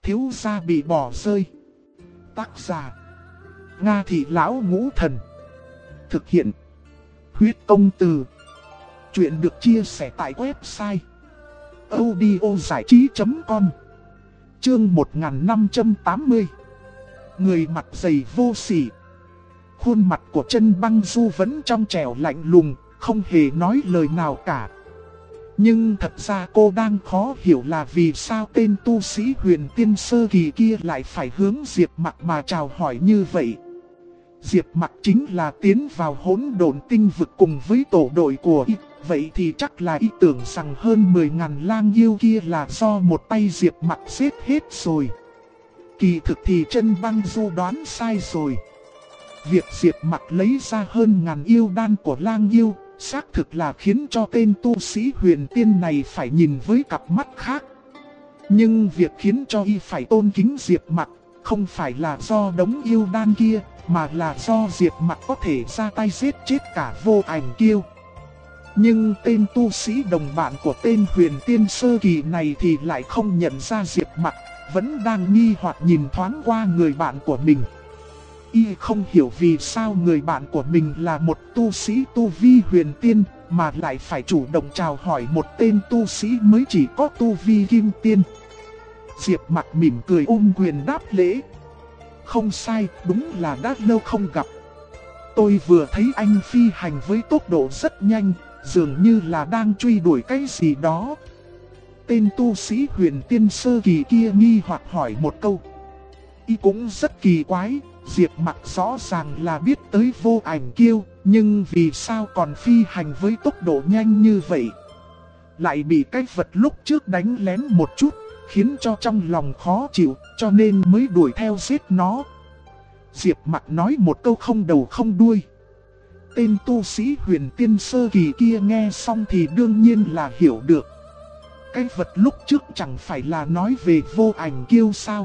Thiếu gia bị bỏ rơi. Tác giả: Nga Thị Lão Ngũ Thần. Thực hiện: Huyết Công Từ. Chuyện được chia sẻ tại website audiozảichí.com. Chương 1580. Người mặt dày vô sỉ. Khuôn mặt của Chân Băng Du vẫn trong trẻo lạnh lùng, không hề nói lời nào cả. Nhưng thật ra cô đang khó hiểu là vì sao tên tu sĩ Huyền Tiên sơ kỳ kia lại phải hướng Diệp Mặc mà chào hỏi như vậy. Diệp Mặc chính là tiến vào Hỗn Độn Tinh Vực cùng với tổ đội của y, vậy thì chắc là y tưởng rằng hơn 10.000 lang yêu kia là do một tay Diệp Mặc giết hết rồi. Kỳ thực thì Chân Băng Du đoán sai rồi. Việc Diệp Mặc lấy ra hơn ngàn yêu đan của lang yêu xác thực là khiến cho tên tu sĩ Huyền Tiên này phải nhìn với cặp mắt khác. Nhưng việc khiến cho y phải tôn kính Diệp Mặc không phải là do đống yêu đan kia, mà là do Diệp Mặc có thể ra tay giết chết cả Vô Ảnh Kiêu. Nhưng tên tu sĩ đồng bạn của tên Huyền Tiên sơ kỳ này thì lại không nhận ra Diệp Mặc, vẫn đang nghi hoặc nhìn thoáng qua người bạn của mình. Y không hiểu vì sao người bạn của mình là một tu sĩ tu vi Huyền Tiên mà lại phải chủ động chào hỏi một tên tu sĩ mới chỉ có tu vi Kim Tiên. Diệp Mặc mỉm cười quyền đáp lễ. Không sai, đúng là đã lâu không gặp. Tôi vừa thấy anh phi hành với tốc độ rất nhanh, dường như là đang truy đuổi cái gì đó. Tên tu sĩ Huyền Tiên sơ kỳ kia nghi hoặc hỏi một câu. Y cũng rất kỳ quái, Diệp Mặc rõ ràng là biết tới Vô Ảnh Kiêu, nhưng vì sao còn phi hành với tốc độ nhanh như vậy? Lại bị cái vật lúc trước đánh lén một chút, khiến cho trong lòng khó chịu, cho nên mới đuổi theo giết nó. Diệp Mặc nói một câu không đầu không đuôi. Tên tu sĩ Huyền Tiên sơ kỳ kia nghe xong thì đương nhiên là hiểu được. Cái vật lúc trước chẳng phải là nói về Vô Ảnh Kiêu sao?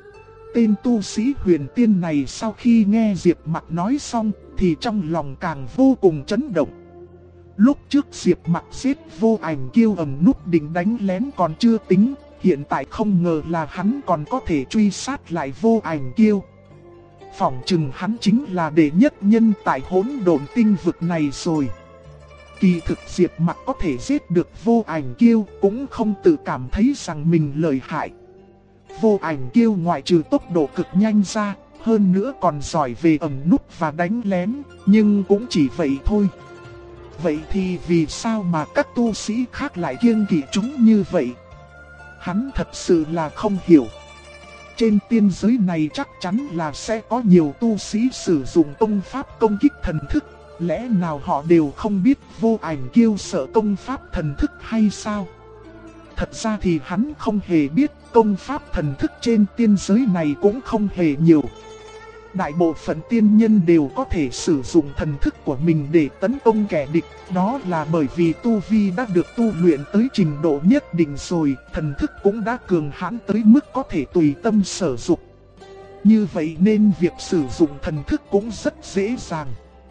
Tên tu sĩ Huyền Tiên này sau khi nghe Diệp Mặc nói xong thì trong lòng càng vô cùng chấn động. Lúc trước Diệp Mặc giết Vô Ảnh Kiêu ẩn núp định đánh lén còn chưa tính, hiện tại không ngờ là hắn còn có thể truy sát lại Vô Ảnh Kiêu. Phỏng chừng hắn chính là đệ nhất nhân tại Hỗn Độn Tinh Vực này rồi. Kỳ thực Diệp Mặc có thể giết được Vô Ảnh Kiêu cũng không tự cảm thấy rằng mình lợi hại. Vô Ảnh Kiêu ngoại trừ tốc độ cực nhanh ra, hơn nữa còn giỏi về ẩn núp và đánh lén, nhưng cũng chỉ vậy thôi. Vậy thì vì sao mà các tu sĩ khác lại kiêng kỵ chúng như vậy? Hắn thật sự là không hiểu. Trên tiên giới này chắc chắn là sẽ có nhiều tu sĩ sử dụng công pháp công kích thần thức. Lẽ nào họ đều không biết Vô Ảnh Kiêu sợ công pháp thần thức hay sao? Thật ra thì hắn không hề biết công pháp thần thức trên tiên giới này cũng không hề nhiều. Đại bộ phận tiên nhân đều có thể sử dụng thần thức của mình để tấn công kẻ địch. Đó là bởi vì tu vi đã được tu luyện tới trình độ nhất định rồi, thần thức cũng đã cường hãn tới mức có thể tùy tâm sở dụng. Như vậy nên việc sử dụng thần thức cũng rất dễ dàng.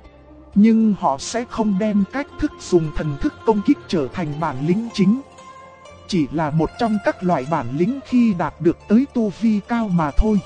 Nhưng họ sẽ không đem cách thức dùng thần thức công kích trở thành bản lĩnh chính. Chỉ là một trong các loại bản lĩnh khi đạt được tới tu vi cao mà thôi.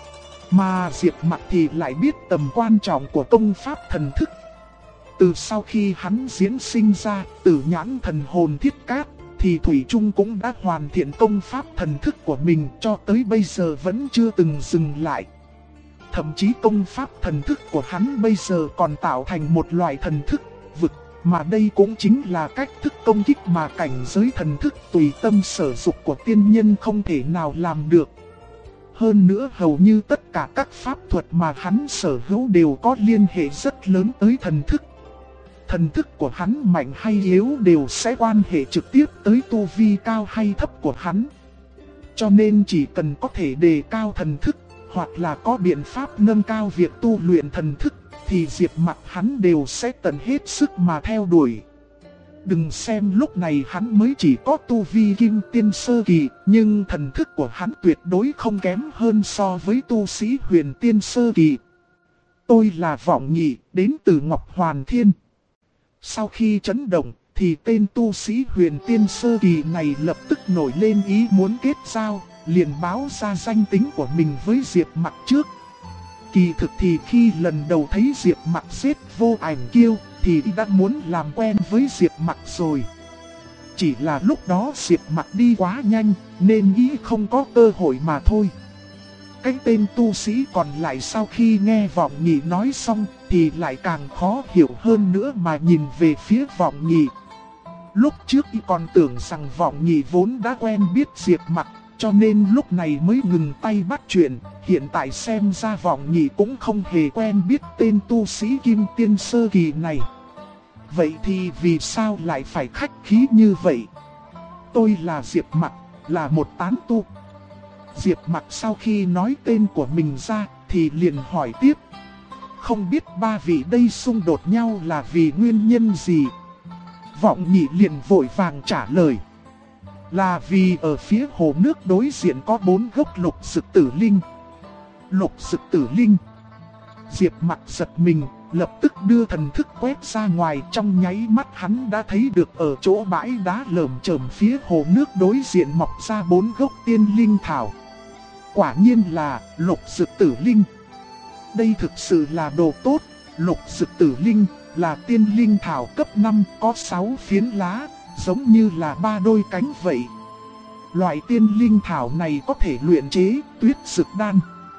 Mà Diệp Mặc thì lại biết tầm quan trọng của công pháp thần thức. Từ sau khi hắn diễn sinh ra Tử Nhãn Thần Hồn Thiết Cát, thì Thủy Trung cũng đã hoàn thiện công pháp thần thức của mình, cho tới bây giờ vẫn chưa từng dừng lại. Thậm chí công pháp thần thức của hắn bây giờ còn tạo thành một loại thần thức vực, mà đây cũng chính là cách thức công kích mà cảnh giới thần thức tùy tâm sở dục của tiên nhân không thể nào làm được. Hơn nữa hầu như tất cả các pháp thuật mà hắn sở hữu đều có liên hệ rất lớn tới thần thức. Thần thức của hắn mạnh hay yếu đều sẽ quan hệ trực tiếp tới tu vi cao hay thấp của hắn. Cho nên chỉ cần có thể đề cao thần thức, hoặc là có biện pháp nâng cao việc tu luyện thần thức, thì Diệp Mặc hắn đều sẽ tận hết sức mà theo đuổi. Đừng xem lúc này hắn mới chỉ có tu vi Kim Tiên sơ kỳ, nhưng thần thức của hắn tuyệt đối không kém hơn so với tu sĩ Huyền Tiên sơ kỳ. Tôi là Vọng Nhị, đến từ Ngọc Hoàn Thiên. Sau khi chấn động, thì tên tu sĩ Huyền Tiên sơ kỳ này lập tức nổi lên ý muốn kết giao, liền báo ra danh tính của mình với Diệp Mặc trước. Kỳ thực thì khi lần đầu thấy Diệp Mặc giết Vô Ảnh Kiêu thì y đã muốn làm quen với Diệp Mặc rồi. Chỉ là lúc đó Diệp Mặc đi quá nhanh nên y không có cơ hội mà thôi. Cái tên tu sĩ còn lại sau khi nghe Vọng Nhị nói xong thì lại càng khó hiểu hơn nữa mà nhìn về phía Vọng Nhị. Lúc trước y còn tưởng rằng Vọng Nhị vốn đã quen biết Diệp Mặc, cho nên lúc này mới ngừng tay bắt chuyện. Hiện tại xem ra Vọng Nhị cũng không hề quen biết tên tu sĩ Kim Tiên Sơ Kỳ này. Vậy thì vì sao lại phải khách khí như vậy? Tôi là Diệp Mặc, là một tán tu. Diệp Mặc sau khi nói tên của mình ra thì liền hỏi tiếp. Không biết ba vị đây xung đột nhau là vì nguyên nhân gì? Vọng Nhị liền vội vàng trả lời. Là vì ở phía hồ nước đối diện có 4 gốc lục sực tử linh. Lục sực tử linh. Diệp Mặc giật mình, lập tức đưa thần thức quét ra ngoài, trong nháy mắt hắn đã thấy được ở chỗ bãi đá lởm chởm phía hồ nước đối diện mọc ra 4 gốc tiên linh thảo. Quả nhiên là lục sực tử linh. Đây thực sự là đồ tốt. Lục sực tử linh là tiên linh thảo cấp 5 có 6 phiến lá, giống như là 3 đôi cánh vậy. Loại tiên linh thảo này có thể luyện chế tuyết dược đan.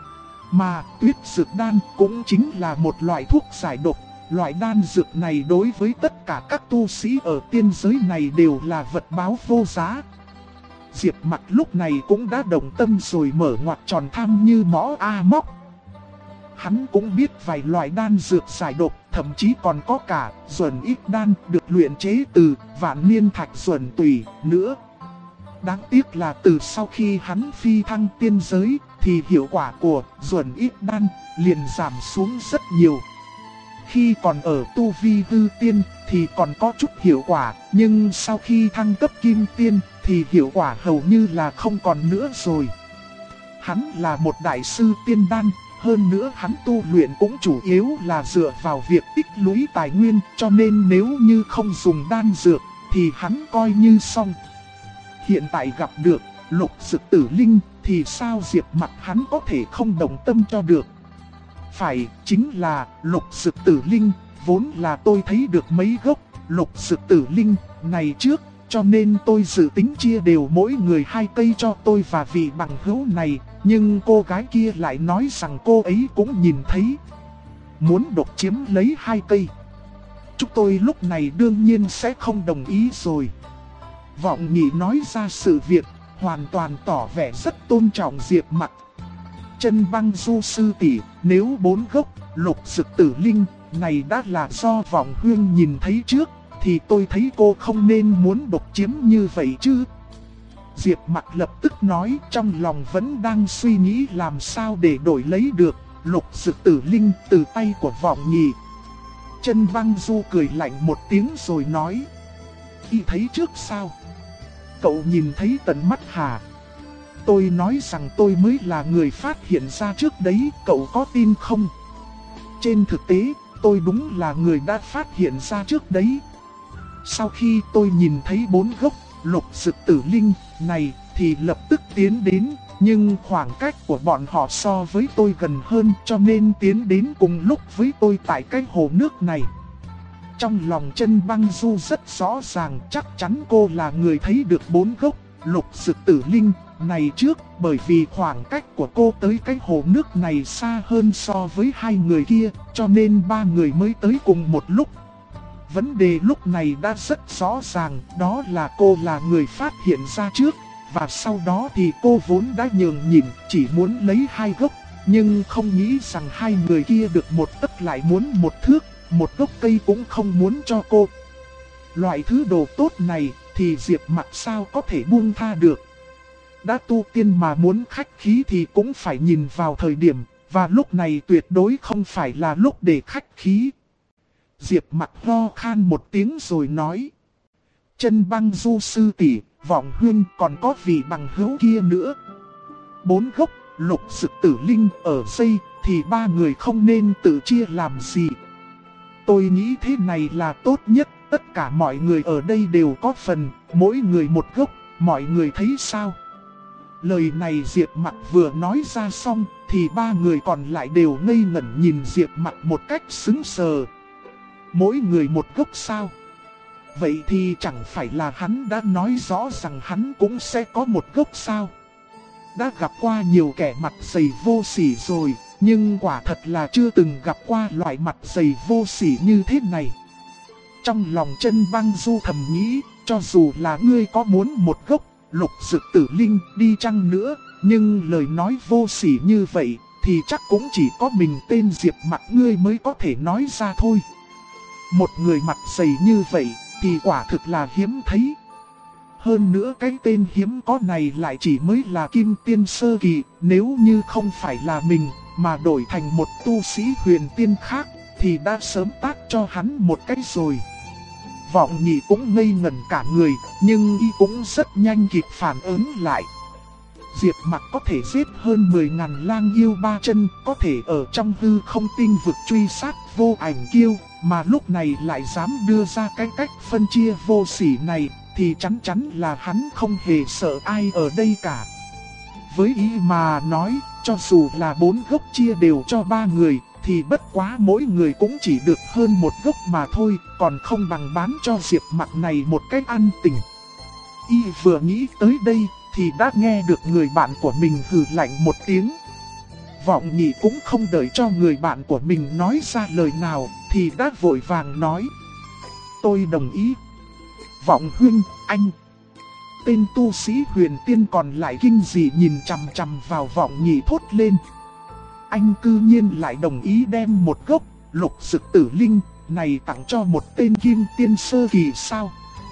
Mà tuyết dược đan cũng chính là một loại thuốc giải độc. Loại đan dược này đối với tất cả các tu sĩ ở tiên giới này đều là vật báo vô giá. Diệp Mặc lúc này cũng đã đồng tâm rồi, mở ngoặc tròn tham như mõ A móc. Hắn cũng biết vài loại đan dược giải độc, thậm chí còn có cả duẩn ít đan được luyện chế từ vạn niên thạch duẩn tùy nữa. Đáng tiếc là từ sau khi hắn phi thăng tiên giới thì hiệu quả của duẩn ít đan liền giảm xuống rất nhiều. Khi còn ở tu vi hư tiên thì còn có chút hiệu quả, nhưng sau khi thăng cấp kim tiên thì hiệu quả hầu như là không còn nữa rồi. Hắn là một đại sư tiên đan, hơn nữa hắn tu luyện cũng chủ yếu là dựa vào việc tích lũy tài nguyên, cho nên nếu như không dùng đan dược thì hắn coi như xong. Hiện tại gặp được lục sực tử linh thì sao Diệp Mặc hắn có thể không đồng tâm cho được. Phải, chính là lục sực tử linh, vốn là tôi thấy được mấy gốc lục sực tử linh này trước, cho nên tôi dự tính chia đều mỗi người 2 cây cho tôi và vị bằng hữu này. Nhưng cô gái kia lại nói rằng cô ấy cũng nhìn thấy, muốn độc chiếm lấy 2 cây. Chúng tôi lúc này đương nhiên sẽ không đồng ý rồi. Vọng Nhị nói ra sự việc, hoàn toàn tỏ vẻ rất tôn trọng Diệp Mặc. Chân Băng Du sư tỷ, nếu 4 gốc lục sực tử linh này đã là do Vọng Huyên nhìn thấy trước, thì tôi thấy cô không nên muốn độc chiếm như vậy chứ. Diệp Mặc lập tức nói, trong lòng vẫn đang suy nghĩ làm sao để đổi lấy được lục sực tử linh từ tay của Vọng Nhị. Chân Băng Du cười lạnh một tiếng rồi nói, y thấy trước sao? Cậu nhìn thấy tận mắt hả? Tôi nói rằng tôi mới là người phát hiện ra trước đấy, cậu có tin không? Trên thực tế, tôi đúng là người đã phát hiện ra trước đấy. Sau khi tôi nhìn thấy 4 gốc lục sực tử linh này thì lập tức tiến đến, nhưng khoảng cách của bọn họ so với tôi gần hơn, cho nên tiến đến cùng lúc với tôi tại cái hồ nước này. Trong lòng Chân Băng Du rất rõ ràng, chắc chắn cô là người thấy được 4 gốc lục sực tử linh này trước, bởi vì khoảng cách của cô tới cái hồ nước này xa hơn so với 2 người kia, cho nên 3 người mới tới cùng một lúc. Vấn đề lúc này đã rất rõ ràng, đó là cô là người phát hiện ra trước, và sau đó thì cô vốn đã nhường nhịn, chỉ muốn lấy 2 gốc, nhưng không nghĩ rằng 2 người kia được 1 tấc lại muốn 1 thước, 1 gốc cây cũng không muốn cho cô. Loại thứ đồ tốt này thì Diệp Mặc sao có thể buông tha được. Đã tu tiên mà muốn khách khí thì cũng phải nhìn vào thời điểm, và lúc này tuyệt đối không phải là lúc để khách khí. Diệp Mặc ho khan một tiếng rồi nói, Chân Băng Du sư tỷ, Vọng Huyên còn có vị bằng hữu kia nữa. 4 gốc lục sực tử linh ở đây thì 3 người không nên tự chia làm gì. Tôi nghĩ thế này là tốt nhất, tất cả mọi người ở đây đều có phần, mỗi người 1 gốc, mọi người thấy sao? Lời này Diệp Mặc vừa nói ra xong thì ba người còn lại đều ngây ngẩn nhìn Diệp Mặc một cách sững sờ. Mỗi người một gốc sao? Vậy thì chẳng phải là hắn đã nói rõ rằng hắn cũng sẽ có một gốc sao? Đã gặp qua nhiều kẻ mặt dày vô sỉ rồi, nhưng quả thật là chưa từng gặp qua loại mặt dày vô sỉ như thế này. Trong lòng Chân Băng Du thầm nghĩ, cho dù là ngươi có muốn một gốc Lục Dực Tử Linh đi chăng nữa, nhưng lời nói vô sỉ như vậy thì chắc cũng chỉ có mình tên Diệp Mặc ngươi mới có thể nói ra thôi. Một người mặt dày như vậy thì quả thực là hiếm thấy. Hơn nữa cái tên hiếm có này lại chỉ mới là Kim Tiên sơ kỳ, nếu như không phải là mình mà đổi thành một tu sĩ huyền tiên khác thì đã sớm tát cho hắn một cái rồi. Vọng Nhị cũng ngây ngẩn cả người, nhưng y cũng rất nhanh kịp phản ứng lại. Diệp Mặc có thể giết hơn 10.000 lang yêu ba chân, có thể ở trong hư không tinh vực truy sát vô ảnh kiêu, mà lúc này lại dám đưa ra cái cách phân chia vô sỉ này, thì chắn chắn là hắn không hề sợ ai ở đây cả. Với ý mà nói, cho dù là 4 gốc chia đều cho 3 người, thì bất quá mỗi người cũng chỉ được hơn một gốc mà thôi, còn không bằng bán cho Diệp Mặc này một cách ăn tình. Y vừa nghĩ tới đây, thì đã nghe được người bạn của mình hừ lạnh một tiếng. Vọng Nhị cũng không đợi cho người bạn của mình nói ra lời nào, thì đã vội vàng nói: tôi đồng ý. Vọng huynh, anh. Tên tu sĩ huyền tiên còn lại kinh dị nhìn chằm chằm vào Vọng Nhị thốt lên: anh cư nhiên lại đồng ý đem một gốc Lục Dực Tử Linh này tặng cho một tên Kim Tiên sơ kỳ sao?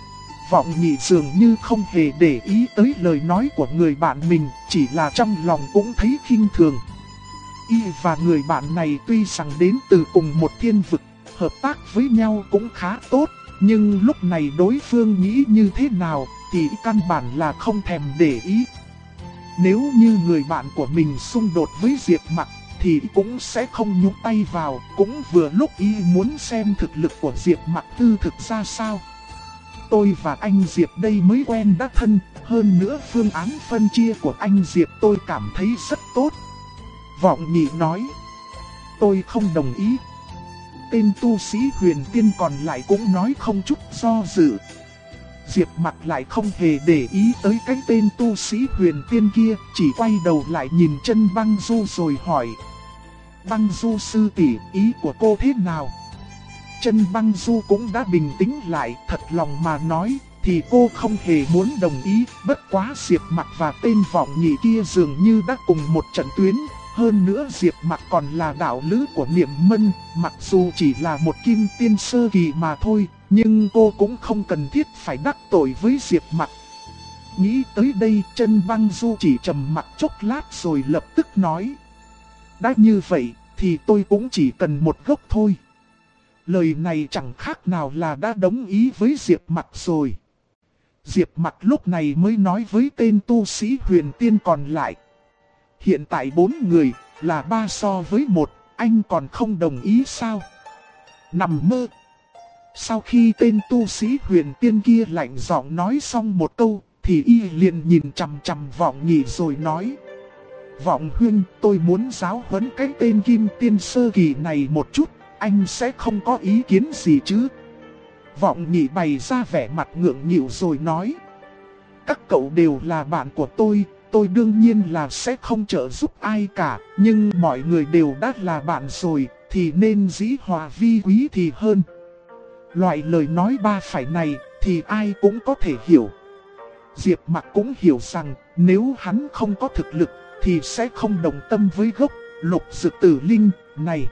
Vọng Nhị dường như không hề để ý tới lời nói của người bạn mình, chỉ là trong lòng cũng thấy khinh thường. Y và người bạn này tuy rằng đến từ cùng một thiên vực, hợp tác với nhau cũng khá tốt, nhưng lúc này đối phương nghĩ như thế nào thì căn bản là không thèm để ý. Nếu như người bạn của mình xung đột với Diệp Mặc thì cũng sẽ không nhúng tay vào, cũng vừa lúc y muốn xem thực lực của Diệp Mặc tư thực ra sao. Tôi và anh Diệp đây mới quen đã thân, hơn nữa phương án phân chia của anh Diệp tôi cảm thấy rất tốt. Vọng Nhị nói: tôi không đồng ý. Tên tu sĩ huyền tiên còn lại cũng nói không chút do dự. Diệp Mặc lại không hề để ý tới cái tên tu sĩ huyền tiên kia, chỉ quay đầu lại nhìn Chân Băng Du rồi hỏi: Băng Du sư tỷ, ý của cô thế nào? Chân Băng Du cũng đã bình tĩnh lại, thật lòng mà nói thì cô không hề muốn đồng ý, bất quá Diệp Mặc và tên Vọng Nhị kia dường như đã cùng một trận tuyến. Hơn nữa Diệp Mặc còn là đạo lữ của Niệm Mân, mặc dù chỉ là một Kim Tiên sơ kỳ mà thôi, nhưng cô cũng không cần thiết phải đắc tội với Diệp Mặc. Nghĩ tới đây, Chân Băng Du chỉ trầm mặc chốc lát rồi lập tức nói: đã như vậy thì tôi cũng chỉ cần một gốc thôi. Lời này chẳng khác nào là đã đồng ý với Diệp Mặc rồi. Diệp Mặc lúc này mới nói với tên tu sĩ huyền tiên còn lại: hiện tại 4 người là 3 so với 1, anh còn không đồng ý sao? Nằm mơ. Sau khi tên tu sĩ huyền tiên kia lạnh giọng nói xong một câu, thì y liền nhìn chằm chằm Vọng Nhị rồi nói: Vọng huynh, tôi muốn giáo huấn cái tên Kim Tiên sơ kỳ này một chút, anh sẽ không có ý kiến gì chứ? Vọng Nhị bày ra vẻ mặt ngượng nghịu rồi nói: các cậu đều là bạn của tôi đương nhiên là sẽ không trợ giúp ai cả, nhưng mọi người đều đã là bạn rồi, thì nên dĩ hòa vi quý thì hơn. Loại lời nói ba phải này thì ai cũng có thể hiểu. Diệp Mặc cũng hiểu rằng nếu hắn không có thực lực thì sẽ không đồng tâm với gốc Lục Dực Tử Linh này.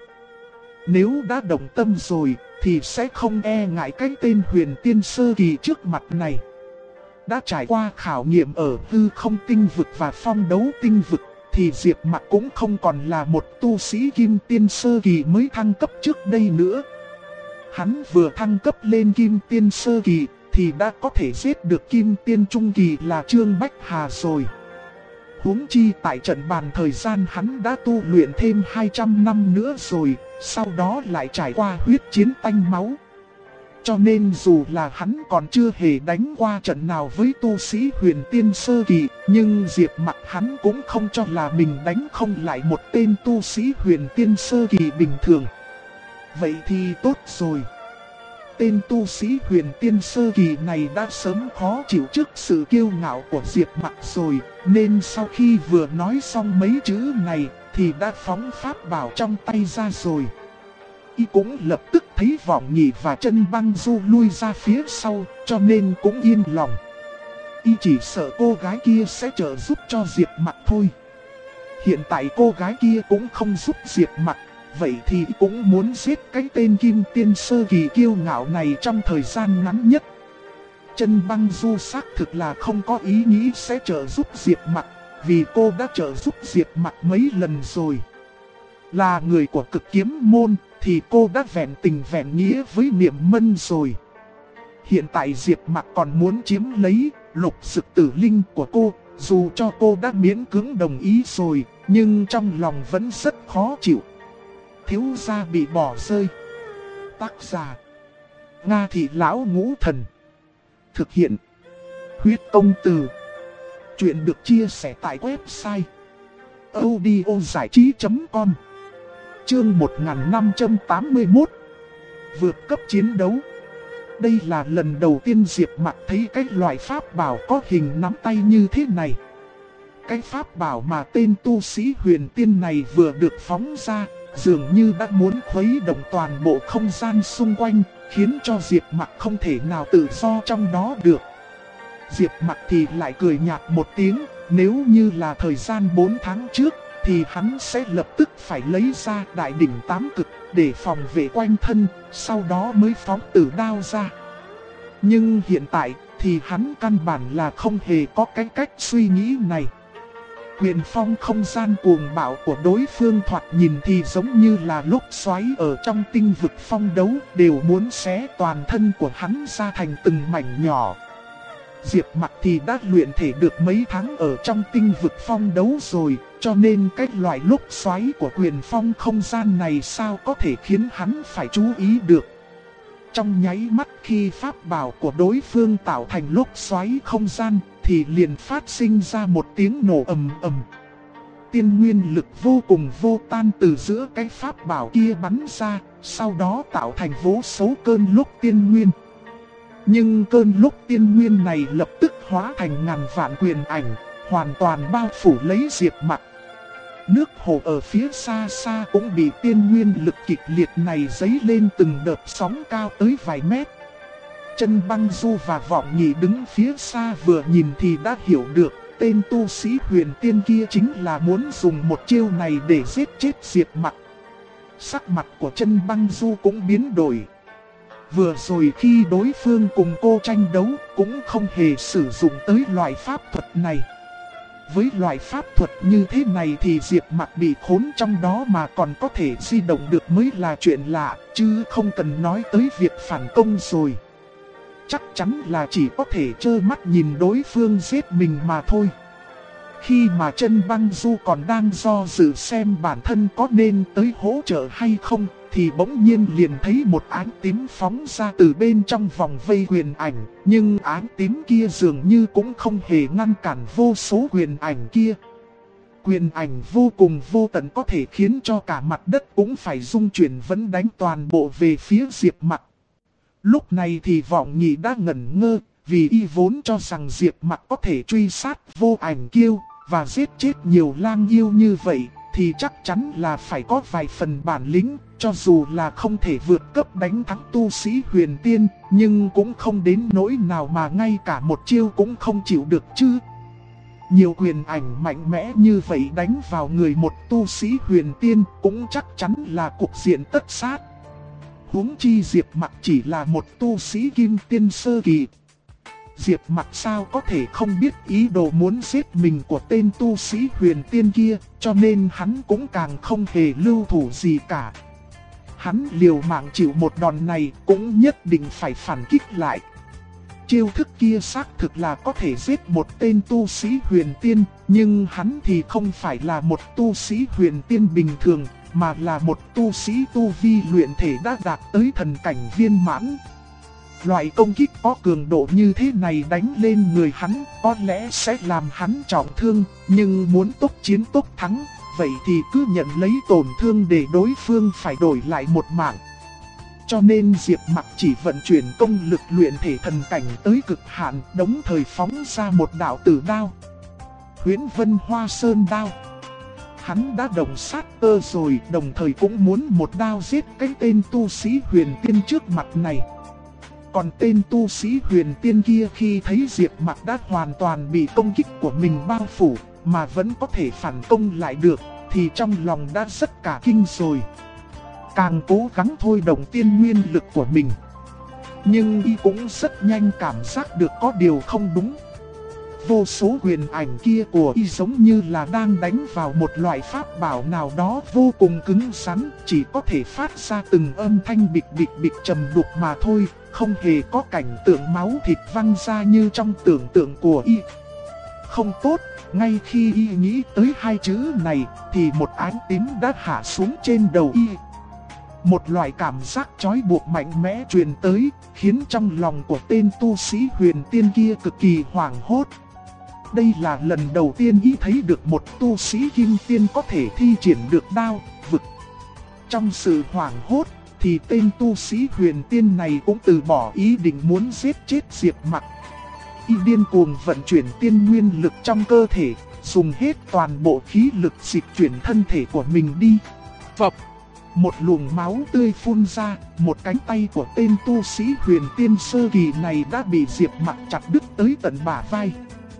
Nếu đã đồng tâm rồi thì sẽ không e ngại cái tên huyền tiên sơ kỳ trước mặt này. Đã trải qua khảo nghiệm ở hư không tinh vực và phong đấu tinh vực thì Diệp Mặc cũng không còn là một tu sĩ Kim Tiên sơ kỳ mới thăng cấp trước đây nữa. Hắn vừa thăng cấp lên Kim Tiên sơ kỳ thì đã có thể giết được Kim Tiên trung kỳ là Trương Bách Hà rồi. Huống chi tại trận bàn thời gian hắn đã tu luyện thêm 200 năm nữa rồi, sau đó lại trải qua huyết chiến tanh máu. Cho nên dù là hắn còn chưa hề đánh qua trận nào với tu sĩ huyền tiên sơ kỳ, nhưng Diệp Mặc hắn cũng không cho là mình đánh không lại một tên tu sĩ huyền tiên sơ kỳ bình thường. Vậy thì tốt rồi. Tên tu sĩ huyền tiên sơ kỳ này đã sớm khó chịu trước sự kiêu ngạo của Diệp Mặc rồi, nên sau khi vừa nói xong mấy chữ này thì đã phóng pháp bảo trong tay ra rồi. Y cũng lập tức thấy Vọng Nhị và Chân Băng Du lui ra phía sau, cho nên cũng yên lòng. Y chỉ sợ cô gái kia sẽ trợ giúp cho Diệp Mặc thôi. Hiện tại cô gái kia cũng không giúp Diệp Mặc, vậy thì cũng muốn giết cái tên Kim Tiên sơ kỳ kiêu ngạo này trong thời gian ngắn nhất. Chân Băng Du xác thực là không có ý nghĩ sẽ trợ giúp Diệp Mặc, vì cô đã trợ giúp Diệp Mặc mấy lần rồi. Là người của Cực Kiếm Môn thì cô đã vẹn tình vẹn nghĩa với Niệm Mân rồi. Hiện tại Diệp Mặc còn muốn chiếm lấy Lục Dực Tử Linh của cô, dù cho cô đã miễn cưỡng đồng ý rồi, nhưng trong lòng vẫn rất khó chịu. Thiếu gia bị bỏ rơi. Tác giả: Nga Thị Lão Ngũ Thần. Thực hiện: Huyết Công Từ. Chuyện được chia sẻ tại website audiozảichí.com. Chương 1581. Vượt cấp chiến đấu. Đây là lần đầu tiên Diệp Mặc thấy cái loại pháp bảo có hình nắm tay như thế này. Cái pháp bảo mà tên tu sĩ huyền tiên này vừa được phóng ra, dường như đã muốn khuấy động toàn bộ không gian xung quanh, khiến cho Diệp Mặc không thể nào tự do trong đó được. Diệp Mặc thì lại cười nhạt một tiếng, nếu như là thời gian 4 tháng trước, thì hắn sẽ lập tức phải lấy ra đại đỉnh 8 cực để phòng vệ quanh thân, sau đó mới phóng tử đao ra. Nhưng hiện tại thì hắn căn bản là không hề có cái cách suy nghĩ này. Quyền phong không gian cuồng bạo của đối phương thoạt nhìn thì giống như là lốc xoáy ở trong tinh vực phong đấu, đều muốn xé toàn thân của hắn ra thành từng mảnh nhỏ. Diệp Mặc thì đã luyện thể được mấy tháng ở trong tinh vực phong đấu rồi, cho nên cái loại lốc xoáy của quyền phong không gian này sao có thể khiến hắn phải chú ý được. Trong nháy mắt khi pháp bảo của đối phương tạo thành lốc xoáy không gian, thì liền phát sinh ra một tiếng nổ ầm ầm. Tiên nguyên lực vô cùng vô tan từ giữa cái pháp bảo kia bắn ra, sau đó tạo thành vô số cơn lốc tiên nguyên. Nhưng cơn lốc tiên nguyên này lập tức hóa thành ngàn vạn quyền ảnh, hoàn toàn bao phủ lấy Diệp Mặc. Nước hồ ở phía xa xa cũng bị tiên nguyên lực kịch liệt này dấy lên từng đợt sóng cao tới vài mét. Chân Băng Du và Vọng Nhị đứng phía xa vừa nhìn thì đã hiểu được, tên tu sĩ huyền tiên kia chính là muốn dùng một chiêu này để giết chết Diệp Mặc. Sắc mặt của Chân Băng Du cũng biến đổi. Vừa rồi khi đối phương cùng cô tranh đấu cũng không hề sử dụng tới loại pháp thuật này. Với loại pháp thuật như thế này thì Diệp Mặc bị khốn trong đó mà còn có thể di động được mới là chuyện lạ, chứ không cần nói tới việc phản công rồi. Chắc chắn là chỉ có thể trơ mắt nhìn đối phương giết mình mà thôi. Khi mà Chân Băng Du còn đang do dự xem bản thân có nên tới hỗ trợ hay không, thì bỗng nhiên liền thấy một ánh tím phóng ra từ bên trong vòng vây quyền ảnh. Nhưng ánh tím kia dường như cũng không hề ngăn cản vô số quyền ảnh kia. Quyền ảnh vô cùng vô tận có thể khiến cho cả mặt đất cũng phải rung chuyển, vẫn đánh toàn bộ về phía Diệp Mặc. Lúc này thì Vọng Nhị đã ngẩn ngơ, vì y vốn cho rằng Diệp Mặc có thể truy sát Vô Ảnh Kiêu và giết chết nhiều lang yêu như vậy, thì chắc chắn là phải có vài phần bản lĩnh, cho dù là không thể vượt cấp đánh thắng tu sĩ huyền tiên, nhưng cũng không đến nỗi nào mà ngay cả một chiêu cũng không chịu được chứ. Nhiều quyền ảnh mạnh mẽ như vậy đánh vào người một tu sĩ huyền tiên cũng chắc chắn là cục diện tất sát. Huống chi Diệp Mặc chỉ là một tu sĩ kim tiên sơ kỳ. Diệp Mặc sao có thể không biết ý đồ muốn giết mình của tên tu sĩ huyền tiên kia, cho nên hắn cũng càng không hề lưu thủ gì cả. Hắn liều mạng chịu một đòn này cũng nhất định phải phản kích lại. Chiêu thức kia xác thực là có thể giết một tên tu sĩ huyền tiên, nhưng hắn thì không phải là một tu sĩ huyền tiên bình thường, mà là một tu sĩ tu vi luyện thể đã đạt tới thần cảnh viên mãn. Loại công kích có cường độ như thế này đánh lên người hắn có lẽ sẽ làm hắn trọng thương, nhưng muốn tốc chiến tốc thắng, vậy thì cứ nhận lấy tổn thương để đối phương phải đổi lại một mạng. Cho nên Diệp Mặc chỉ vận chuyển công lực luyện thể thần cảnh tới cực hạn, đồng thời phóng ra một đạo tử đao. Huyễn Vân Hoa Sơn đao. Hắn đã đồng sát cơ rồi, đồng thời cũng muốn một đao giết cái tên tu sĩ huyền tiên trước mặt này. Còn tên tu sĩ huyền tiên kia khi thấy Diệp Mặc đã hoàn toàn bị công kích của mình bao phủ, mà vẫn có thể phản công lại được, thì trong lòng đã rất cả kinh rồi. Càng cố gắng thôi động tiên nguyên lực của mình. Nhưng y cũng rất nhanh cảm giác được có điều không đúng. Vô số huyền ảnh kia của y giống như là đang đánh vào một loại pháp bảo nào đó vô cùng cứng rắn, chỉ có thể phát ra từng âm thanh bịch bịch bịch trầm đục mà thôi, không hề có cảnh tượng máu thịt văng ra như trong tưởng tượng của y. Không tốt, ngay khi y nghĩ tới hai chữ này thì một ánh tím đã hạ xuống trên đầu y. Một loại cảm giác trói buộc mạnh mẽ truyền tới, khiến trong lòng của tên tu sĩ huyền tiên kia cực kỳ hoảng hốt. Đây là lần đầu tiên y thấy được một tu sĩ kim tiên có thể thi triển được đao, vực. Trong sự hoảng hốt, thì tên tu sĩ huyền tiên này cũng từ bỏ ý định muốn giết chết Diệp Mặc. Y điên cuồng vận chuyển tiên nguyên lực trong cơ thể, dùng hết toàn bộ khí lực dịch chuyển thân thể của mình đi. Phập! Một luồng máu tươi phun ra, một cánh tay của tên tu sĩ huyền tiên sơ kỳ này đã bị Diệp Mặc chặt đứt tới tận bả vai.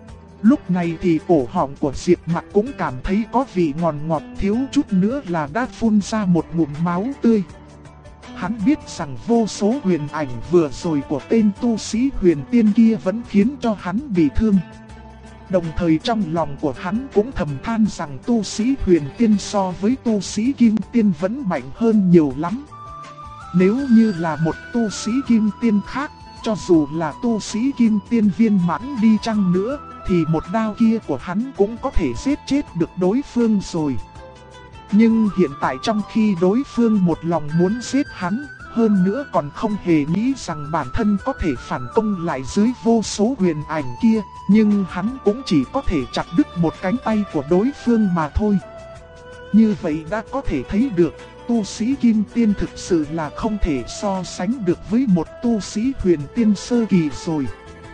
Lúc này thì cổ họng của Diệp Mặc cũng cảm thấy có vị ngọt ngọt, thiếu chút nữa là đã phun ra một ngụm máu tươi. Hắn biết rằng vô số huyền ảnh vừa rồi của tên tu sĩ huyền tiên kia vẫn khiến cho hắn bị thương. Đồng thời trong lòng của hắn cũng thầm than rằng tu sĩ huyền tiên so với tu sĩ kim tiên vẫn mạnh hơn nhiều lắm. Nếu như là một tu sĩ kim tiên khác, cho dù là tu sĩ kim tiên viên mãn đi chăng nữa, thì một đao kia của hắn cũng có thể giết chết được đối phương rồi. Nhưng hiện tại trong khi đối phương một lòng muốn giết hắn, hơn nữa còn không hề nghĩ rằng bản thân có thể phản công lại dưới vô số huyền ảnh kia, nhưng hắn cũng chỉ có thể chặt đứt một cánh tay của đối phương mà thôi. Như vậy đã có thể thấy được, tu sĩ kim tiên thực sự là không thể so sánh được với một tu sĩ huyền tiên sơ kỳ rồi.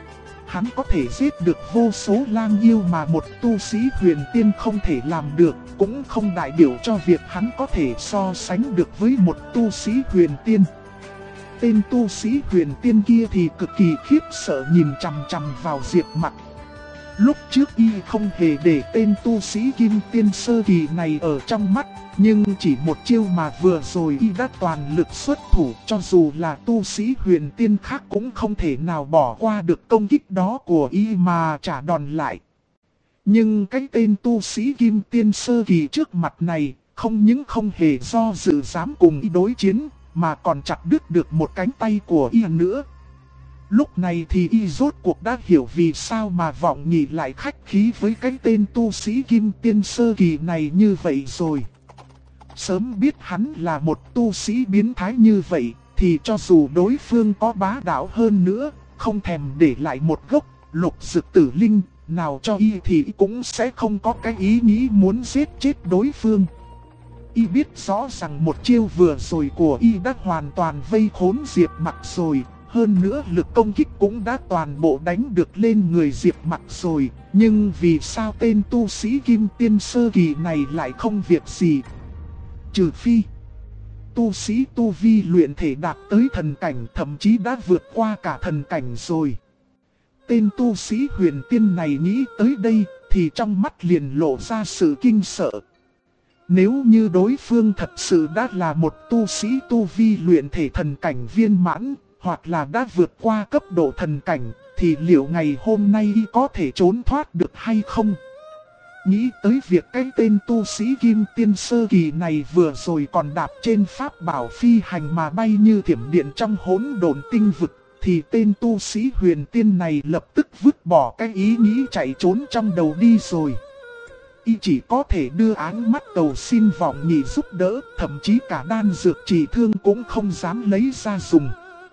Hắn có thể giết được vô số lang yêu mà một tu sĩ huyền tiên không thể làm được, cũng không đại biểu cho việc hắn có thể so sánh được với một tu sĩ huyền tiên. Tên tu sĩ huyền tiên kia thì cực kỳ khiếp sợ nhìn chằm chằm vào Diệp Mặc. Lúc trước y không hề để tên tu sĩ kim tiên sơ kỳ này ở trong mắt, nhưng chỉ một chiêu mà vừa rồi y đã toàn lực xuất thủ, cho dù là tu sĩ huyền tiên khác cũng không thể nào bỏ qua được công kích đó của y mà trả đòn lại. Nhưng cái tên tu sĩ kim tiên sơ kỳ trước mặt này, không những không hề do dự dám cùng y đối chiến, mà còn chặt đứt được một cánh tay của y nữa. Lúc này thì y rốt cuộc đã hiểu vì sao mà Vọng Nhị lại khách khí với cái tên tu sĩ kim tiên sơ kỳ này như vậy rồi. Sớm biết hắn là một tu sĩ biến thái như vậy, thì cho dù đối phương có bá đạo hơn nữa, không thèm để lại một gốc lục dực tử linh nào cho y thì y cũng sẽ không có cái ý nghĩ muốn giết chết đối phương. Y biết rõ rằng một chiêu vừa rồi của y đã hoàn toàn vây khốn Diệp Mặc rồi. Hơn nữa lực công kích cũng đã toàn bộ đánh được lên người Diệp Mặc rồi. Nhưng vì sao tên tu sĩ kim tiên sơ kỳ này lại không việc gì? Trừ phi tu sĩ tu vi luyện thể đạt tới thần cảnh, thậm chí đã vượt qua cả thần cảnh rồi. Tên tu sĩ huyền tiên này nghĩ tới đây thì trong mắt liền lộ ra sự kinh sợ. Nếu như đối phương thật sự đã là một tu sĩ tu vi luyện thể thần cảnh viên mãn, hoặc là đã vượt qua cấp độ thần cảnh, thì liệu ngày hôm nay y có thể trốn thoát được hay không? Nghĩ tới việc cái tên tu sĩ kim tiên sơ kỳ này vừa rồi còn đạp trên pháp bảo phi hành mà bay như thiểm điện trong hỗn độn tinh vực, thì tên tu sĩ huyền tiên này lập tức vứt bỏ cái ý nghĩ chạy trốn trong đầu đi rồi. Y chỉ có thể đưa áng mắt cầu xin Vọng Nhị giúp đỡ, thậm chí cả đan dược trị thương cũng không dám lấy ra dùng.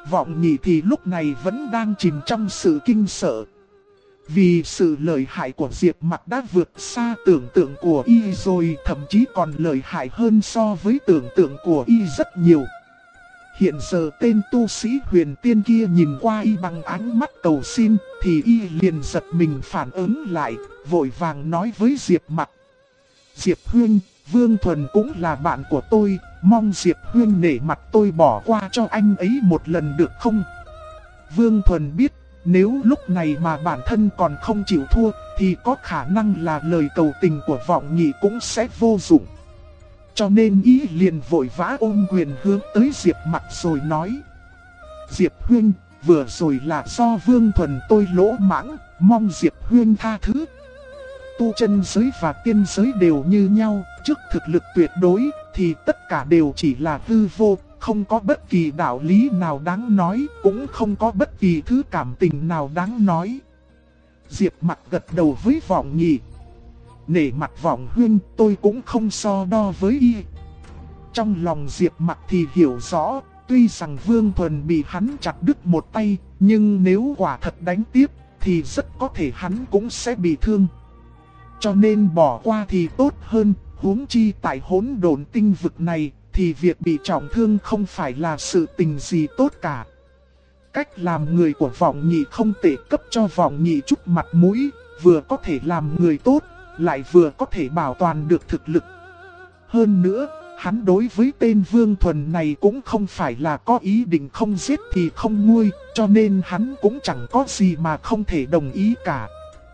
Vọng Nhị thì lúc này vẫn đang chìm trong sự kinh sợ. Vì sự lợi hại của Diệp Mặc đã vượt xa tưởng tượng của y rồi, thậm chí còn lợi hại hơn so với tưởng tượng của y rất nhiều. Hiện giờ tên tu sĩ huyền tiên kia nhìn qua y bằng ánh mắt cầu xin, thì y liền giật mình phản ứng lại, vội vàng nói với Diệp Mặc. Diệp Huynh, Vương Thuần cũng là bạn của tôi, mong Diệp Huynh nể mặt tôi bỏ qua cho anh ấy một lần được không? Vương Thuần biết, nếu lúc này mà bản thân còn không chịu thua, thì có khả năng là lời cầu tình của Vọng Nhị cũng sẽ vô dụng. Cho nên ý liền vội vã ôm quyền hướng tới Diệp Mặc rồi nói. Diệp Huynh, vừa rồi là do Vương Thuần tôi lỗ mãng, mong Diệp Huynh tha thứ. Tu chân giới và tiên giới đều như nhau, trước thực lực tuyệt đối thì tất cả đều chỉ là hư vô, không có bất kỳ đạo lý nào đáng nói, cũng không có bất kỳ thứ cảm tình nào đáng nói. Diệp Mặc gật đầu với Vọng Nhị. Nể mặt Vọng Huynh, tôi cũng không so đo với y. Trong lòng Diệp Mặc thì hiểu rõ, tuy rằng Vương Thuần bị hắn chặt đứt một tay, nhưng nếu quả thật đánh tiếp thì rất có thể hắn cũng sẽ bị thương. Cho nên bỏ qua thì tốt hơn, huống chi tại hỗn độn tinh vực này thì việc bị trọng thương không phải là sự tình gì tốt cả. Cách làm người của Vọng Nhị không tệ, cấp cho Vọng Nhị chút mặt mũi, vừa có thể làm người tốt, lại vừa có thể bảo toàn được thực lực. Hơn nữa, hắn đối với tên Vương Thuần này cũng không phải là có ý định không giết thì không nguôi, cho nên hắn cũng chẳng có gì mà không thể đồng ý cả.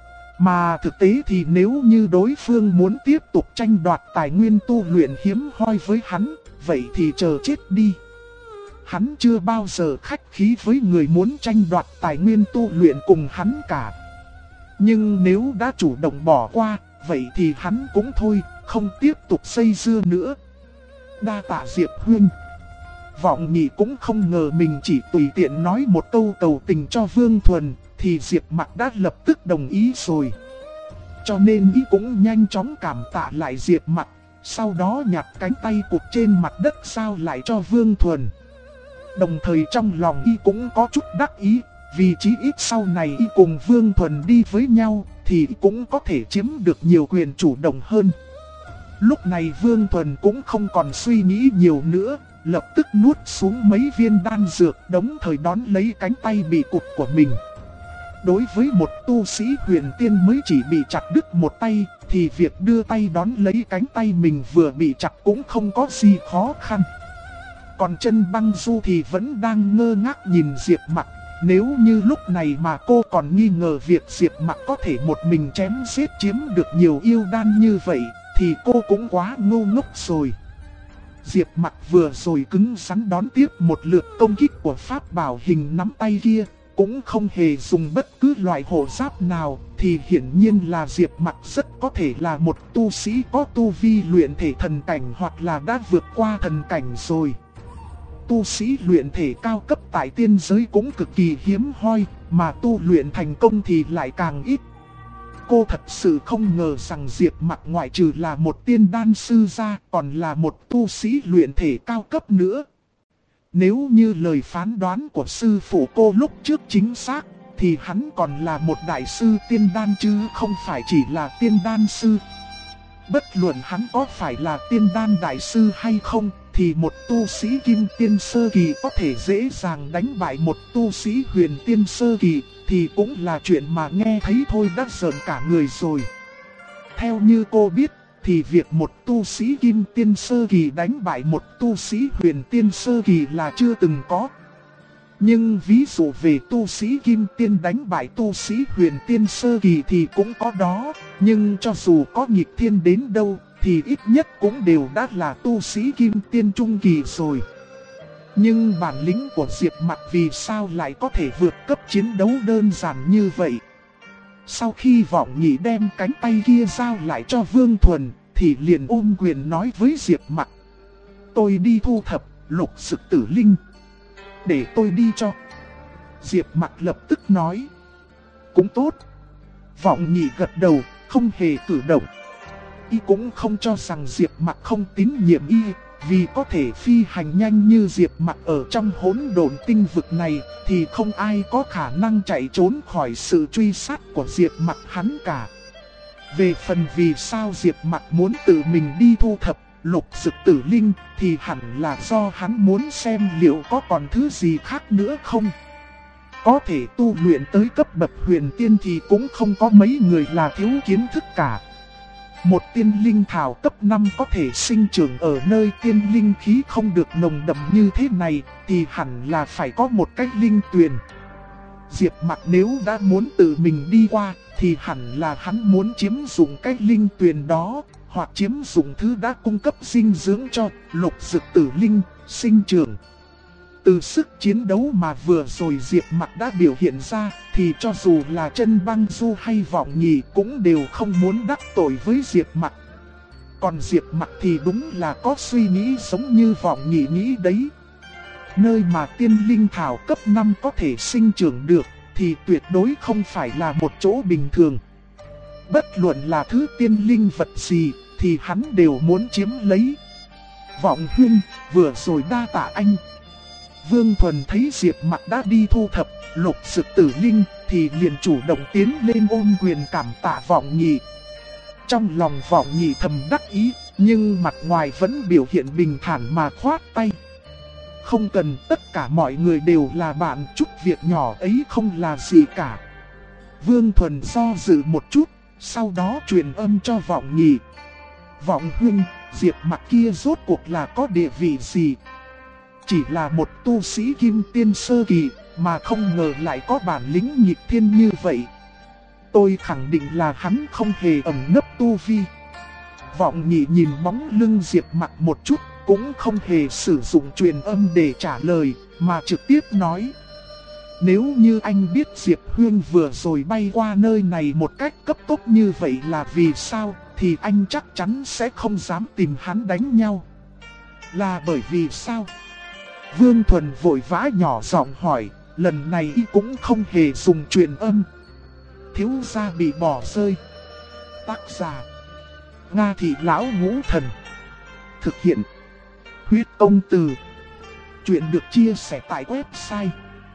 Mà thực tế thì nếu như đối phương muốn tiếp tục tranh đoạt tài nguyên tu luyện hiếm hoi với hắn, vậy thì chờ chết đi. Hắn chưa bao giờ khách khí với người muốn tranh đoạt tài nguyên tu luyện cùng hắn cả. Nhưng nếu đã chủ động bỏ qua, vậy thì hắn cũng thôi, không tiếp tục xây dưa nữa. Đa tạ Diệp Huynh. Vọng Nhị cũng không ngờ mình chỉ tùy tiện nói một câu cầu tình cho Vương Thuần, thì Diệp Mặc đã lập tức đồng ý rồi. Cho nên y cũng nhanh chóng cảm tạ lại Diệp Mặc, sau đó nhặt cánh tay cụt trên mặt đất giao lại cho Vương Thuần. Đồng thời trong lòng y cũng có chút đắc ý, vì chí ít sau này y cùng Vương Thuần đi với nhau, thì y cũng có thể chiếm được nhiều quyền chủ động hơn. Lúc này Vương Thuần cũng không còn suy nghĩ nhiều nữa, lập tức nuốt xuống mấy viên đan dược, đồng thời đón lấy cánh tay bị cụt của mình. Đối với một tu sĩ huyền tiên mới chỉ bị chặt đứt một tay, thì việc đưa tay đón lấy cánh tay mình vừa bị chặt cũng không có gì khó khăn. Còn Chân Băng Du thì vẫn đang ngơ ngác nhìn Diệp Mặc. Nếu như lúc này mà cô còn nghi ngờ việc Diệp Mặc có thể một mình chém giết chiếm được nhiều yêu đan như vậy, thì cô cũng quá ngu ngốc rồi. Diệp Mặc vừa rồi cứng rắn đón tiếp một lượt công kích của pháp bảo hình nắm tay kia, cũng không hề dùng bất cứ loại hộ giáp nào, thì hiển nhiên là Diệp Mặc rất có thể là một tu sĩ có tu vi luyện thể thần cảnh hoặc là đã vượt qua thần cảnh rồi. Tu sĩ luyện thể cao cấp tại tiên giới cũng cực kỳ hiếm hoi, mà tu luyện thành công thì lại càng ít. Cô thật sự không ngờ rằng Diệp Mặc ngoại trừ là một tiên đan sư ra, còn là một tu sĩ luyện thể cao cấp nữa. Nếu như lời phán đoán của sư phụ cô lúc trước chính xác, thì hắn còn là một đại sư tiên đan chứ không phải chỉ là tiên đan sư. Bất luận hắn có phải là tiên đan đại sư hay không, thì một tu sĩ kim tiên sơ kỳ có thể dễ dàng đánh bại một tu sĩ huyền tiên sơ kỳ, thì cũng là chuyện mà nghe thấy thôi đã rợn cả người rồi. Theo như cô biết, thì việc một tu sĩ kim tiên sơ kỳ đánh bại một tu sĩ huyền tiên sơ kỳ là chưa từng có. Nhưng ví dụ về tu sĩ kim tiên đánh bại tu sĩ huyền tiên sơ kỳ thì cũng có đó. Nhưng cho dù có nghịch thiên đến đâu, thì ít nhất cũng đều đã là tu sĩ kim tiên trung kỳ rồi. Nhưng bản lĩnh của Diệp Mặc vì sao lại có thể vượt cấp chiến đấu đơn giản như vậy? Sau khi Vọng Nhị đem cánh tay kia giao lại cho Vương Thuần, thì liền ôm quyền nói với Diệp Mặc. Tôi đi thu thập, lục sực tử linh. Để tôi đi cho. Diệp Mặc lập tức nói. Cũng tốt. Vọng Nhị gật đầu, không hề cử động. Y cũng không cho rằng Diệp Mặc không tín nhiệm y, Vì có thể phi hành nhanh như Diệp Mặc ở trong hỗn độn tinh vực này, thì không ai có khả năng chạy trốn khỏi sự truy sát của Diệp Mặc hắn cả. Về phần vì sao Diệp Mặc muốn tự mình đi thu thập lục dực tử linh, thì hẳn là do hắn muốn xem liệu có còn thứ gì khác nữa không. Có thể tu luyện tới cấp bậc huyền tiên thì cũng không có mấy người là thiếu kiến thức cả. Một tiên linh thảo cấp 5 có thể sinh trưởng ở nơi tiên linh khí không được nồng đậm như thế này, thì hẳn là phải có một cái linh tuyền. Diệp Mặc nếu đã muốn tự mình đi qua, thì hẳn là hắn muốn chiếm dụng cái linh tuyền đó, hoặc chiếm dụng thứ đã cung cấp dinh dưỡng cho lục dực tử linh sinh trưởng. Từ sức chiến đấu mà vừa rồi Diệp Mặc đã biểu hiện ra, thì cho dù là Chân Băng Du hay Vọng Nhì cũng đều không muốn đắc tội với Diệp Mặc. Còn Diệp Mặc thì đúng là có suy nghĩ giống như Vọng Nhì nghĩ đấy. Nơi mà tiên linh thảo cấp 5 có thể sinh trưởng được, thì tuyệt đối không phải là một chỗ bình thường. Bất luận là thứ tiên linh vật gì, thì hắn đều muốn chiếm lấy. Vọng huynh, vừa rồi đa tạ anh. Vương Thuần thấy Diệp Mặc đã đi thu thập lục dực tử linh, thì liền chủ động tiến lên ôm quyền cảm tạ Vọng Nhì. Trong lòng Vọng Nhì thầm đắc ý, nhưng mặt ngoài vẫn biểu hiện bình thản mà khoát tay. Không cần, tất cả mọi người đều là bạn, chút việc nhỏ ấy không là gì cả. Vương Thuần do dự một chút, sau đó truyền âm cho Vọng Nhì. Vọng huynh, Diệp Mặc kia rốt cuộc là có địa vị gì? Chỉ là một tu sĩ kim tiên sơ kỳ, mà không ngờ lại có bản lĩnh nghịch thiên như vậy. Tôi khẳng định là hắn không hề ẩn nấp tu vi. Vọng Nhì nhìn bóng lưng Diệp Mặc một chút, cũng không hề sử dụng truyền âm để trả lời, mà trực tiếp nói. Nếu như anh biết Diệp Huyên vừa rồi bay qua nơi này một cách cấp tốc như vậy là vì sao, thì anh chắc chắn sẽ không dám tìm hắn đánh nhau. Là bởi vì sao? Vương Thuần vội vã nhỏ giọng hỏi, lần này y cũng không hề dùng truyền âm. Thiếu gia bị bỏ rơi. Tác giả Nga Thị Lão Ngũ Thần. Thực hiện Huyết Công Từ. Chuyện được chia sẻ tại website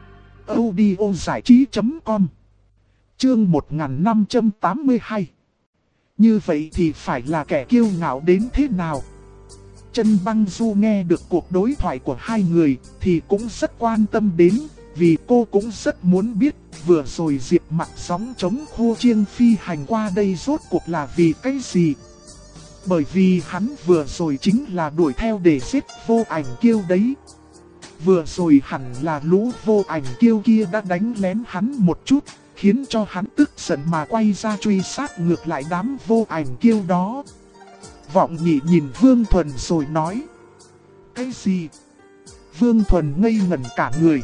audiozảichí.com. Chương 1582. Như vậy thì phải là kẻ kiêu ngạo đến thế nào? Chân Băng Du nghe được cuộc đối thoại của hai người thì cũng rất quan tâm đến, vì cô cũng rất muốn biết vừa rồi Diệp Mặc sóng chống khô chiêng phi hành qua đây rốt cuộc là vì cái gì. Bởi vì hắn vừa rồi chính là đuổi theo để giết Vô Ảnh Kiêu đấy. Vừa rồi hẳn là lũ Vô Ảnh Kiêu kia đã đánh lén hắn một chút, khiến cho hắn tức giận mà quay ra truy sát ngược lại đám Vô Ảnh Kiêu đó. Vọng Nhì nhìn Vương Thuần rồi nói. Cái gì? Vương Thuần ngây ngẩn cả người.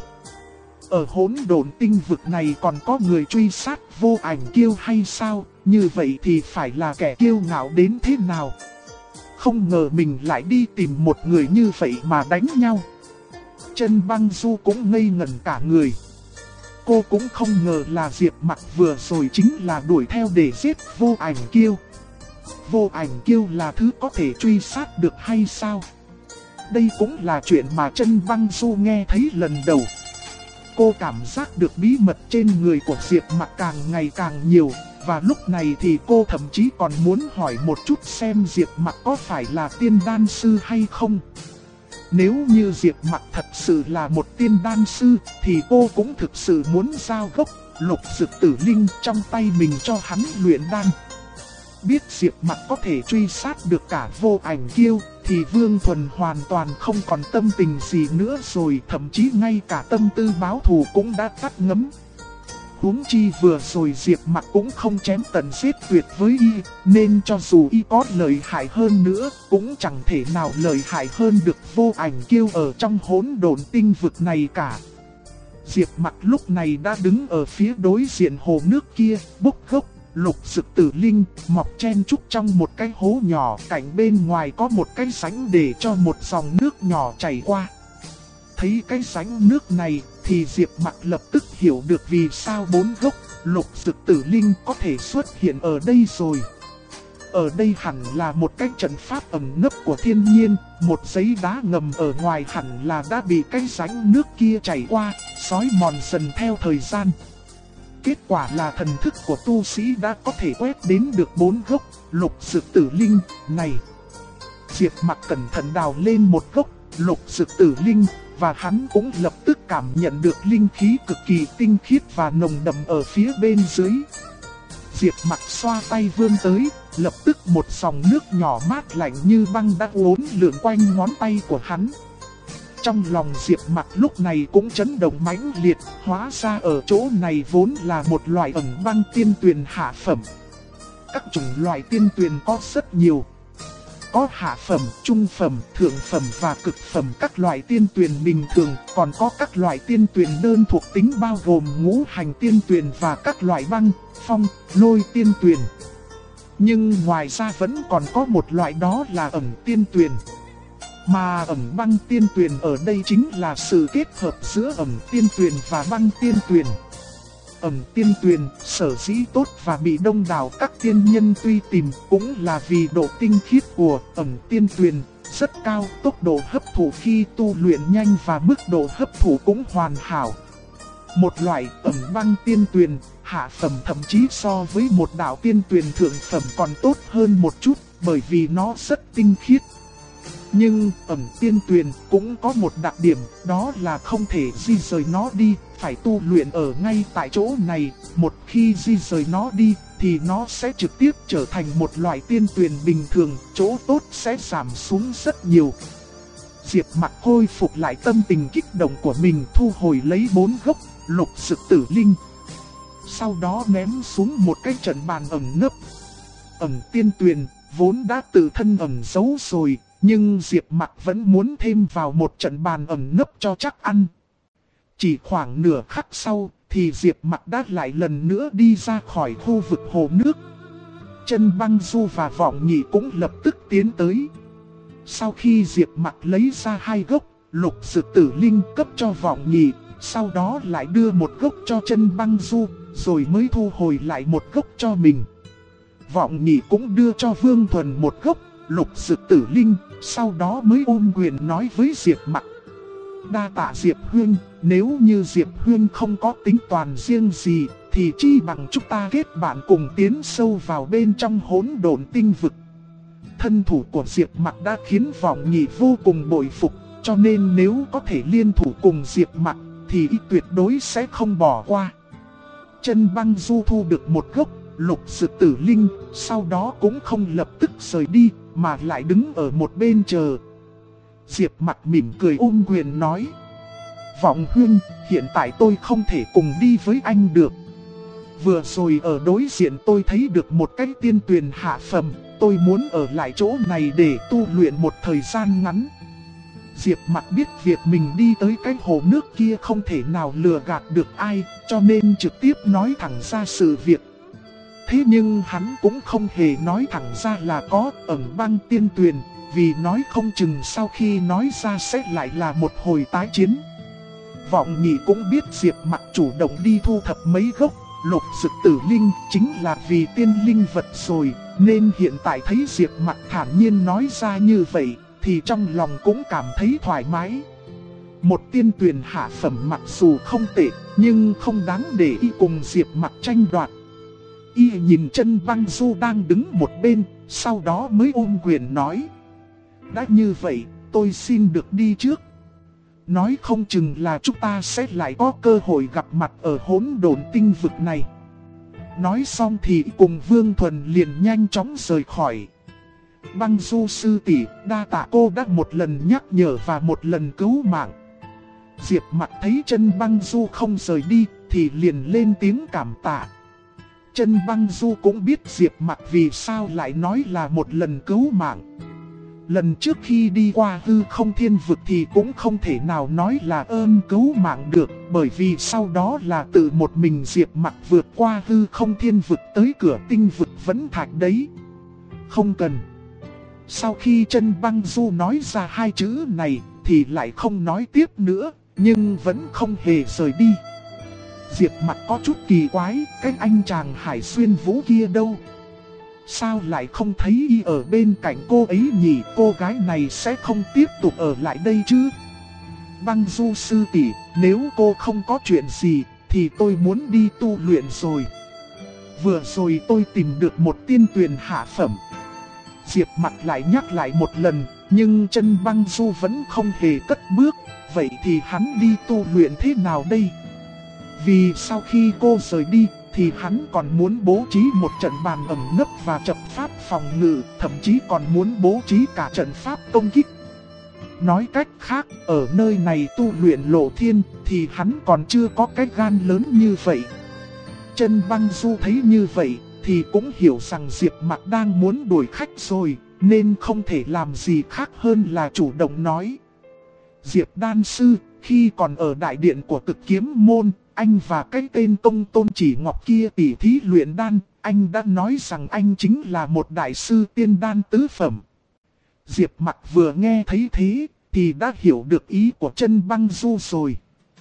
Ở hỗn độn tinh vực này còn có người truy sát Vô Ảnh Kiêu hay sao? Như vậy thì phải là kẻ kiêu ngạo đến thế nào? Không ngờ mình lại đi tìm một người như vậy mà đánh nhau. Chân Băng Du cũng ngây ngẩn cả người. Cô cũng không ngờ là Diệp Mặc vừa rồi chính là đuổi theo để giết Vô Ảnh Kiêu. Vô Ảnh Kiêu là thứ có thể truy sát được hay sao? Đây cũng là chuyện mà Chân Băng Du nghe thấy lần đầu. Cô cảm giác được bí mật trên người của Diệp Mặc càng ngày càng nhiều. Và lúc này thì cô thậm chí còn muốn hỏi một chút xem Diệp Mặc có phải là tiên đan sư hay không. Nếu như Diệp Mặc thật sự là một tiên đan sư, thì cô cũng thực sự muốn giao gốc lục dực tử linh trong tay mình cho hắn luyện đan. Biết Diệp Mặc có thể truy sát được cả Vô Ảnh Kiêu, thì Vương Thuần hoàn toàn không còn tâm tình gì nữa rồi, thậm chí ngay cả tâm tư báo thù cũng đã tắt ngấm. Huống chi vừa rồi Diệp Mặc cũng không chém tận giết tuyệt với y, nên cho dù y có lợi hại hơn nữa, cũng chẳng thể nào lợi hại hơn được Vô Ảnh Kiêu ở trong hỗn độn tinh vực này cả. Diệp Mặc lúc này đã đứng ở phía đối diện hồ nước kia, bốc gốc lục dực tử linh, mọc chen chúc trong một cái hố nhỏ, cạnh bên ngoài có một cái rãnh để cho một dòng nước nhỏ chảy qua. Thấy cái rãnh nước này thì Diệp Mặc lập tức hiểu được vì sao 4 gốc lục dực tử linh có thể xuất hiện ở đây rồi. Ở đây hẳn là một cái trận pháp ẩn nấp của thiên nhiên, một giấy đá ngầm ở ngoài hẳn là đã bị cái rãnh nước kia chảy qua, xói mòn dần theo thời gian. Kết quả là thần thức của tu sĩ đã có thể quét đến được 4 gốc lục dược tử linh này. Diệp Mặc cẩn thận đào lên một gốc lục dược tử linh, và hắn cũng lập tức cảm nhận được linh khí cực kỳ tinh khiết và nồng đậm ở phía bên dưới. Diệp Mặc xoa tay vươn tới, lập tức một dòng nước nhỏ mát lạnh như băng đã uốn lượn quanh ngón tay của hắn. Trong lòng Diệp Mặc lúc này cũng chấn động mãnh liệt, hóa ra ở chỗ này vốn là một loại ẩn băng tiên tuyền hạ phẩm. Các chủng loại tiên tuyền có rất nhiều. Có hạ phẩm, trung phẩm, thượng phẩm và cực phẩm các loại tiên tuyền bình thường, còn có các loại tiên tuyền đơn thuộc tính bao gồm ngũ hành tiên tuyền và các loại băng, phong, lôi tiên tuyền. Nhưng ngoài ra vẫn còn có một loại đó là ẩn tiên tuyền. Mà ẩn băng tiên tuyền ở đây chính là sự kết hợp giữa ẩn tiên tuyền và băng tiên tuyền. Ẩn tiên tuyền sở dĩ tốt và bị đông đảo các tiên nhân truy tìm cũng là vì độ tinh khiết của ẩn tiên tuyền rất cao, tốc độ hấp thụ khi tu luyện nhanh và mức độ hấp thụ cũng hoàn hảo. Một loại ẩn băng tiên tuyền hạ phẩm thậm chí so với một đạo tiên tuyền thượng phẩm còn tốt hơn một chút bởi vì nó rất tinh khiết. Nhưng ẩn tiên tuyền cũng có một đặc điểm, đó là không thể di rời nó đi, phải tu luyện ở ngay tại chỗ này. Một khi di rời nó đi thì nó sẽ trực tiếp trở thành một loại tiên tuyền bình thường, chỗ tốt sẽ giảm xuống rất nhiều. Diệp Mặc khôi phục lại tâm tình kích động của mình, thu hồi lấy 4 gốc lục dược tử linh. Sau đó ném xuống một cái trận bàn ẩn nấp. Ẩn tiên tuyền vốn đã tự thân ẩn giấu rồi, nhưng Diệp Mặc vẫn muốn thêm vào một trận bàn ẩn nấp cho chắc ăn. Chỉ khoảng nửa khắc sau thì Diệp Mặc đã lại lần nữa đi ra khỏi khu vực hồ nước. Chân Băng Du và Vọng Nhị cũng lập tức tiến tới. Sau khi Diệp Mặc lấy ra 2 gốc lục dược tử linh cấp cho Vọng Nhị, sau đó lại đưa một gốc cho Chân Băng Du, rồi mới thu hồi lại một gốc cho mình. Vọng Nhị cũng đưa cho Vương Thuần một gốc lục dược tử linh, sau đó mới ôm quyền nói với Diệp Mặc: đa tạ Diệp Huynh, nếu như Diệp Huynh không có tính toán riêng gì, thì chi bằng chúng ta kết bạn cùng tiến sâu vào bên trong hỗn độn tinh vực. Thân thủ của Diệp Mặc đã khiến Vọng Nhị vô cùng bội phục, cho nên nếu có thể liên thủ cùng Diệp Mặc thì y tuyệt đối sẽ không bỏ qua. Chân Băng Du thu được một gốc lục dược tử linh, sau đó cũng không lập tức rời đi, mà lại đứng ở một bên chờ. Diệp Mặc mỉm cười ôm quyền nói: Vọng Huynh, hiện tại tôi không thể cùng đi với anh được. Vừa rồi ở đối diện tôi thấy được một cái tiên tuyền hạ phẩm, tôi muốn ở lại chỗ này để tu luyện một thời gian ngắn. Diệp Mặc biết việc mình đi tới cái hồ nước kia không thể nào lừa gạt được ai, cho nên trực tiếp nói thẳng ra sự việc. Thế nhưng hắn cũng không hề nói thẳng ra là có ẩn băng tiên tuyền, vì nói không chừng sau khi nói ra sẽ lại là một hồi tái chiến. Vọng Nhị cũng biết Diệp Mặc chủ động đi thu thập mấy gốc lục dược tử linh chính là vì tiên linh vật rồi, nên hiện tại thấy Diệp Mặc thản nhiên nói ra như vậy thì trong lòng cũng cảm thấy thoải mái. Một tiên tuyền hạ phẩm mặc dù không tệ, nhưng không đáng để y cùng Diệp Mặc tranh đoạt. Y nhìn Chân Băng Du đang đứng một bên, sau đó mới ôm quyền nói: đã như vậy, tôi xin được đi trước. Nói không chừng là chúng ta sẽ lại có cơ hội gặp mặt ở hỗn độn tinh vực này. Nói xong thì cùng Vương Thuần liền nhanh chóng rời khỏi. Băng Du sư tỷ, đa tạ cô đã một lần nhắc nhở và một lần cứu mạng. Diệp Mặc thấy Chân Băng Du không rời đi thì liền lên tiếng cảm tạ. Chân Băng Du cũng biết Diệp Mặc vì sao lại nói là một lần cứu mạng. Lần trước khi đi qua hư không thiên vực thì cũng không thể nào nói là ơn cứu mạng được, bởi vì sau đó là tự một mình Diệp Mặc vượt qua hư không thiên vực tới cửa tinh vực Vẫn Thạch đấy. Không cần. Sau khi Chân Băng Du nói ra 2 chữ này thì lại không nói tiếp nữa, nhưng vẫn không hề rời đi. Diệp Mặc có chút kỳ quái, cái anh chàng Hải Xuyên Vũ kia đâu? Sao lại không thấy y ở bên cạnh cô ấy nhỉ? Cô gái này sẽ không tiếp tục ở lại đây chứ? Băng Du sư tỷ, nếu cô không có chuyện gì thì tôi muốn đi tu luyện rồi. Vừa rồi tôi tìm được một tiên tuyền hạ phẩm. Diệp Mặc lại nhắc lại một lần, nhưng chân Băng Du vẫn không hề cất bước. Vậy thì hắn đi tu luyện thế nào đây? Vì sau khi cô rời đi thì hắn còn muốn bố trí một trận bàn ẩn nấp và trận pháp phòng ngự, thậm chí còn muốn bố trí cả trận pháp công kích. Nói cách khác, ở nơi này tu luyện lộ thiên thì hắn còn chưa có cái gan lớn như vậy. Chân Băng Du thấy như vậy thì cũng hiểu rằng Diệp Mặc đang muốn đuổi khách rồi, nên không thể làm gì khác hơn là chủ động nói. Diệp đan sư, khi còn ở đại điện của Cực Kiếm môn, anh và cái tên Công Tôn Chỉ Ngọc kia tỉ thí luyện đan, anh đã nói rằng anh chính là một đại sư tiên đan tứ phẩm. Diệp Mặc vừa nghe thấy thế thì đã hiểu được ý của chân Băng Du rồi.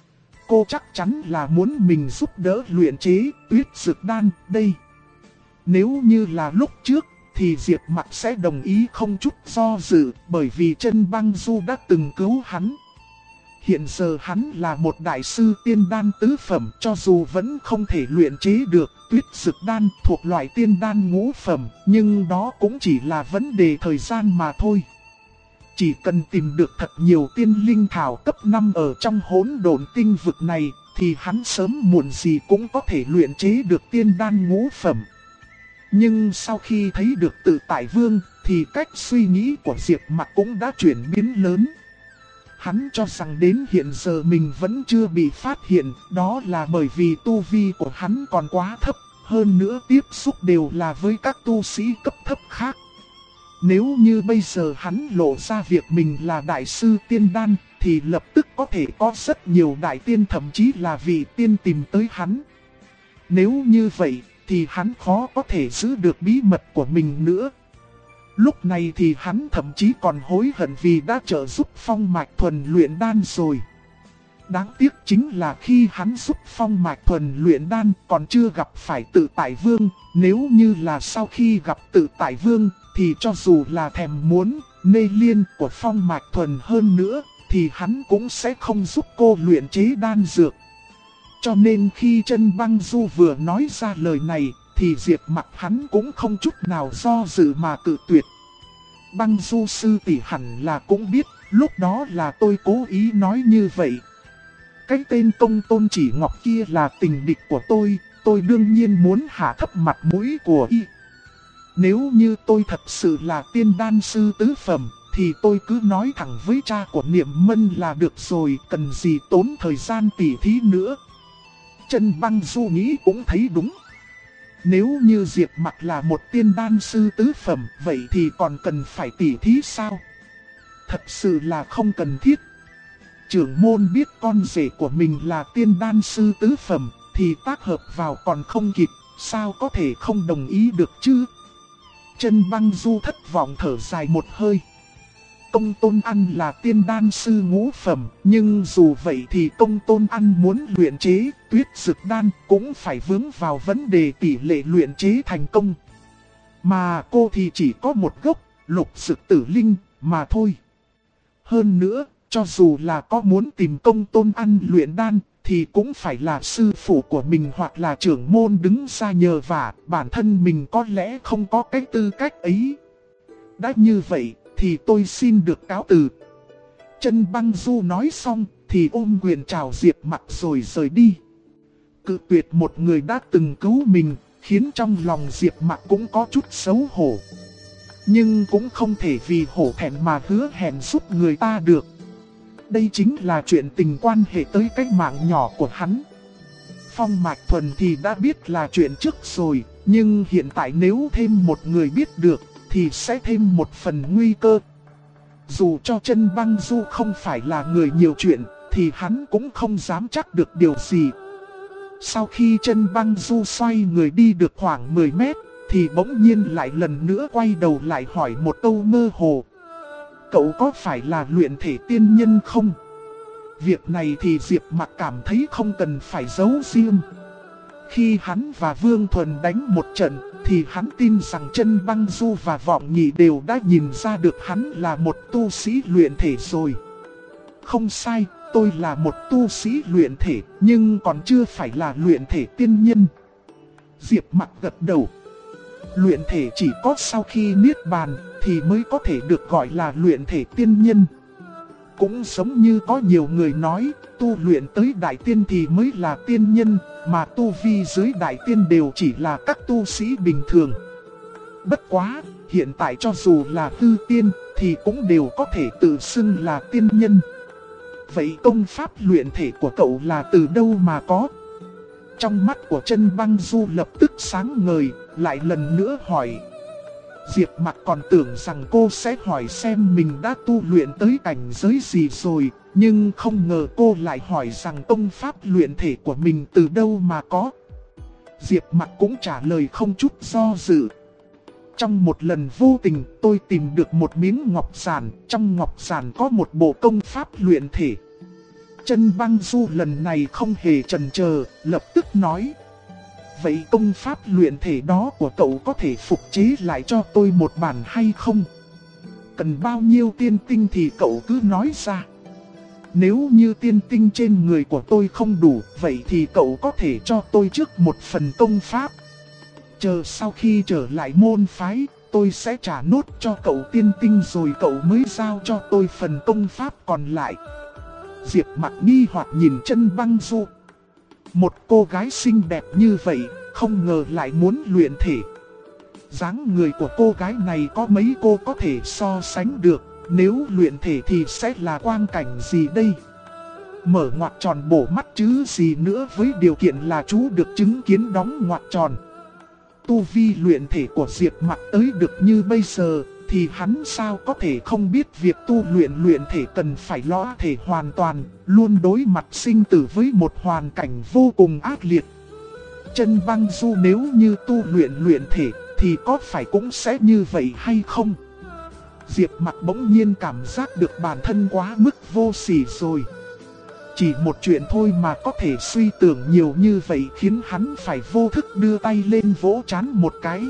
Cô chắc chắn là muốn mình giúp đỡ luyện chế tuyết dược đan đây. Nếu như là lúc trước thì Diệp Mặc sẽ đồng ý không chút do dự, bởi vì chân Băng Du đã từng cứu hắn. Hiện giờ hắn là một đại sư tiên đan tứ phẩm, cho dù vẫn không thể luyện chế được tuyết dược đan thuộc loại tiên đan ngũ phẩm, nhưng đó cũng chỉ là vấn đề thời gian mà thôi. Chỉ cần tìm được thật nhiều tiên linh thảo cấp 5 ở trong hỗn độn tinh vực này, thì hắn sớm muộn gì cũng có thể luyện chế được tiên đan ngũ phẩm. Nhưng sau khi thấy được Tự Tại Vương, thì cách suy nghĩ của Diệp Mặc cũng đã chuyển biến lớn. Hắn cho rằng đến hiện giờ mình vẫn chưa bị phát hiện, đó là bởi vì tu vi của hắn còn quá thấp, hơn nữa tiếp xúc đều là với các tu sĩ cấp thấp khác. Nếu như bây giờ hắn lộ ra việc mình là đại sư tiên đan, thì lập tức có thể có rất nhiều đại tiên, thậm chí là vị tiên tìm tới hắn. Nếu như vậy, thì hắn khó có thể giữ được bí mật của mình nữa. Lúc này thì hắn thậm chí còn hối hận vì đã trợ giúp Phong Mạch Thuần luyện đan rồi. Đáng tiếc chính là khi hắn giúp Phong Mạch Thuần luyện đan còn chưa gặp phải Tự Tại Vương. Nếu như là sau khi gặp Tự Tại Vương thì cho dù là thèm muốn nê liên của Phong Mạch Thuần hơn nữa thì hắn cũng sẽ không giúp cô luyện chế đan dược. Cho nên khi chân Băng Du vừa nói ra lời này thì Diệp Mặc hắn cũng không chút nào do dự mà cự tuyệt. Băng Du sư tỷ hẳn là cũng biết, lúc đó là tôi cố ý nói như vậy. Cái tên Công Tôn Chỉ Ngọc kia là tình địch của tôi đương nhiên muốn hạ thấp mặt mũi của y. Nếu như tôi thật sự là tiên đan sư tứ phẩm, thì tôi cứ nói thẳng với cha của Niệm Mân là được rồi, cần gì tốn thời gian tỉ thí nữa. Chân Băng Du nghĩ cũng thấy đúng. Nếu như Diệp Mặc là một tiên đan sư tứ phẩm, vậy thì còn cần phải tỉ thí sao? Thật sự là không cần thiết. Trưởng môn biết con rể của mình là tiên đan sư tứ phẩm, thì tác hợp vào còn không kịp, sao có thể không đồng ý được chứ? Chân Băng Du thất vọng thở dài một hơi. Công Tôn Ăn là tiên đan sư ngũ phẩm, nhưng dù vậy thì Công Tôn Ăn muốn luyện chế tuyết dược đan cũng phải vướng vào vấn đề tỷ lệ luyện chế thành công. Mà cô thì chỉ có một gốc, lục dược tử linh, mà thôi. Hơn nữa, cho dù là có muốn tìm Công Tôn Ăn luyện đan, thì cũng phải là sư phụ của mình hoặc là trưởng môn đứng ra nhờ vả, bản thân mình có lẽ không có cái tư cách ấy. Đã như vậy, thì tôi xin được cáo từ. Chân Băng Du nói xong thì ôm quyền chào Diệp Mặc rồi rời đi. Cự tuyệt một người đã từng cứu mình, khiến trong lòng Diệp Mặc cũng có chút xấu hổ. Nhưng cũng không thể vì hổ thẹn mà hứa hẹn giúp người ta được. Đây chính là chuyện tình quan hệ tới cái mạng nhỏ của hắn. Phong Mạch Thuần thì đã biết là chuyện trước rồi, nhưng hiện tại nếu thêm một người biết được thì sẽ thêm một phần nguy cơ. Dù cho chân Băng Du không phải là người nhiều chuyện, thì hắn cũng không dám chắc được điều gì. Sau khi chân Băng Du xoay người đi được khoảng 10 mét, thì bỗng nhiên lại lần nữa quay đầu lại hỏi một câu mơ hồ. Cậu có phải là luyện thể tiên nhân không? Việc này thì Diệp Mặc cảm thấy không cần phải giấu riêng. khi hắn và Vương Thuần đánh một trận, thì hắn tin rằng Chân Băng Du và Vọng Nhị đều đã nhìn ra được hắn là một tu sĩ luyện thể rồi. Không sai, tôi là một tu sĩ luyện thể, nhưng còn chưa phải là luyện thể tiên nhân. Diệp Mặc gật đầu. Luyện thể chỉ có sau khi niết bàn thì mới có thể được gọi là luyện thể tiên nhân. Cũng giống như có nhiều người nói, tu luyện tới đại tiên thì mới là tiên nhân, mà tu vi dưới đại tiên đều chỉ là các tu sĩ bình thường. Bất quá, hiện tại cho dù là tư tiên thì cũng đều có thể tự xưng là tiên nhân. Vậy công pháp luyện thể của cậu là từ đâu mà có? Trong mắt của Chân Băng Du lập tức sáng ngời, lại lần nữa hỏi. Diệp Mặc còn tưởng rằng cô sẽ hỏi xem mình đã tu luyện tới cảnh giới gì rồi, nhưng không ngờ cô lại hỏi rằng công pháp luyện thể của mình từ đâu mà có. Diệp Mặc cũng trả lời không chút do dự. Trong một lần vô tình tôi tìm được một miếng ngọc giản, trong ngọc giản có một bộ công pháp luyện thể. Chân Băng Du lần này không hề chần chờ, lập tức nói. Vậy công pháp luyện thể đó của cậu có thể phục chế lại cho tôi một bản hay không? Cần bao nhiêu tiên tinh thì cậu cứ nói ra. Nếu như tiên tinh trên người của tôi không đủ, vậy thì cậu có thể cho tôi trước một phần công pháp. Chờ sau khi trở lại môn phái, tôi sẽ trả nốt cho cậu tiên tinh rồi cậu mới giao cho tôi phần công pháp còn lại. Diệp Mặc nghi hoặc nhìn Chân Băng Du. Một cô gái xinh đẹp như vậy, không ngờ lại muốn luyện thể. Dáng người của cô gái này có mấy cô có thể so sánh được, nếu luyện thể thì sẽ là quang cảnh gì đây? Mở ngoặc tròn bổ mắt chứ gì nữa, với điều kiện là chú được chứng kiến đóng ngoặc tròn. Tu vi luyện thể của Diệp Mặc tới được như bây giờ, thì hắn sao có thể không biết việc tu luyện thể cần phải lõa thể hoàn toàn, luôn đối mặt sinh tử với một hoàn cảnh vô cùng ác liệt. Chân Băng Du nếu như tu luyện thể thì có phải cũng sẽ như vậy hay không? Diệp Mặc bỗng nhiên cảm giác được bản thân quá mức vô sỉ rồi. Chỉ một chuyện thôi mà có thể suy tưởng nhiều như vậy khiến hắn phải vô thức đưa tay lên vỗ trán một cái.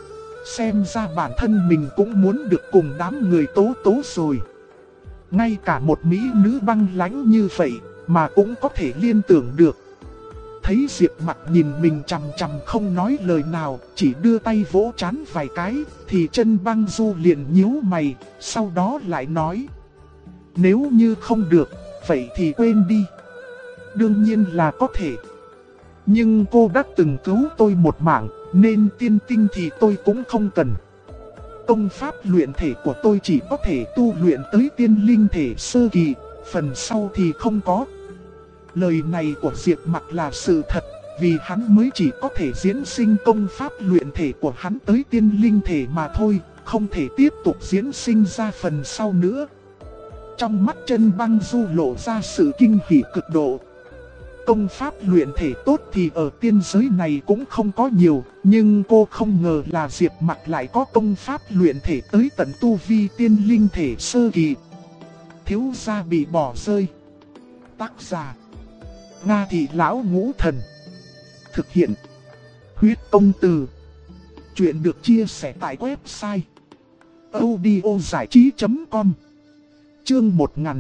Xem ra bản thân mình cũng muốn được cùng đám người tố tố rồi. Ngay cả một mỹ nữ băng lãnh như vậy mà cũng có thể liên tưởng được. Thấy Diệp Mặc nhìn mình chằm chằm không nói lời nào, chỉ đưa tay vỗ trán vài cái, thì Chân Băng Du liền nhíu mày, sau đó lại nói. Nếu như không được, vậy thì quên đi. Đương nhiên là có thể. Nhưng cô đã từng cứu tôi một mạng, nên tiên tinh thì tôi cũng không cần. Công pháp luyện thể của tôi chỉ có thể tu luyện tới tiên linh thể sơ kỳ, phần sau thì không có. Lời này của Diệp Mặc là sự thật, vì hắn mới chỉ có thể diễn sinh công pháp luyện thể của hắn tới tiên linh thể mà thôi, không thể tiếp tục diễn sinh ra phần sau nữa. Trong mắt Chân Băng Du lộ ra sự kinh hỉ cực độ. Công pháp luyện thể tốt thì ở tiên giới này cũng không có nhiều, nhưng cô không ngờ là Diệp Mặc lại có công pháp luyện thể tới tận tu vi tiên linh thể sơ kỳ. Thiếu gia bị bỏ rơi. Tác giả: Nga Thị Lão Ngũ Thần. Thực hiện: Huyết Công Từ. Chuyện được chia sẻ tại website audiozảichí.com. Chương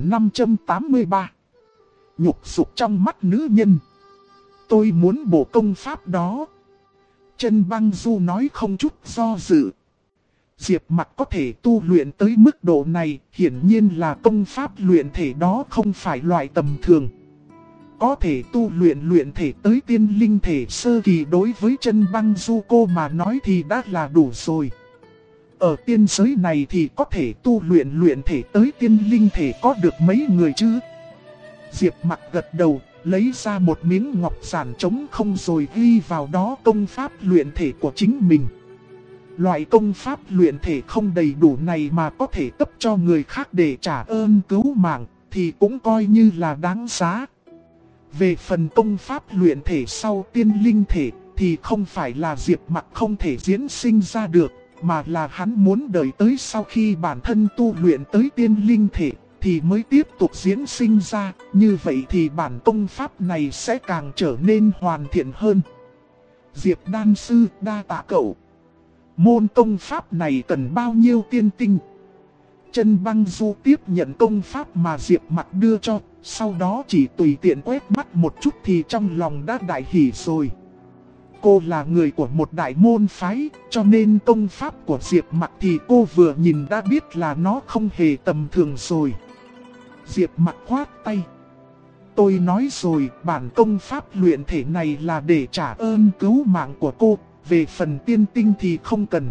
1583. Nhục dục trong mắt nữ nhân. Tôi muốn bộ công pháp đó. Chân Băng Du nói không chút do dự. Diệp Mặc có thể tu luyện tới mức độ này, hiển nhiên là công pháp luyện thể đó không phải loại tầm thường. Có thể tu luyện thể tới tiên linh thể sơ kỳ đối với Chân Băng Du cô mà nói thì đã là đủ rồi. Ở tiên giới này thì có thể tu luyện thể tới tiên linh thể có được mấy người chứ? Diệp Mặc gật đầu, lấy ra một miếng ngọc giản trống không rồi ghi vào đó công pháp luyện thể của chính mình. Loại công pháp luyện thể không đầy đủ này mà có thể cấp cho người khác để trả ơn cứu mạng thì cũng coi như là đáng giá. Về phần công pháp luyện thể sau tiên linh thể thì không phải là Diệp Mặc không thể diễn sinh ra được, mà là hắn muốn đợi tới sau khi bản thân tu luyện tới tiên linh thể thì mới tiếp tục diễn sinh ra, như vậy thì bản công pháp này sẽ càng trở nên hoàn thiện hơn. Diệp đan sư đa tạ cậu. Môn công pháp này cần bao nhiêu tiên tinh? Chân Băng Du tiếp nhận công pháp mà Diệp Mặc đưa cho, sau đó chỉ tùy tiện quét mắt một chút thì trong lòng đã đại hỉ rồi. Cô là người của một đại môn phái, cho nên công pháp của Diệp Mặc thì cô vừa nhìn đã biết là nó không hề tầm thường rồi. Diệp Mặc khoát tay. Tôi nói rồi, bản công pháp luyện thể này là để trả ơn cứu mạng của cô, về phần tiên tinh thì không cần.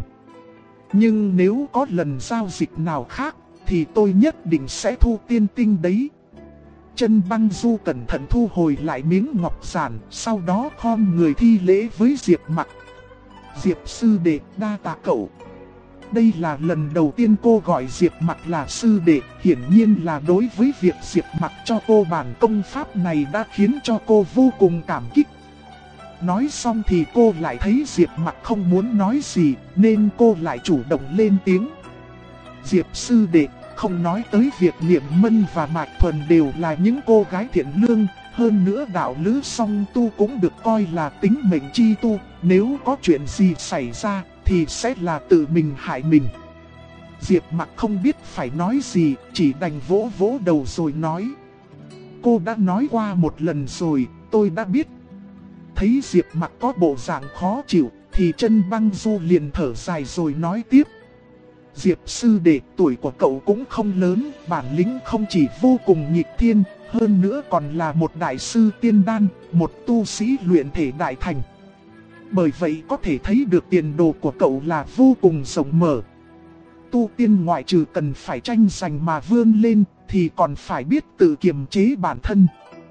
Nhưng nếu có lần giao dịch nào khác, thì tôi nhất định sẽ thu tiên tinh đấy. Chân Băng Du cẩn thận thu hồi lại miếng ngọc giản, sau đó khom người thi lễ với Diệp Mặc. Diệp sư đệ đa tạ cậu. Đây là lần đầu tiên cô gọi Diệp Mặc là sư đệ, hiển nhiên là đối với việc Diệp Mặc cho cô bản công pháp này đã khiến cho cô vô cùng cảm kích. Nói xong thì cô lại thấy Diệp Mặc không muốn nói gì, nên cô lại chủ động lên tiếng. Diệp sư đệ, không nói tới việc Niệm Mân và Mạch Thuần đều là những cô gái thiện lương, hơn nữa đạo lữ song tu cũng được coi là tính mệnh chi tu, nếu có chuyện gì xảy ra thì sẽ là tự mình hại mình. Diệp Mặc không biết phải nói gì, chỉ đành vỗ vỗ đầu rồi nói. Cô đã nói qua một lần rồi, tôi đã biết. Thấy Diệp Mặc có bộ dạng khó chịu, thì Chân Băng Du liền thở dài rồi nói tiếp. Diệp sư đệ, tuổi của cậu cũng không lớn, bản lĩnh không chỉ vô cùng nghịch thiên, hơn nữa còn là một đại sư tiên đan, một tu sĩ luyện thể đại thành. Bởi vậy có thể thấy được tiền đồ của cậu là vô cùng rộng mở. Tu tiên ngoại trừ cần phải tranh giành mà vươn lên, thì còn phải biết tự kiềm chế bản thân.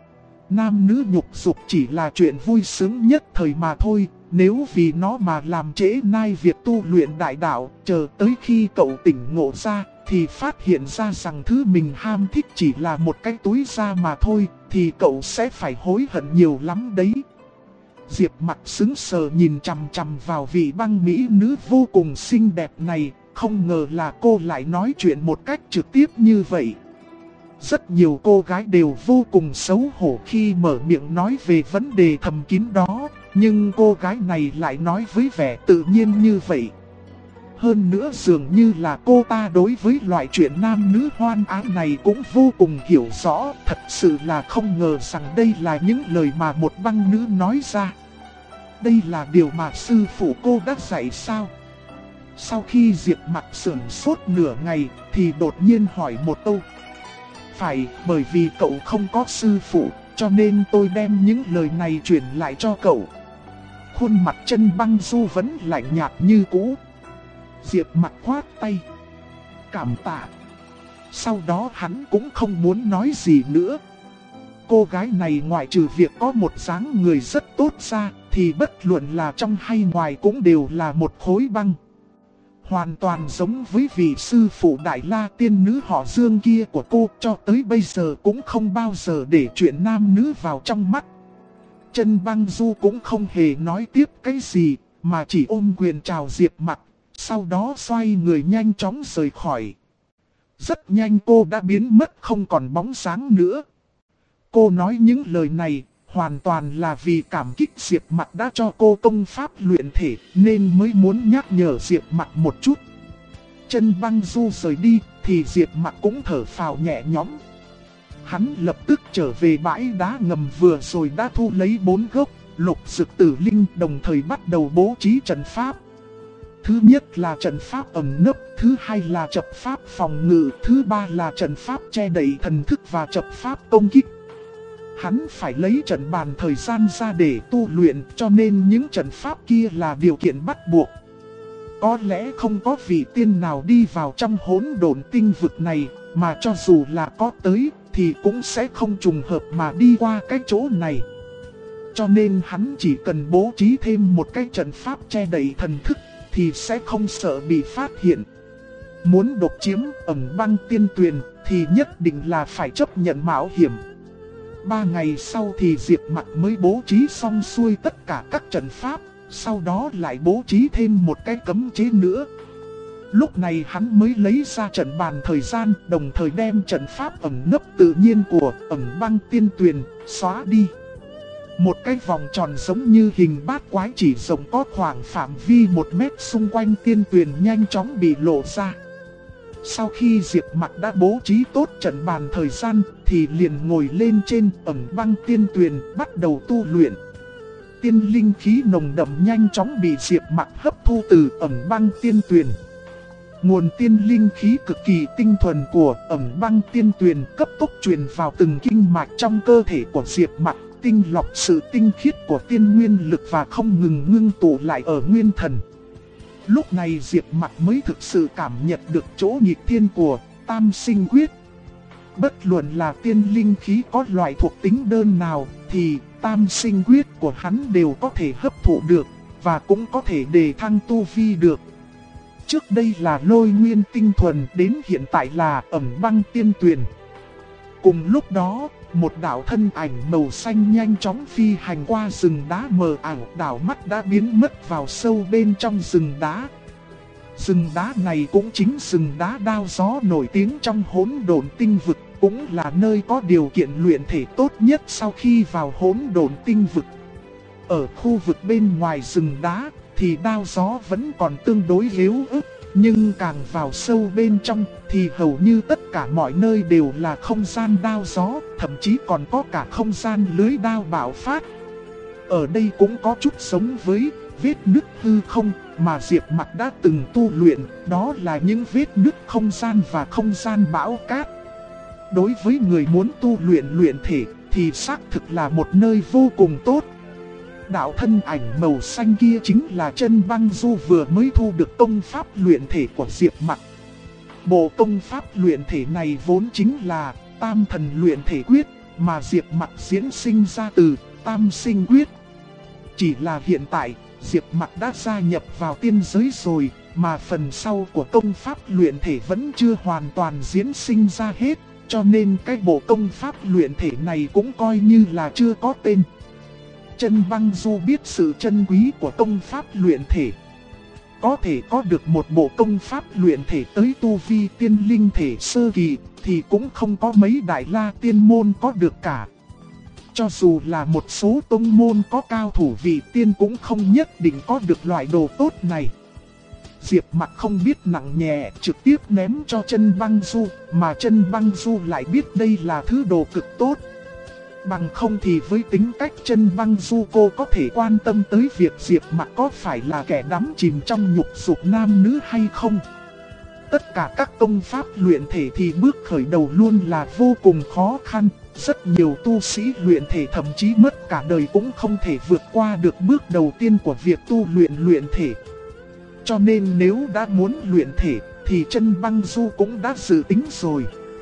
Nam nữ nhục dục chỉ là chuyện vui sướng nhất thời mà thôi, nếu vì nó mà làm trễ nai việc tu luyện đại đạo, chờ tới khi cậu tỉnh ngộ ra, thì phát hiện ra rằng thứ mình ham thích chỉ là một cái túi da mà thôi, thì cậu sẽ phải hối hận nhiều lắm đấy. Diệp Mặc sững sờ nhìn chằm chằm vào vị băng mỹ nữ vô cùng xinh đẹp này, không ngờ là cô lại nói chuyện một cách trực tiếp như vậy. Rất nhiều cô gái đều vô cùng xấu hổ khi mở miệng nói về vấn đề thầm kín đó, nhưng cô gái này lại nói với vẻ tự nhiên như vậy. Hơn nữa dường như là cô ta đối với loại chuyện nam nữ hoan ái này cũng vô cùng hiểu rõ, thật sự là không ngờ rằng đây là những lời mà một băng nữ nói ra. Đây là điều mà sư phụ cô đã dạy sao? Sau khi Diệp Mặc sửng sốt nửa ngày thì đột nhiên hỏi một câu. Phải, bởi vì cậu không có sư phụ, cho nên tôi đem những lời này truyền lại cho cậu. Khuôn mặt Chân Băng Du vẫn lạnh nhạt như cũ. Diệp Mặc khoát tay. Cảm tạ. Sau đó hắn cũng không muốn nói gì nữa. Cô gái này ngoại trừ việc có một dáng người rất tốt ra, thì bất luận là trong hay ngoài cũng đều là một khối băng. Hoàn toàn giống với vị sư phụ Đại La tiên nữ họ Dương kia của cô, cho tới bây giờ cũng không bao giờ để chuyện nam nữ vào trong mắt. Chân Băng Du cũng không hề nói tiếp cái gì, mà chỉ ôm quyền chào Diệp Mặc, sau đó xoay người nhanh chóng rời khỏi. Rất nhanh cô đã biến mất không còn bóng dáng nữa. Cô nói những lời này hoàn toàn là vì cảm kích Diệp Mặc đã cho cô công pháp luyện thể, nên mới muốn nhắc nhở Diệp Mặc một chút. Chân Băng Du rời đi thì Diệp Mặc cũng thở phào nhẹ nhõm. Hắn lập tức trở về bãi đá ngầm vừa rồi đã thu lấy 4 gốc lục dực tử linh, đồng thời bắt đầu bố trí trận pháp. Thứ nhất là trận pháp ẩn nấp, thứ hai là trận pháp phòng ngự, thứ ba là trận pháp che đậy thần thức và trận pháp công kích. Hắn phải lấy trận bàn thời gian ra để tu luyện, cho nên những trận pháp kia là điều kiện bắt buộc. Có lẽ không có vị tiên nào đi vào trong hỗn độn tinh vực này, mà cho dù là có tới thì cũng sẽ không trùng hợp mà đi qua cái chỗ này. Cho nên hắn chỉ cần bố trí thêm một cái trận pháp che đậy thần thức thì sẽ không sợ bị phát hiện. Muốn độc chiếm ẩn băng tiên tuyền thì nhất định là phải chấp nhận mạo hiểm. 3 ngày sau thì Diệp Mặc mới bố trí xong xuôi tất cả các trận pháp, sau đó lại bố trí thêm một cái cấm chế nữa. Lúc này hắn mới lấy ra trận bàn thời gian, đồng thời đem trận pháp ẩn nấp tự nhiên của ẩn băng tiên tuyền xóa đi. Một cái vòng tròn giống như hình bát quái chỉ rộng có khoảng phạm vi 1 mét xung quanh tiên tuyền nhanh chóng bị lộ ra. Sau khi Diệp Mặc đã bố trí tốt trận bàn thời gian thì liền ngồi lên trên ẩm băng tiên tuyền bắt đầu tu luyện. Tiên linh khí nồng đậm nhanh chóng bị Diệp Mặc hấp thu từ ẩm băng tiên tuyền. Nguồn tiên linh khí cực kỳ tinh thuần của ẩm băng tiên tuyền cấp tốc truyền vào từng kinh mạch trong cơ thể của Diệp Mặc, tinh lọc sự tinh khiết của tiên nguyên lực và không ngừng ngưng tụ lại ở nguyên thần. Lúc này Diệp Mặc mới thực sự cảm nhận được chỗ nghịch thiên của Tam Sinh Quyết. Bất luận là tiên linh khí có loại thuộc tính đơn nào thì Tam Sinh Quyết của hắn đều có thể hấp thụ được và cũng có thể đề thăng tu vi được. Trước đây là lôi nguyên tinh thuần, đến hiện tại là ẩm băng tiên tuyền. Cùng lúc đó, một đạo thân ảnh màu xanh nhanh chóng phi hành qua rừng đá mờ ảo, đảo mắt đã biến mất vào sâu bên trong rừng đá. Rừng đá này cũng chính rừng đá đao gió nổi tiếng trong hỗn độn tinh vực, cũng là nơi có điều kiện luyện thể tốt nhất sau khi vào hỗn độn tinh vực. Ở khu vực bên ngoài rừng đá thì đao gió vẫn còn tương đối yếu ớt, nhưng càng vào sâu bên trong thì hầu như tất cả mọi nơi đều là không gian đao gió, thậm chí còn có cả không gian lưới đao bạo phát. Ở đây cũng có chút giống với vết nứt hư không mà Diệp Mặc đã từng tu luyện, đó là những vết nứt không gian và không gian bão cát. Đối với người muốn tu luyện thể thì xác thực là một nơi vô cùng tốt. Đạo thân ảnh màu xanh kia chính là Chân Băng Du vừa mới thu được công pháp luyện thể của Diệp Mặc. Bộ công pháp luyện thể này vốn chính là Tam Thần Luyện Thể Quyết mà Diệp Mặc diễn sinh ra từ Tam Sinh Quyết. Chỉ là hiện tại Diệp Mặc đã gia nhập vào tiên giới rồi, mà phần sau của công pháp luyện thể vẫn chưa hoàn toàn diễn sinh ra hết, cho nên cái bộ công pháp luyện thể này cũng coi như là chưa có tên. Chân Băng Du biết sự chân quý của công pháp luyện thể. Có thể có được một bộ công pháp luyện thể tới tu vi tiên linh thể sơ kỳ thì cũng không có mấy đại la tiên môn có được cả. Cho dù là một số tông môn có cao thủ vị tiên cũng không nhất định có được loại đồ tốt này. Diệp Mặc không biết nặng nhẹ, trực tiếp ném cho Chân Băng Du, mà Chân Băng Du lại biết đây là thứ đồ cực tốt. Bằng không thì với tính cách Chân Băng Du, cô có thể quan tâm tới việc Diệp Mặc có phải là kẻ đắm chìm trong nhục dục nam nữ hay không. Tất cả các công pháp luyện thể thì bước khởi đầu luôn là vô cùng khó khăn. Rất nhiều tu sĩ luyện thể thậm chí mất cả đời cũng không thể vượt qua được bước đầu tiên của việc tu luyện thể. Cho nên nếu đã muốn luyện thể thì Chân Băng Du cũng đã dự tính rồi.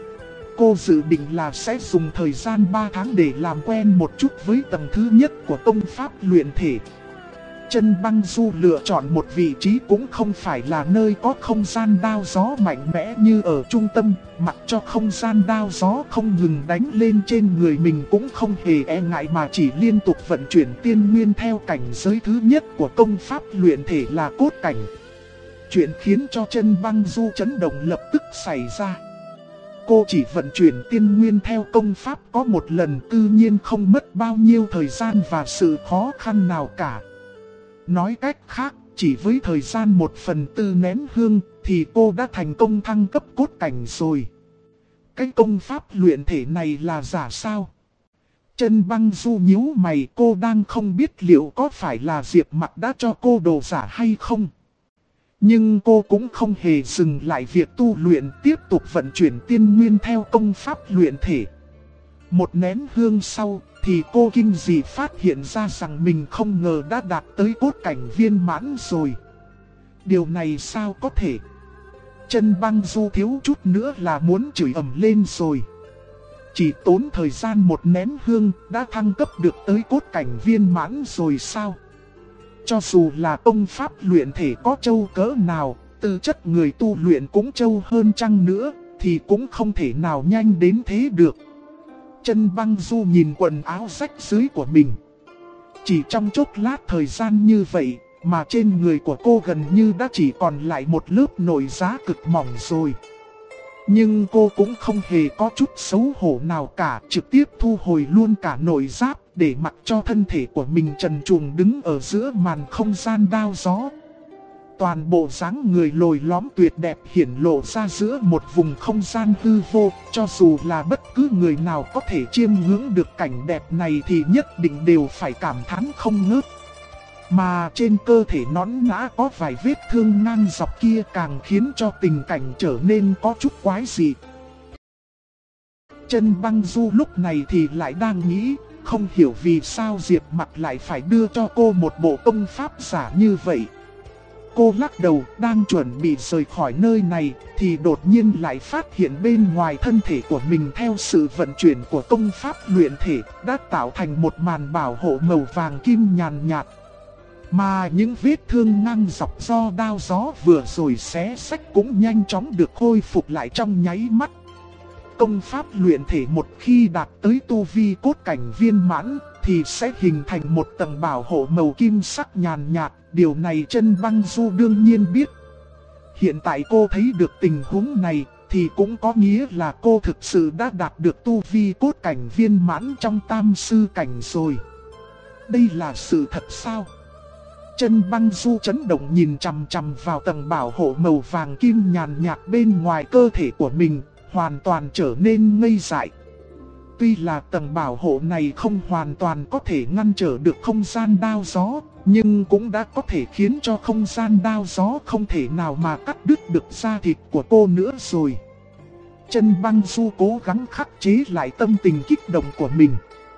Cô dự định là sẽ dùng thời gian 3 tháng để làm quen một chút với tầng thứ nhất của công pháp luyện thể. Chân Băng Du lựa chọn một vị trí cũng không phải là nơi có không gian đao gió mạnh mẽ như ở trung tâm, mặc cho không gian đao gió không ngừng đánh lên trên người mình cũng không hề e ngại mà chỉ liên tục vận chuyển tiên nguyên theo cảnh giới thứ nhất của công pháp luyện thể là cốt cảnh. Chuyện khiến cho Chân Băng Du chấn động lập tức xảy ra. Cô chỉ vận chuyển tiên nguyên theo công pháp có một lần, tự nhiên không mất bao nhiêu thời gian và sự khó khăn nào cả. Nói cách khác, chỉ với thời gian 1/4 nén hương thì cô đã thành công thăng cấp cốt cảnh rồi. Cái công pháp luyện thể này là giả sao? Chân Băng Du nhíu mày, cô đang không biết liệu có phải là Diệp Mặc đã cho cô đồ giả hay không. Nhưng cô cũng không hề dừng lại việc tu luyện, tiếp tục vận chuyển tiên nguyên theo công pháp luyện thể. Một nén hương sau thì cô kinh dị phát hiện ra rằng mình không ngờ đã đạt tới cốt cảnh viên mãn rồi. Điều này sao có thể? Chân Băng Du thiếu chút nữa là muốn chửi ầm lên rồi. Chỉ tốn thời gian một nén hương đã thăng cấp được tới cốt cảnh viên mãn rồi sao? Cho dù là công pháp luyện thể có trâu cỡ nào, tư chất người tu luyện cũng trâu hơn chăng nữa, thì cũng không thể nào nhanh đến thế được. Chân Băng Du nhìn quần áo rách rưới của mình. Chỉ trong chốc lát thời gian như vậy, mà trên người của cô gần như đã chỉ còn lại một lớp nội giá cực mỏng rồi. Nhưng cô cũng không hề có chút xấu hổ nào cả, trực tiếp thu hồi luôn cả nội giáp, để mặc cho thân thể của mình trần truồng đứng ở giữa màn không gian đao gió. Toàn bộ dáng người lồi lõm tuyệt đẹp hiển lộ ra giữa một vùng không gian hư vô, cho dù là bất cứ người nào có thể chiêm ngưỡng được cảnh đẹp này thì nhất định đều phải cảm thán không ngớt. Mà trên cơ thể nõn nã có vài vết thương ngang dọc kia càng khiến cho tình cảnh trở nên có chút quái dị. Chân Băng Du lúc này thì lại đang nghĩ, không hiểu vì sao Diệp Mặc lại phải đưa cho cô một bộ công pháp giả như vậy. Cô lắc đầu đang chuẩn bị rời khỏi nơi này thì đột nhiên lại phát hiện bên ngoài thân thể của mình theo sự vận chuyển của công pháp luyện thể đã tạo thành một màn bảo hộ màu vàng kim nhàn nhạt. Mà những vết thương ngang dọc do đao gió vừa rồi xé xách cũng nhanh chóng được khôi phục lại trong nháy mắt. Công pháp luyện thể một khi đạt tới tu vi cốt cảnh viên mãn thì sẽ hình thành một tầng bảo hộ màu kim sắc nhàn nhạt. Điều này Chân Băng Du đương nhiên biết. Hiện tại cô thấy được tình huống này thì cũng có nghĩa là cô thực sự đã đạt được tu vi cốt cảnh viên mãn trong tam sư cảnh rồi. Đây là sự thật sao? Chân Băng Du chấn động nhìn chằm chằm vào tầng bảo hộ màu vàng kim nhàn nhạt bên ngoài cơ thể của mình, hoàn toàn trở nên ngây dại. Tuy là tầng bảo hộ này không hoàn toàn có thể ngăn trở được không gian đao gió, nhưng cũng đã có thể khiến cho không gian đao gió không thể nào mà cắt đứt được da thịt của cô nữa rồi. Chân Băng Du cố gắng khắc chế lại tâm tình kích động của mình.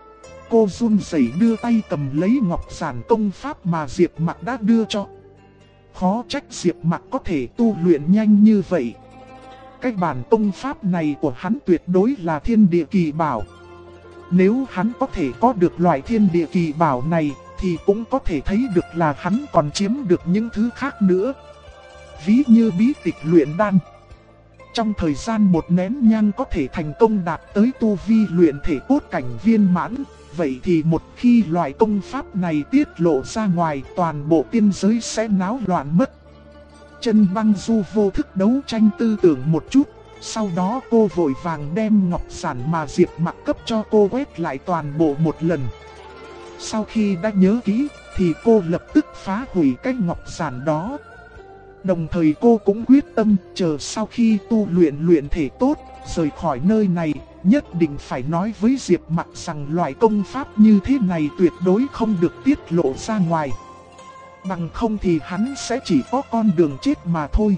Cô run rẩy đưa tay cầm lấy ngọc giản công pháp mà Diệp Mặc đã đưa cho. Khó trách Diệp Mặc có thể tu luyện nhanh như vậy. Cái bản công pháp này của hắn tuyệt đối là thiên địa kỳ bảo. Nếu hắn có thể có được loại thiên địa kỳ bảo này thì cũng có thể thấy được là hắn còn chiếm được những thứ khác nữa. Ví như bí tịch luyện đan. Trong thời gian một nén nhang có thể thành công đạt tới tu vi luyện thể cốt cảnh viên mãn. Vậy thì một khi loại công pháp này tiết lộ ra ngoài, toàn bộ tiên giới sẽ náo loạn mất. Chân Băng Du vô thức đấu tranh tư tưởng một chút, sau đó cô vội vàng đem ngọc giản mà Diệp Mặc cấp cho cô quét lại toàn bộ một lần. Sau khi đã nhớ kỹ thì cô lập tức phá hủy cái ngọc giản đó. Đồng thời cô cũng quyết tâm chờ sau khi tu luyện thể tốt, rời khỏi nơi này, nhất định phải nói với Diệp Mặc rằng loại công pháp như thế này tuyệt đối không được tiết lộ ra ngoài. Bằng không thì hắn sẽ chỉ có con đường chết mà thôi.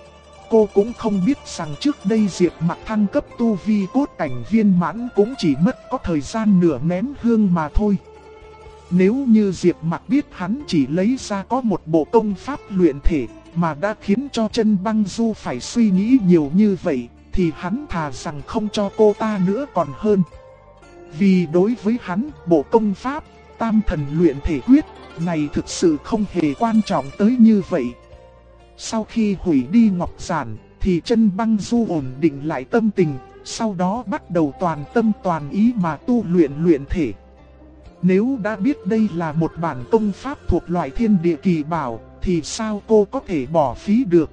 Cô cũng không biết rằng trước đây Diệp Mặc thăng cấp tu vi cốt cảnh viên mãn cũng chỉ mất có thời gian nửa nén hương mà thôi. Nếu như Diệp Mặc biết hắn chỉ lấy ra có một bộ công pháp luyện thể mà đã khiến cho Chân Băng Du phải suy nghĩ nhiều như vậy, thì hắn thà rằng không cho cô ta nữa còn hơn. Vì đối với hắn, bộ công pháp Tam Thần Luyện Thể Quyết này thực sự không hề quan trọng tới như vậy. Sau khi hủy đi ngọc giản thì Chân Băng Du ổn định lại tâm tình, sau đó bắt đầu toàn tâm toàn ý mà tu luyện thể. Nếu đã biết đây là một bản công pháp thuộc loại thiên địa kỳ bảo thì sao cô có thể bỏ phí được.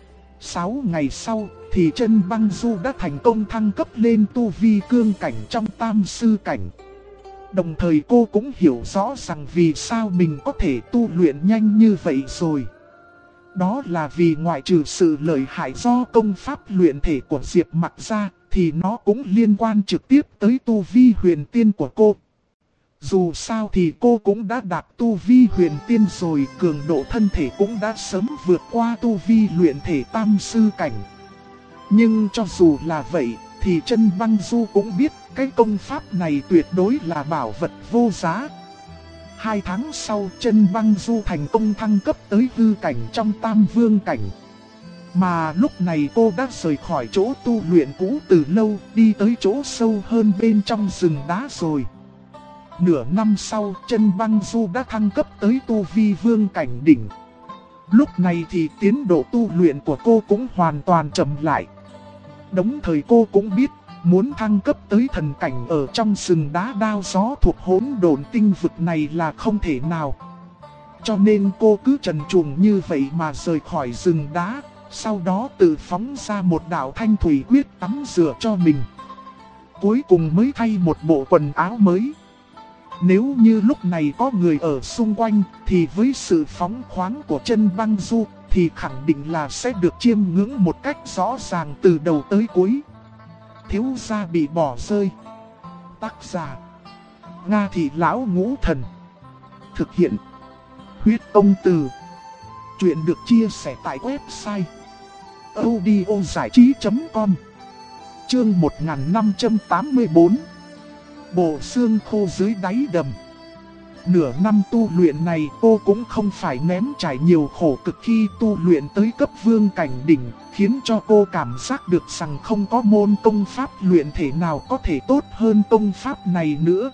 6 ngày sau thì Chân Băng Du đã thành công thăng cấp lên tu vi cương cảnh trong tam sư cảnh. Đồng thời cô cũng hiểu rõ rằng vì sao mình có thể tu luyện nhanh như vậy rồi. Đó là vì ngoại trừ sự lợi hại do công pháp luyện thể của Diệp Mặc ra, thì nó cũng liên quan trực tiếp tới tu vi huyền tiên của cô. Dù sao thì cô cũng đã đạt tu vi huyền tiên rồi, cường độ thân thể cũng đã sớm vượt qua tu vi luyện thể tam sư cảnh. Nhưng cho dù là vậy, thì Chân Băng Du cũng biết cái công pháp này tuyệt đối là bảo vật vô giá. 2 tháng sau, Chân Băng Du thành công thăng cấp tới hư cảnh trong tam vương cảnh. Mà lúc này cô đã rời khỏi chỗ tu luyện cũ từ lâu, đi tới chỗ sâu hơn bên trong rừng đá rồi. Nửa năm sau, Chân Băng Du đã thăng cấp tới tu vi vương cảnh đỉnh. Lúc này thì tiến độ tu luyện của cô cũng hoàn toàn chậm lại. Đồng thời cô cũng biết, muốn thăng cấp tới thần cảnh ở trong rừng đá đao gió thuộc hỗn độn tinh vực này là không thể nào. Cho nên cô cứ trần truồng như vậy mà rời khỏi rừng đá, sau đó tự phóng ra một đạo thanh thủy quyết tắm rửa cho mình. Cuối cùng mới thay một bộ quần áo mới. Nếu như lúc này có người ở xung quanh thì với sự phóng khoáng của Chân Băng Du thì khẳng định là sẽ được chiêm ngưỡng một cách rõ ràng từ đầu tới cuối. Thiếu gia bị bỏ rơi. Tác giả: Nga Thị Lão Ngũ Thần. Thực hiện: Huyết Công Từ. Chuyện được chia sẻ tại website audiozảichí.com. Chương 1584. Bộ xương khô dưới đáy đầm. Nửa năm tu luyện này cô cũng không phải ném trải nhiều khổ cực khi tu luyện tới cấp vương cảnh đỉnh, khiến cho cô cảm giác được rằng không có môn công pháp luyện thể nào có thể tốt hơn công pháp này nữa.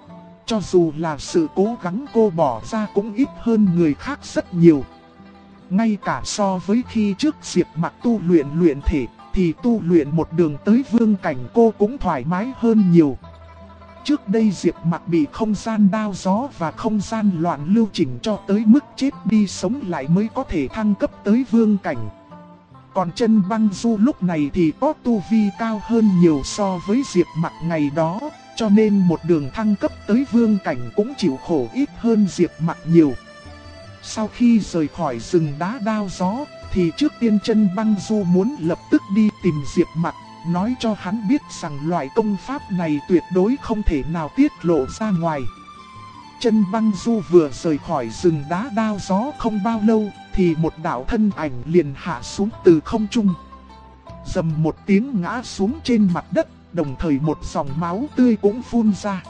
Cho dù là sự cố gắng cô bỏ ra cũng ít hơn người khác rất nhiều. Ngay cả so với khi trước Diệp Mặc tu luyện thể thì tu luyện một đường tới vương cảnh cô cũng thoải mái hơn nhiều. Trước đây Diệp Mặc bị không gian đao gió và không gian loạn lưu chỉnh cho tới mức chết đi sống lại mới có thể thăng cấp tới vương cảnh. Còn Chân Băng Du lúc này thì có tu vi cao hơn nhiều so với Diệp Mặc ngày đó, cho nên một đường thăng cấp tới vương cảnh cũng chịu khổ ít hơn Diệp Mặc nhiều. Sau khi rời khỏi rừng đá đao gió thì trước tiên Chân Băng Du muốn lập tức đi tìm Diệp Mặc, nói cho hắn biết rằng loại công pháp này tuyệt đối không thể nào tiết lộ ra ngoài. Chân Băng Du vừa rời khỏi rừng đá đao gió không bao lâu thì một đạo thân ảnh liền hạ xuống từ không trung. Rầm một tiếng ngã xuống trên mặt đất, đồng thời một dòng máu tươi cũng phun ra.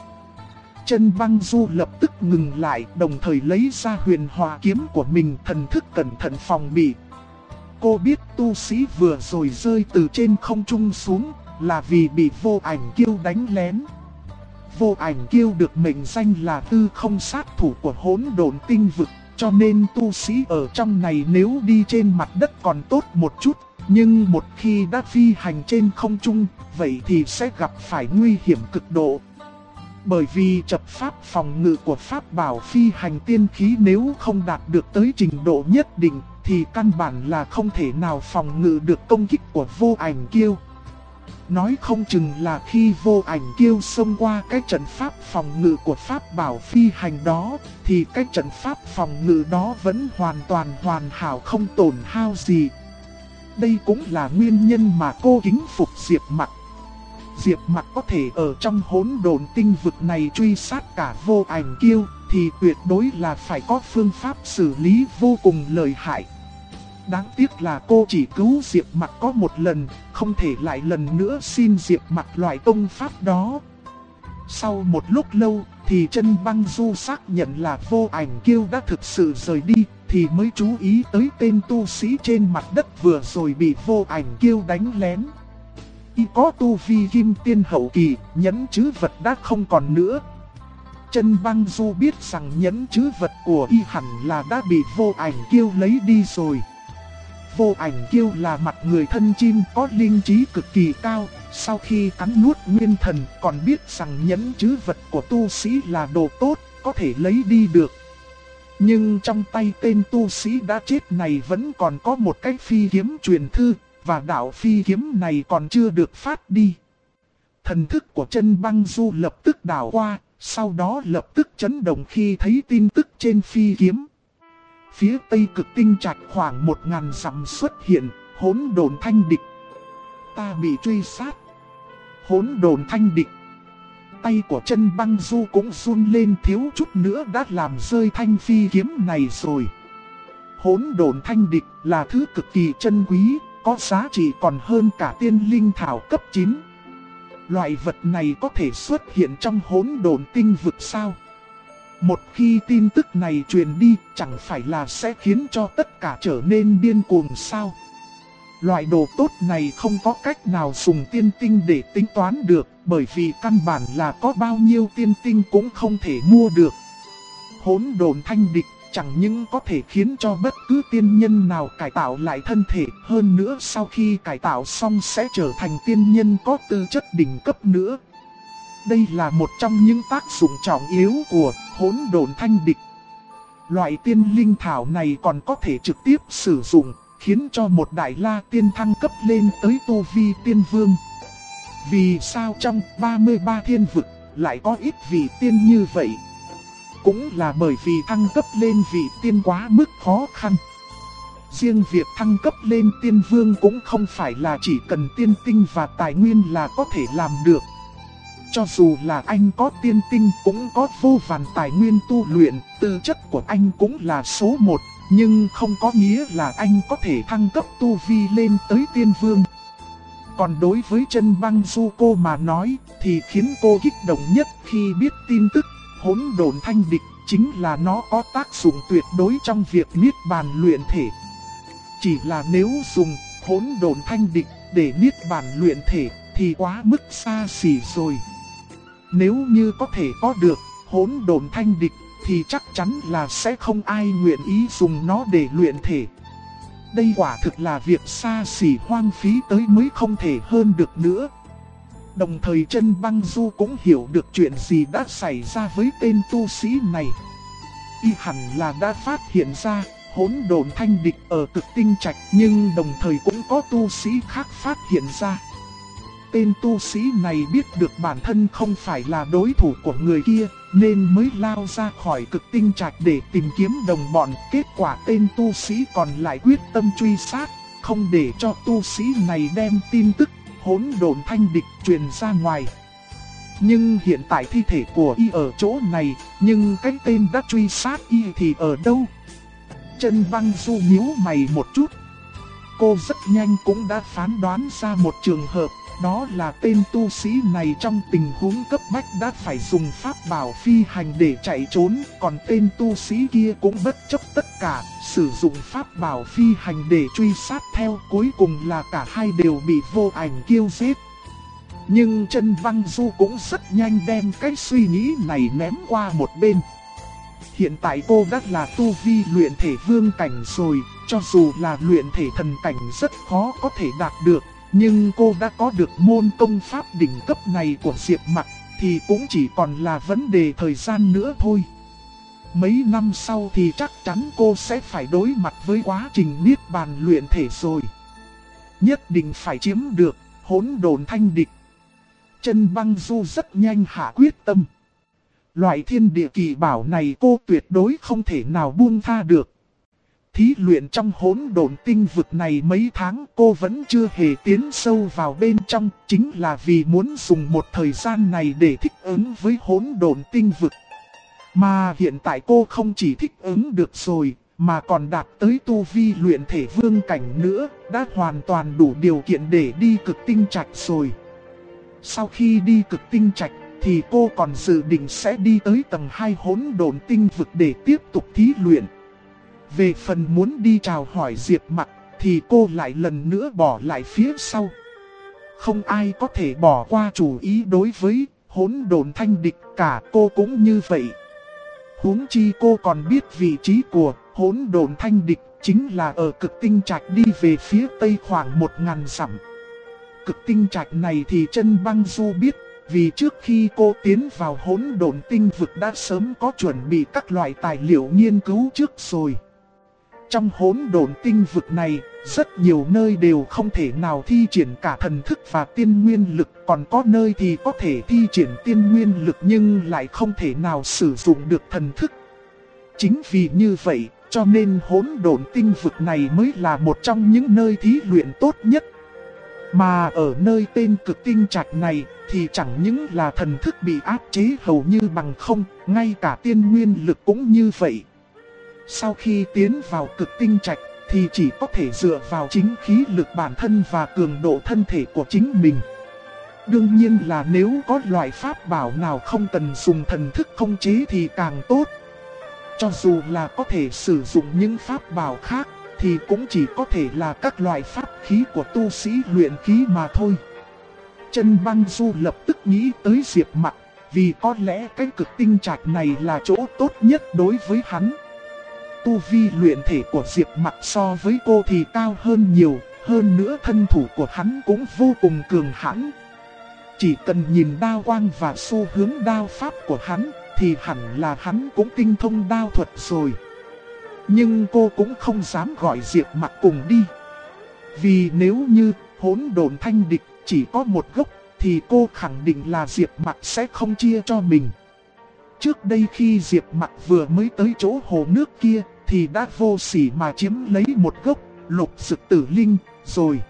Chân Băng Du lập tức ngừng lại, đồng thời lấy ra Huyền Hỏa kiếm của mình, thần thức cẩn thận phòng bị. Cô biết tu sĩ vừa rồi rơi từ trên không trung xuống là vì bị Vô Ảnh Kiêu đánh lén. Vô Ảnh Kiêu được mệnh danh là tư không sát thủ của Hỗn Độn Tinh Vực, cho nên tu sĩ ở trong này nếu đi trên mặt đất còn tốt một chút, nhưng một khi đã phi hành trên không trung, vậy thì sẽ gặp phải nguy hiểm cực độ. Bởi vì chập pháp phòng ngự của pháp bảo phi hành tiên khí nếu không đạt được tới trình độ nhất định thì căn bản là không thể nào phòng ngự được công kích của Vô Ảnh Kiêu. Nói không chừng là khi Vô Ảnh Kiêu xông qua cái trận pháp phòng ngự của pháp bảo phi hành đó thì cái trận pháp phòng ngự đó vẫn hoàn toàn hoàn hảo không tổn hao gì. Đây cũng là nguyên nhân mà cô kính phục Diệp Mặc. Diệp Mặc có thể ở trong Hỗn Độn Tinh Vực này truy sát cả Vô Ảnh Kiêu thì tuyệt đối là phải có phương pháp xử lý vô cùng lợi hại. Đáng tiếc là cô chỉ cứu Diệp Mặc có một lần, không thể lại lần nữa xin Diệp Mặc loại công pháp đó. Sau một lúc lâu thì Chân Băng Du xác nhận là Vô Ảnh Kiêu đã thực sự rời đi thì mới chú ý tới tên tu sĩ trên mặt đất vừa rồi bị Vô Ảnh Kiêu đánh lén. Y có tu vi kim tiên hậu kỳ, nhẫn trữ vật đã không còn nữa. Chân Băng Du biết rằng nhẫn trữ vật của y hẳn là đã bị Vô Ảnh Kiêu lấy đi rồi. Vô Ảnh Kiêu là mặt người thân chim có linh trí cực kỳ cao, sau khi cắn nuốt nguyên thần còn biết rằng nhẫn trữ vật của tu sĩ là đồ tốt, có thể lấy đi được. Nhưng trong tay tên tu sĩ đã chết này vẫn còn có một cái phi kiếm truyền thư, và đạo phi kiếm này còn chưa được phát đi. Thần thức của Chân Băng Du lập tức đảo qua, sau đó lập tức chấn động khi thấy tin tức trên phi kiếm. Phía Tây Cực Tinh Trạch khoảng 1000 dặm xuất hiện, Hỗn Độn Thanh Địch. Ta bị truy sát. Hỗn Độn Thanh Địch. Tay của Chân Băng Du cũng run lên, thiếu chút nữa đã làm rơi thanh phi kiếm này rồi. Hỗn Độn Thanh Địch là thứ cực kỳ chân quý, có giá trị còn hơn cả tiên linh thảo cấp 9. Loại vật này có thể xuất hiện trong Hỗn Độn Tinh Vực sao? Một khi tin tức này truyền đi, chẳng phải là sẽ khiến cho tất cả trở nên điên cuồng sao? Loại đồ tốt này không có cách nào dùng tiên tinh để tính toán được, bởi vì căn bản là có bao nhiêu tiên tinh cũng không thể mua được. Hỗn Độn Thanh Địch chẳng những có thể khiến cho bất cứ tiên nhân nào cải tạo lại thân thể, hơn nữa sau khi cải tạo xong sẽ trở thành tiên nhân có tư chất đỉnh cấp nữa. Đây là một trong những tác dụng trọng yếu của Hỗn Độn Thanh Địch. Loại tiên linh thảo này còn có thể trực tiếp sử dụng, khiến cho một đại la tiên thăng cấp lên tới tu vi tiên vương. Vì sao trong 33 thiên vực lại có ít vị tiên như vậy. Cũng là bởi vì thăng cấp lên vị tiên quá mức khó khăn. Riêng việc thăng cấp lên tiên vương cũng không phải là chỉ cần tiên tinh và tài nguyên là có thể làm được. Cho dù là anh có tiên tinh cũng có vô vàn tài nguyên tu luyện, tư chất của anh cũng là số 1, nhưng không có nghĩa là anh có thể thăng cấp tu vi lên tới tiên vương. Còn đối với Chân Băng Du cô mà nói, thì khiến cô kích động nhất khi biết tin tức hỗn độn thanh địch chính là nó có tác dụng tuyệt đối trong việc niết bàn luyện thể. Chỉ là nếu dùng hỗn độn thanh địch để niết bàn luyện thể thì quá mức xa xỉ rồi. Nếu như có thể có được hỗn độn thanh địch thì chắc chắn là sẽ không ai nguyện ý dùng nó để luyện thể. Đây quả thực là việc xa xỉ hoang phí tới mới không thể hơn được nữa. Đồng thời Chân Băng Du cũng hiểu được chuyện gì đã xảy ra với tên tu sĩ này. Y hẳn là đã phát hiện ra hỗn độn thanh địch ở Cực Tinh Trạch, nhưng đồng thời cũng có tu sĩ khác phát hiện ra. Tên tu sĩ này biết được bản thân không phải là đối thủ của người kia, nên mới lao ra khỏi Cực Tinh Trạch để tìm kiếm đồng bọn. Kết quả tên tu sĩ còn lại quyết tâm truy sát, không để cho tu sĩ này đem tin tức hỗn độn thanh địch truyền ra ngoài. Nhưng hiện tại thi thể của y ở chỗ này, nhưng cái tên đã truy sát y thì ở đâu? Chân Băng Du nhíu mày một chút. Cô rất nhanh cũng đã phán đoán ra một trường hợp, đó là tên tu sĩ này trong tình huống cấp bách đã phải dùng pháp bảo phi hành để chạy trốn, còn tên tu sĩ kia cũng bất chấp tất cả, sử dụng pháp bảo phi hành để truy sát theo, cuối cùng là cả hai đều bị Vô Ảnh Kiêu giết. Nhưng Chân Băng Du cũng rất nhanh đem cái suy nghĩ này ném qua một bên. Hiện tại cô đã là tu vi luyện thể vương cảnh rồi, cho dù là luyện thể thần cảnh rất khó có thể đạt được, nhưng cô đã có được môn công pháp đỉnh cấp này của Diệp Mặc, thì cũng chỉ còn là vấn đề thời gian nữa thôi. Mấy năm sau thì chắc chắn cô sẽ phải đối mặt với quá trình niết bàn luyện thể rồi. Nhất định phải chiếm được hỗn độn thanh địch. Chân Băng Du rất nhanh hạ quyết tâm. Loại thiên địa kỳ bảo này cô tuyệt đối không thể nào buông tha được. Thí luyện trong hỗn độn tinh vực này mấy tháng cô vẫn chưa hề tiến sâu vào bên trong, chính là vì muốn dùng một thời gian này để thích ứng với hỗn độn tinh vực. Mà hiện tại cô không chỉ thích ứng được rồi, mà còn đạt tới tu vi luyện thể vương cảnh nữa, đã hoàn toàn đủ điều kiện để đi Cực Tinh Trạch rồi. Sau khi đi Cực Tinh Trạch thì cô còn dự định sẽ đi tới tầng 2 hỗn độn tinh vực để tiếp tục thí luyện. Về phần muốn đi chào hỏi Diệp Mặc thì cô lại lần nữa bỏ lại phía sau. Không ai có thể bỏ qua chủ ý đối với hỗn độn thanh địch cả, cô cũng như vậy. Huống chi cô còn biết vị trí của hỗn độn thanh địch chính là ở Cực Tinh Trạch đi về phía tây khoảng 1000 dặm. Cực Tinh Trạch này thì Chân Băng Du biết, vì trước khi cô tiến vào hỗn độn tinh vực đã sớm có chuẩn bị các loại tài liệu nghiên cứu trước rồi. Trong hỗn độn tinh vực này, rất nhiều nơi đều không thể nào thi triển cả thần thức và tiên nguyên lực, còn có nơi thì có thể thi triển tiên nguyên lực nhưng lại không thể nào sử dụng được thần thức. Chính vì như vậy, cho nên hỗn độn tinh vực này mới là một trong những nơi thí luyện tốt nhất. Mà ở nơi tên Cực Tinh Trạch này thì chẳng những là thần thức bị áp chế hầu như bằng không, ngay cả tiên nguyên lực cũng như vậy. Sau khi tiến vào Cực Tinh Trạch thì chỉ có thể dựa vào chính khí lực bản thân và cường độ thân thể của chính mình. Đương nhiên là nếu có loại pháp bảo nào không cần dùng thần thức khống chế thì càng tốt. Cho dù là có thể sử dụng những pháp bảo khác thì cũng chỉ có thể là các loại pháp khí của tu sĩ luyện khí mà thôi. Chân Băng Du lập tức nghĩ tới Diệp Mặc, vì có lẽ cái Cực Tinh Trạch này là chỗ tốt nhất đối với hắn. Tu vi luyện thể của Diệp Mặc so với cô thì cao hơn nhiều, hơn nữa thân thủ của hắn cũng vô cùng cường hãn. Chỉ cần nhìn đao quang và xu hướng đao pháp của hắn thì hẳn là hắn cũng tinh thông đao thuật rồi. Nhưng cô cũng không dám gọi Diệp Mặc cùng đi. Vì nếu như hỗn độn thanh địch chỉ có một gốc thì cô khẳng định là Diệp Mặc sẽ không chia cho mình. Trước đây khi Diệp Mặc vừa mới tới chỗ hồ nước kia thì đã vô sỉ mà chiếm lấy một gốc lục dực tử linh rồi.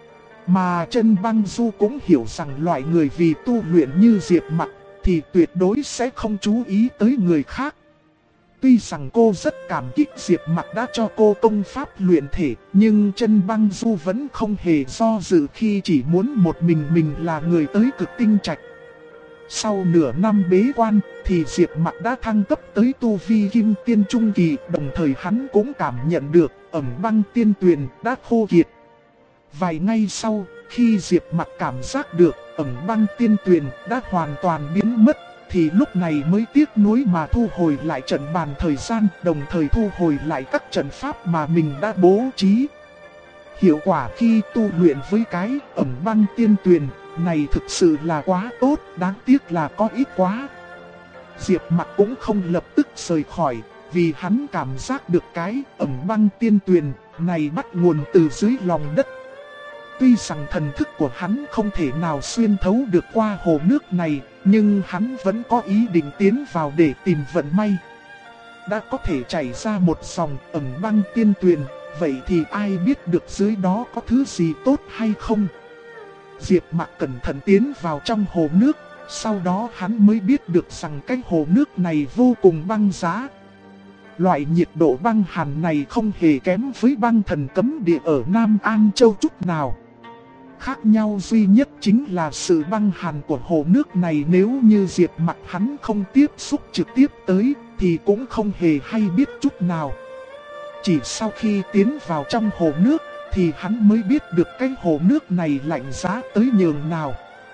Mà Chân Băng Du cũng hiểu rằng loại người vì tu luyện như Diệp Mặc thì tuyệt đối sẽ không chú ý tới người khác. Tuy rằng cô rất cảm kích Diệp Mặc đã cho cô công pháp luyện thể, nhưng Chân Băng Du vẫn không hề do dự khi chỉ muốn một mình là người tới Cực Tinh Trạch. Sau nửa năm bế quan thì Diệp Mặc đã thăng cấp tới tu vi Kim Tiên Trung Kỳ, đồng thời hắn cũng cảm nhận được ẩm băng tiên tuyền đã khô kiệt. Vài ngày sau, khi Diệp Mặc cảm giác được ẩm băng tiên tuyền đã hoàn toàn biến mất, thì lúc này mới tiếc nuối mà thu hồi lại trận bàn thời gian, đồng thời thu hồi lại các trận pháp mà mình đã bố trí. Hiệu quả khi tu luyện với cái ẩm băng tiên tuyền này thực sự là quá tốt, đáng tiếc là có ít quá. Diệp Mặc cũng không lập tức rời khỏi, vì hắn cảm giác được cái ẩm băng tiên tuyền này bắt nguồn từ dưới lòng đất. Tuy rằng thần thức của hắn không thể nào xuyên thấu được qua hồ nước này, nhưng hắn vẫn có ý định tiến vào để tìm vận may. Đã có thể chảy ra một dòng ẩm băng tiên tuyền, vậy thì ai biết được dưới đó có thứ gì tốt hay không? Diệp Mặc cẩn thận tiến vào trong hồ nước, sau đó hắn mới biết được rằng cái hồ nước này vô cùng băng giá. Loại nhiệt độ băng hàn này không hề kém với băng thần cấm địa ở Nam An Châu chút nào. Khác nhau duy nhất chính là sự băng hàn của hồ nước này, nếu như Diệp Mặc hắn không tiếp xúc trực tiếp tới thì cũng không hề hay biết chút nào. Chỉ sau khi tiến vào trong hồ nước thì hắn mới biết được cái hồ nước này lạnh giá tới nhường nào.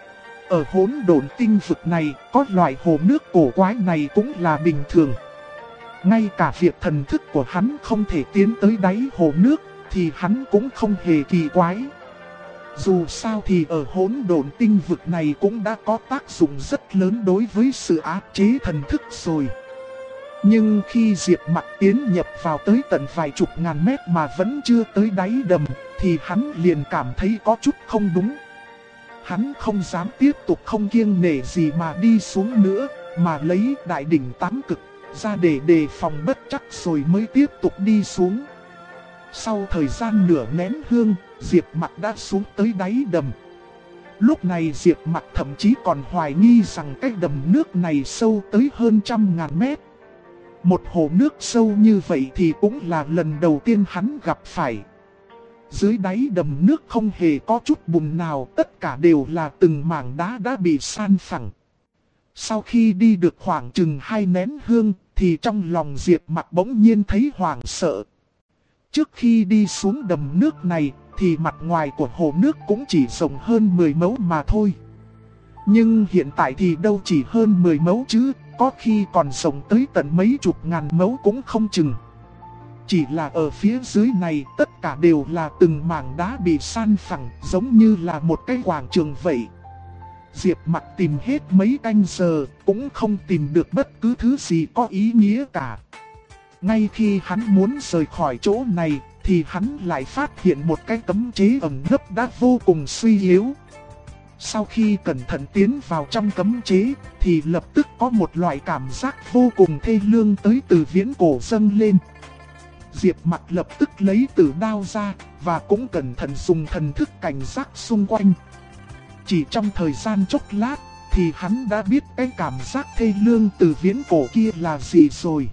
Ở Hỗn Độn tinh vực này, có loại hồ nước cổ quái này cũng là bình thường. Ngay cả việc thần thức của hắn không thể tiến tới đáy hồ nước thì hắn cũng không hề kỳ quái. Dù sao thì ở Hỗn Độn tinh vực này cũng đã có tác dụng rất lớn đối với sự áp chế thần thức rồi. Nhưng khi Diệp Mặc tiến nhập vào tới tận vài chục ngàn mét mà vẫn chưa tới đáy đầm, thì hắn liền cảm thấy có chút không đúng. Hắn không dám tiếp tục không kiêng nể gì mà đi xuống nữa, mà lấy đại đỉnh tám cực ra để đề phòng bất trắc rồi mới tiếp tục đi xuống. Sau thời gian nửa nén hương, Diệp Mặc đã xuống tới đáy đầm. Lúc này Diệp Mặc thậm chí còn hoài nghi rằng cái đầm nước này sâu tới hơn 100.000 mét. Một hồ nước sâu như vậy thì cũng là lần đầu tiên hắn gặp phải. Dưới đáy đầm nước không hề có chút bùn nào, tất cả đều là từng mảng đá đã bị san phẳng. Sau khi đi được khoảng chừng 2 nén hương, thì trong lòng Diệp Mặc bỗng nhiên thấy hoảng sợ. Trước khi đi xuống đầm nước này, thì mặt ngoài của hồ nước cũng chỉ rộng hơn 10 mẫu mà thôi. Nhưng hiện tại thì đâu chỉ hơn 10 mẫu chứ, có khi còn rộng tới tận mấy chục ngàn mẫu cũng không chừng. Chỉ là ở phía dưới này tất cả đều là từng mảng đá bị san phẳng, giống như là một cái quảng trường vậy. Diệp Mặc tìm hết mấy canh giờ cũng không tìm được bất cứ thứ gì có ý nghĩa cả. Ngay khi hắn muốn rời khỏi chỗ này thì hắn lại phát hiện một cái cấm chế ẩn nấp đã vô cùng suy yếu. Sau khi cẩn thận tiến vào trong cấm chế thì lập tức có một loại cảm giác vô cùng thê lương tới từ viễn cổ dâng lên. Diệp Mặc lập tức lấy tử đao ra và cũng cẩn thận dùng thần thức cảnh giác xung quanh. Chỉ trong thời gian chốc lát thì hắn đã biết cái cảm giác thê lương từ viễn cổ kia là gì rồi.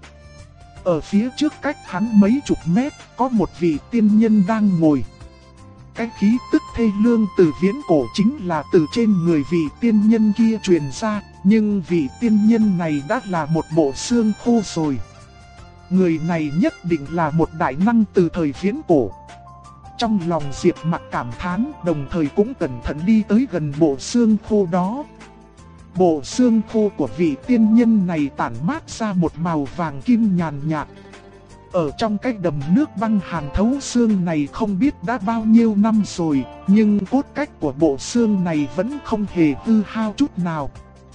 Ở phía trước cách hắn mấy chục mét có một vị tiên nhân đang ngồi. Cái khí tức thê lương từ viễn cổ chính là từ trên người vị tiên nhân kia truyền ra, nhưng vị tiên nhân này đã là một bộ xương khô rồi. Người này nhất định là một đại năng từ thời viễn cổ. Trong lòng Diệp Mặc cảm thán, đồng thời cũng cẩn thận đi tới gần bộ xương khô đó. Bộ xương khô của vị tiên nhân này tản mát ra một màu vàng kim nhàn nhạt. Ở trong cái đầm nước băng hàn thấu xương này không biết đã bao nhiêu năm rồi, nhưng cốt cách của bộ xương này vẫn không hề hư hao chút nào.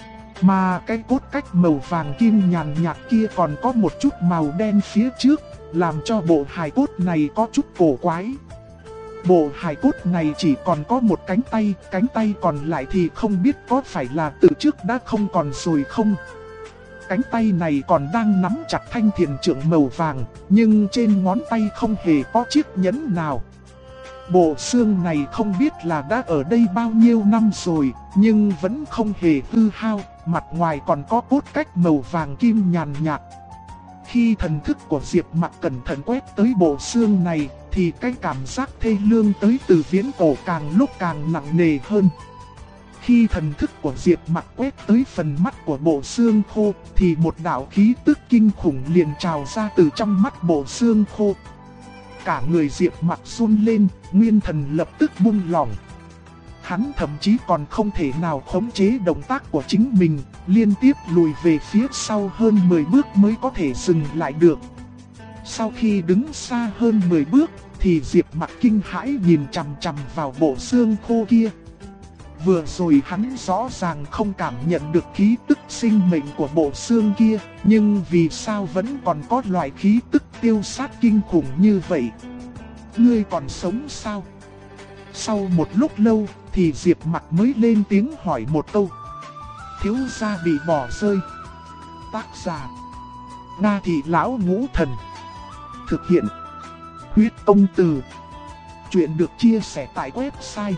Mà cái cốt cách màu vàng kim nhàn nhạt kia còn có một chút màu đen phía trước, làm cho bộ hài cốt này có chút cổ quái. Bộ hài cốt này chỉ còn có một cánh tay còn lại thì không biết có phải là từ trước đã không còn rồi không. Cánh tay này còn đang nắm chặt thanh thiền trượng màu vàng, nhưng trên ngón tay không hề có chiếc nhẫn nào. Bộ xương này không biết là đã ở đây bao nhiêu năm rồi, nhưng vẫn không hề hư hao, mặt ngoài còn có cốt cách màu vàng kim nhàn nhạt. Khi thần thức của Diệp Mặc cẩn thận quét tới bộ xương này, thì cái cảm giác thê lương tới từ viễn cổ càng lúc càng nặng nề hơn. Khi thần thức của Diệp Mặc quét tới phần mắt của bộ xương khô, thì một đạo khí tức kinh khủng liền trào ra từ trong mắt bộ xương khô. Cả người Diệp Mặc run lên, nguyên thần lập tức buông lỏng. Hắn thậm chí còn không thể nào khống chế động tác của chính mình, liên tiếp lùi về phía sau hơn 10 bước mới có thể dừng lại được. Sau khi đứng xa hơn 10 bước, thì Diệp Mặc kinh hãi nhìn chằm chằm vào bộ xương khô kia. Vừa rồi hắn rõ ràng không cảm nhận được khí tức sinh mệnh của bộ xương kia, nhưng vì sao vẫn còn có loại khí tức tiêu sát kinh khủng như vậy? Ngươi còn sống sao? Sau một lúc lâu, thì Diệp Mặc mới lên tiếng hỏi một câu. Thiếu gia bị bỏ rơi. Tác giả: Na Thị Lão Ngũ Thần. Thực hiện: Huyết Công Từ. Chuyện được chia sẻ tại website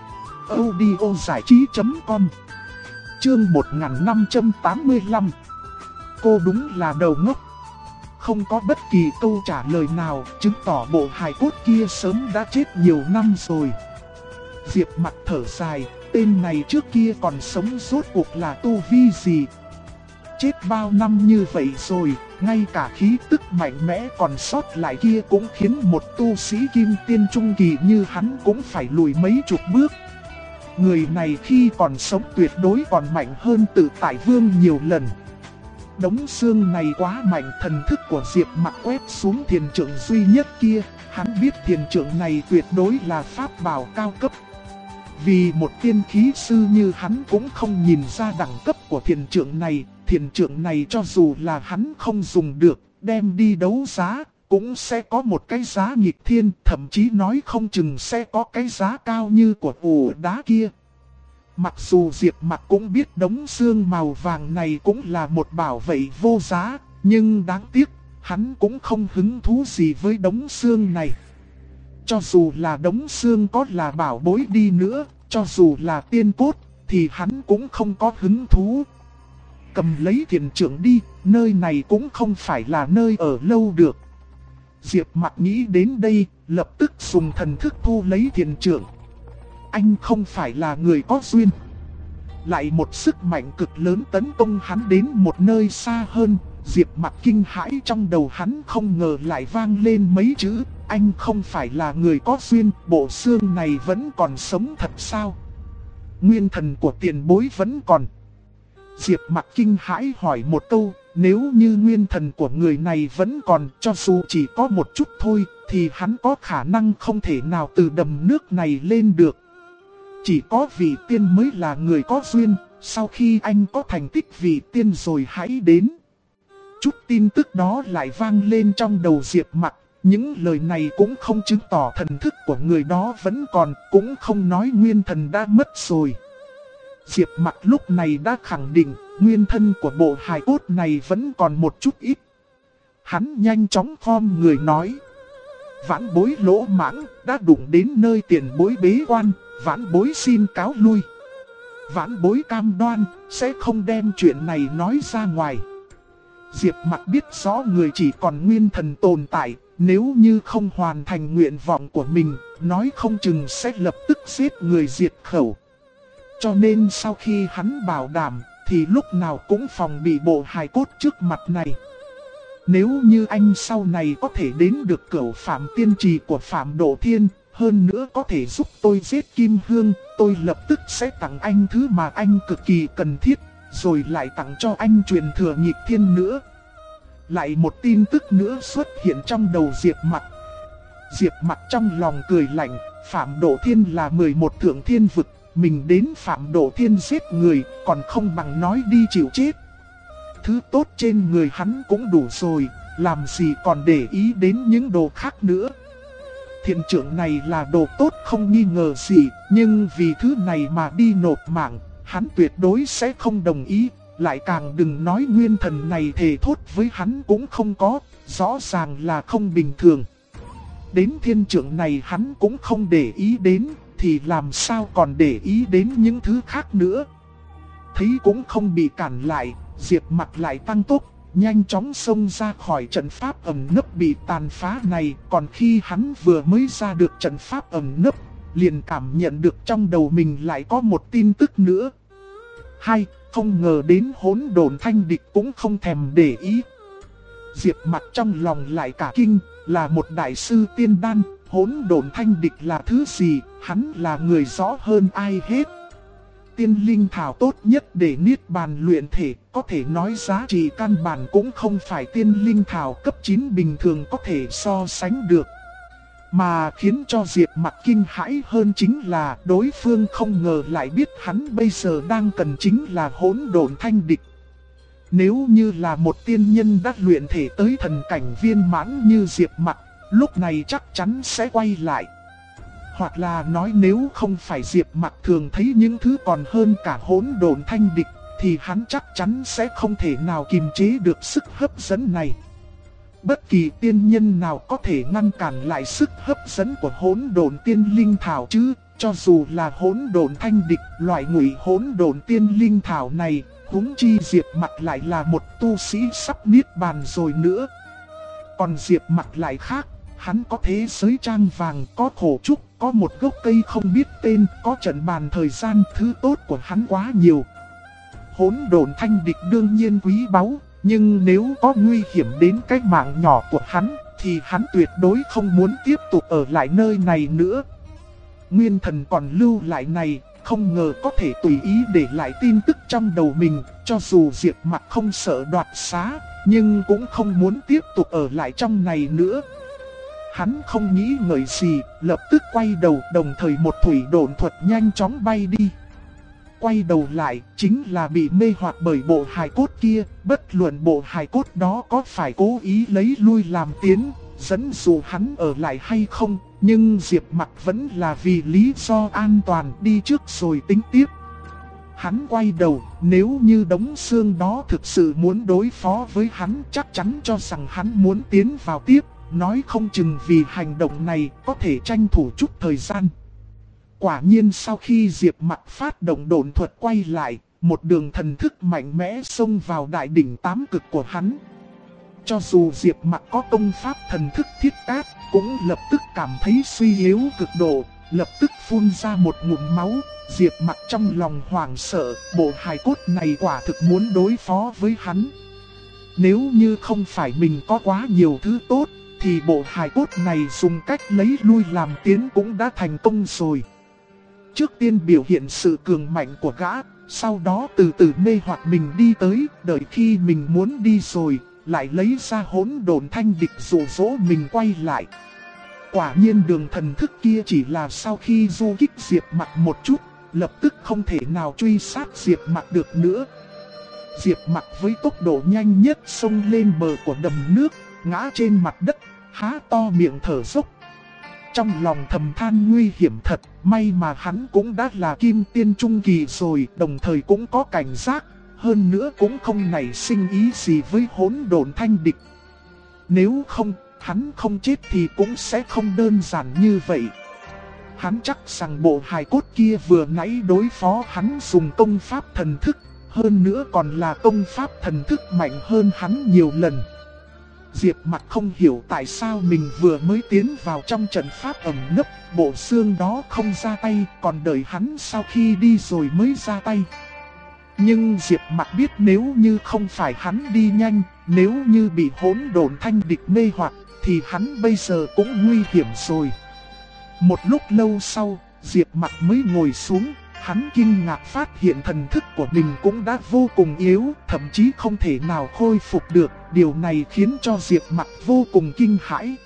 audiozảichí.com. Chương 1585. Cô đúng là đầu ngốc. Không có bất kỳ câu trả lời nào, chứng tỏ bộ hài cốt kia sớm đã chết nhiều năm rồi. Diệp Mặc thở dài, tên này trước kia còn sống rốt cuộc là tu vi gì? Chết bao năm như vậy rồi, ngay cả khí tức mạnh mẽ còn sót lại kia cũng khiến một tu sĩ kim tiên trung kỳ như hắn cũng phải lùi mấy chục bước. Người này khi còn sống tuyệt đối còn mạnh hơn Tự Tại Vương nhiều lần. Đống xương này quá mạnh, thần thức của Diệp Mặc quét xuống thiền trượng duy nhất kia, hắn biết thiền trượng này tuyệt đối là pháp bảo cao cấp. Vì một tiên khí sư như hắn cũng không nhìn ra đẳng cấp của thiền trượng này cho dù là hắn không dùng được, đem đi đấu giá, cũng sẽ có một cái giá nghịch thiên, thậm chí nói không chừng sẽ có cái giá cao như của ổ đá kia. Mặc dù Diệp Mặc cũng biết đống xương màu vàng này cũng là một bảo vệ vô giá, nhưng đáng tiếc, hắn cũng không hứng thú gì với đống xương này. Cho dù là đống xương có là bảo bối đi nữa, cho dù là tiên cốt, thì hắn cũng không có hứng thú. Cầm lấy thiền trượng đi, nơi này cũng không phải là nơi ở lâu được. Diệp Mặc nghĩ đến đây, lập tức dùng thần thức thu lấy thiền trượng. Anh không phải là người có duyên. Lại một sức mạnh cực lớn tấn công hắn đến một nơi xa hơn. Diệp Mặc kinh hãi, trong đầu hắn không ngờ lại vang lên mấy chữ: anh không phải là người có duyên. Bộ xương này vẫn còn sống thật sao? Nguyên thần của tiền bối vẫn còn. Diệp Mặc kinh hãi hỏi một câu: nếu như nguyên thần của người này vẫn còn, cho dù chỉ có một chút thôi, thì hắn có khả năng không thể nào từ đầm nước này lên được. Chỉ có vị tiên mới là người có duyên, sau khi anh có thành tích vị tiên rồi hãy đến. Chút tin tức đó lại vang lên trong đầu Diệp Mặc, những lời này cũng không chứng tỏ thần thức của người đó vẫn còn, cũng không nói nguyên thần đã mất rồi. Diệp Mặc lúc này đã khẳng định, nguyên thân của bộ hài cốt này vẫn còn một chút ít. Hắn nhanh chóng khom người nói: vãn bối lỗ mãng, đã đụng đến nơi tiền bối bế quan, vãn bối xin cáo lui. Vãn bối cam đoan, sẽ không đem chuyện này nói ra ngoài. Diệp Mặc biết rõ người chỉ còn nguyên thần tồn tại, nếu như không hoàn thành nguyện vọng của mình, nói không chừng sẽ lập tức giết người diệt khẩu. Cho nên sau khi hắn bảo đảm, thì lúc nào cũng phòng bị bộ hài cốt trước mặt này. Nếu như anh sau này có thể đến được cửu Phạm Tiên Trì của Phạm Độ Thiên, hơn nữa có thể giúp tôi giết Kim Hương, tôi lập tức sẽ tặng anh thứ mà anh cực kỳ cần thiết, rồi lại tặng cho anh truyền thừa nghịch thiên nữa. Lại một tin tức nữa xuất hiện trong đầu Diệp Mặc. Diệp Mặc trong lòng cười lạnh, Phạm Độ Thiên là 11 thượng thiên vực, mình đến Phạm Độ Thiên giết người, còn không bằng nói đi chịu chết. Thứ tốt trên người hắn cũng đủ rồi, làm gì còn để ý đến những đồ khác nữa. thiện trưởng này là đồ tốt không nghi ngờ gì, nhưng vì thứ này mà đi nộp mạng, hắn tuyệt đối sẽ không đồng ý. Lại càng đừng nói nguyên thần này thề thốt với hắn cũng không có, rõ ràng là không bình thường. Đến thiên trưởng này hắn cũng không để ý đến, thì làm sao còn để ý đến những thứ khác nữa. Thấy cũng không bị cản lại, Diệp Mặc lại tăng tốc, nhanh chóng xông ra khỏi trận pháp ẩn nấp bị tàn phá này. Còn khi hắn vừa mới ra được trận pháp ẩn nấp, liền cảm nhận được trong đầu mình lại có một tin tức nữa. Không ngờ đến Hỗn Độn Thanh Địch cũng không thèm để ý. Diệp Mặc trong lòng lại cả kinh, là một đại sư tiên đan, Hỗn Độn Thanh Địch là thứ gì, hắn là người rõ hơn ai hết. Tiên linh thảo tốt nhất để niết bàn luyện thể, có thể nói giá trị căn bản cũng không phải tiên linh thảo cấp 9 bình thường có thể so sánh được. Mà khiến cho Diệp Mặc kinh hãi hơn chính là đối phương không ngờ lại biết hắn bây giờ đang cần chính là Hỗn Độn Thanh Địch. Nếu như là một tiên nhân đã luyện thể tới thần cảnh viên mãn như Diệp Mặc, lúc này chắc chắn sẽ quay lại. Hoặc là nói nếu không phải Diệp Mặc thường thấy những thứ còn hơn cả Hỗn Độn Thanh Địch, thì hắn chắc chắn sẽ không thể nào kiềm chế được sức hấp dẫn này. Bất kỳ tiên nhân nào có thể ngăn cản lại sức hấp dẫn của Hỗn Độn Tiên Linh Thảo chứ, cho dù là Hỗn Độn Thanh Địch, loại ngụy Hỗn Độn Tiên Linh Thảo này, huống chi Diệp Mặc lại là một tu sĩ sắp niết bàn rồi nữa. Còn Diệp Mặc lại khác, hắn có thế giới trang vàng, có khổ trúc, có một gốc cây không biết tên, có trận bàn thời gian, thứ tốt của hắn quá nhiều. Hỗn Độn Thanh Địch đương nhiên quý báu, nhưng nếu có nguy hiểm đến cái mạng nhỏ của hắn, thì hắn tuyệt đối không muốn tiếp tục ở lại nơi này nữa. Nguyên thần còn lưu lại này, không ngờ có thể tùy ý để lại tin tức trong đầu mình, cho dù Diệp Mặc không sợ đoạt xá, nhưng cũng không muốn tiếp tục ở lại trong này nữa. Hắn không nghĩ ngợi gì, lập tức quay đầu, đồng thời một thủy độn thuật nhanh chóng bay đi. Quay đầu lại, chính là bị mê hoặc bởi bộ hài cốt kia, bất luận bộ hài cốt đó có phải cố ý lấy lui làm tiến, dẫn dụ hắn ở lại hay không, nhưng Diệp Mặc vẫn là vì lý do an toàn đi trước rồi tính tiếp. Hắn quay đầu, nếu như đống xương đó thực sự muốn đối phó với hắn, chắc chắn cho rằng hắn muốn tiến vào tiếp, nói không chừng vì hành động này có thể tranh thủ chút thời gian. Quả nhiên sau khi Diệp Mặc phát động độn thuật quay lại, một đường thần thức mạnh mẽ xông vào đại đỉnh tám cực của hắn. Cho dù Diệp Mặc có công pháp thần thức thiết cát, cũng lập tức cảm thấy suy yếu cực độ, lập tức phun ra một ngụm máu. Diệp Mặc trong lòng hoảng sợ, bộ hài cốt này quả thực muốn đối phó với hắn. Nếu như không phải mình có quá nhiều thứ tốt, thì bộ hài cốt này dùng cách lấy lui làm tiến cũng đã thành công rồi. Trước tiên biểu hiện sự cường mạnh của gã, sau đó từ từ mê hoặc mình đi tới, đợi khi mình muốn đi rồi, lại lấy ra Hỗn Độn Thanh Địch dụ dỗ mình quay lại. Quả nhiên đường thần thức kia chỉ là sau khi du kích Diệp Mặc một chút, lập tức không thể nào truy sát Diệp Mặc được nữa. Diệp Mặc với tốc độ nhanh nhất xông lên bờ của đầm nước, ngã trên mặt đất, há to miệng thở dốc. Trong lòng thầm than nguy hiểm thật, may mà hắn cũng đã là kim tiên trung kỳ rồi, đồng thời cũng có cảnh giác, hơn nữa cũng không nảy sinh ý gì với Hỗn Độn Thanh Địch. Nếu không, hắn không chết thì cũng sẽ không đơn giản như vậy. Hắn chắc rằng bộ hài cốt kia vừa nãy đối phó hắn dùng công pháp thần thức, hơn nữa còn là công pháp thần thức mạnh hơn hắn nhiều lần. Diệp Mặc không hiểu tại sao mình vừa mới tiến vào trong trận pháp ẩn nấp, bộ xương đó không ra tay, còn đợi hắn sau khi đi rồi mới ra tay. Nhưng Diệp Mặc biết nếu như không phải hắn đi nhanh, nếu như bị Hỗn Độn Thanh Địch mê hoặc, thì hắn bây giờ cũng nguy hiểm rồi. Một lúc lâu sau, Diệp Mặc mới ngồi xuống. Hắn kinh ngạc phát hiện thần thức của mình cũng đã vô cùng yếu, thậm chí không thể nào khôi phục được. Điều này khiến cho Diệp Mặc vô cùng kinh hãi.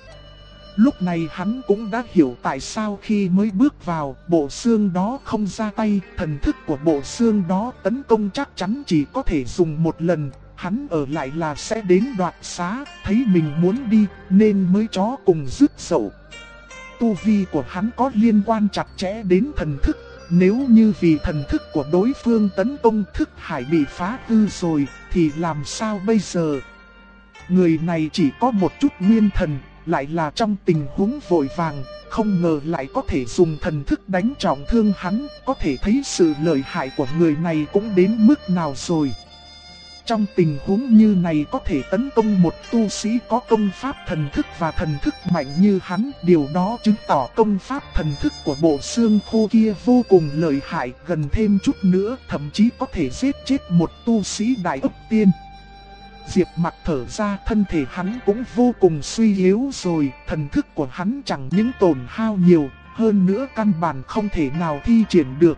Lúc này hắn cũng đã hiểu tại sao khi mới bước vào, bộ xương đó không ra tay. Thần thức của bộ xương đó tấn công chắc chắn chỉ có thể dùng một lần. Hắn ở lại là sẽ đến đoạt xá, thấy mình muốn đi nên mới chó cùng rứt dậu. tu vi của hắn có liên quan chặt chẽ đến thần thức. Nếu như vì thần thức của đối phương tấn công thức hải bị phá hư rồi, thì làm sao bây giờ? Người này chỉ có một chút nguyên thần, lại là trong tình huống vội vàng, không ngờ lại có thể dùng thần thức đánh trọng thương hắn, có thể thấy sự lợi hại của người này cũng đến mức nào rồi. Trong tình huống như này có thể tấn công một tu sĩ có công pháp thần thức và thần thức mạnh như hắn, điều đó chứng tỏ công pháp thần thức của bộ xương khô kia vô cùng lợi hại, gần thêm chút nữa thậm chí có thể giết chết một tu sĩ đại ức tiên. Diệp Mặc thở ra, thân thể hắn cũng vô cùng suy yếu rồi, thần thức của hắn chẳng những tổn hao nhiều, hơn nữa căn bản không thể nào thi triển được.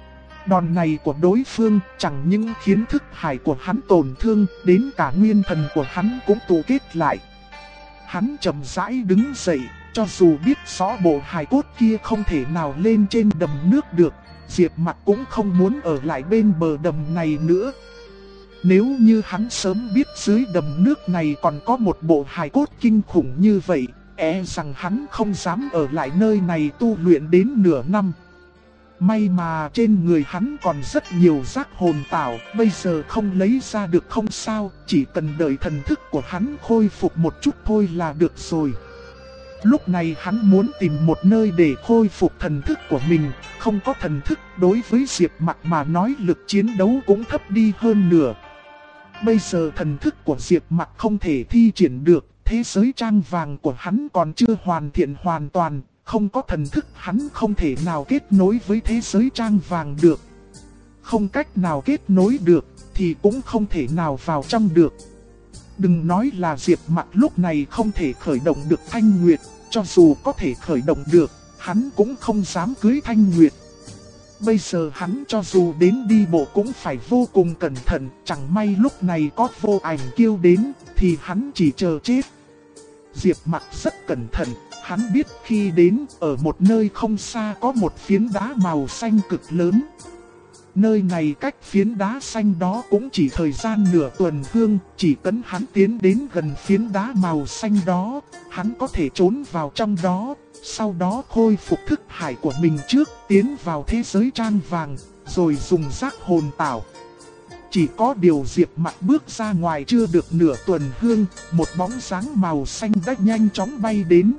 Đòn này của đối phương chẳng những khiến thức hải của hắn tổn thương, đến cả nguyên thần của hắn cũng tụ kết lại. Hắn chậm rãi đứng dậy, cho dù biết rõ bộ hài cốt kia không thể nào lên trên đầm nước được, Diệp Mặc cũng không muốn ở lại bên bờ đầm này nữa. Nếu như hắn sớm biết dưới đầm nước này còn có một bộ hài cốt kinh khủng như vậy, rằng hắn không dám ở lại nơi này tu luyện đến nửa năm. May mà trên người hắn còn rất nhiều giác hồn tảo, bây giờ không lấy ra được không sao, chỉ cần đợi thần thức của hắn khôi phục một chút thôi là được rồi. Lúc này hắn muốn tìm một nơi để khôi phục thần thức của mình, không có thần thức đối với Diệp Mặc mà nói lực chiến đấu cũng thấp đi hơn nửa. Bây giờ thần thức của Diệp Mặc không thể thi triển được, thế giới trang vàng của hắn còn chưa hoàn thiện hoàn toàn, không có thần thức hắn không thể nào kết nối với thế giới trang vàng được. Không cách nào kết nối được thì cũng không thể nào vào trong được. Đừng nói là Diệp Mặc lúc này không thể khởi động được Thanh Nguyệt, cho dù có thể khởi động được, hắn cũng không dám cưới Thanh Nguyệt. Bây giờ hắn cho dù đến đi bộ cũng phải vô cùng cẩn thận, chẳng may lúc này có Vô Ảnh Kiêu đến thì hắn chỉ chờ chết. Diệp Mặc rất cẩn thận, hắn biết khi đến ở một nơi không xa có một phiến đá màu xanh cực lớn. Nơi này cách phiến đá xanh đó cũng chỉ thời gian nửa tuần hương, chỉ cần hắn tiến đến gần phiến đá màu xanh đó, hắn có thể trốn vào trong đó, sau đó khôi phục thức hải của mình trước, tiến vào thế giới trang vàng, rồi dùng giác hồn tảo. Chỉ có điều Diệp Mặc bước ra ngoài chưa được nửa tuần hương, một bóng dáng màu xanh đã nhanh chóng bay đến.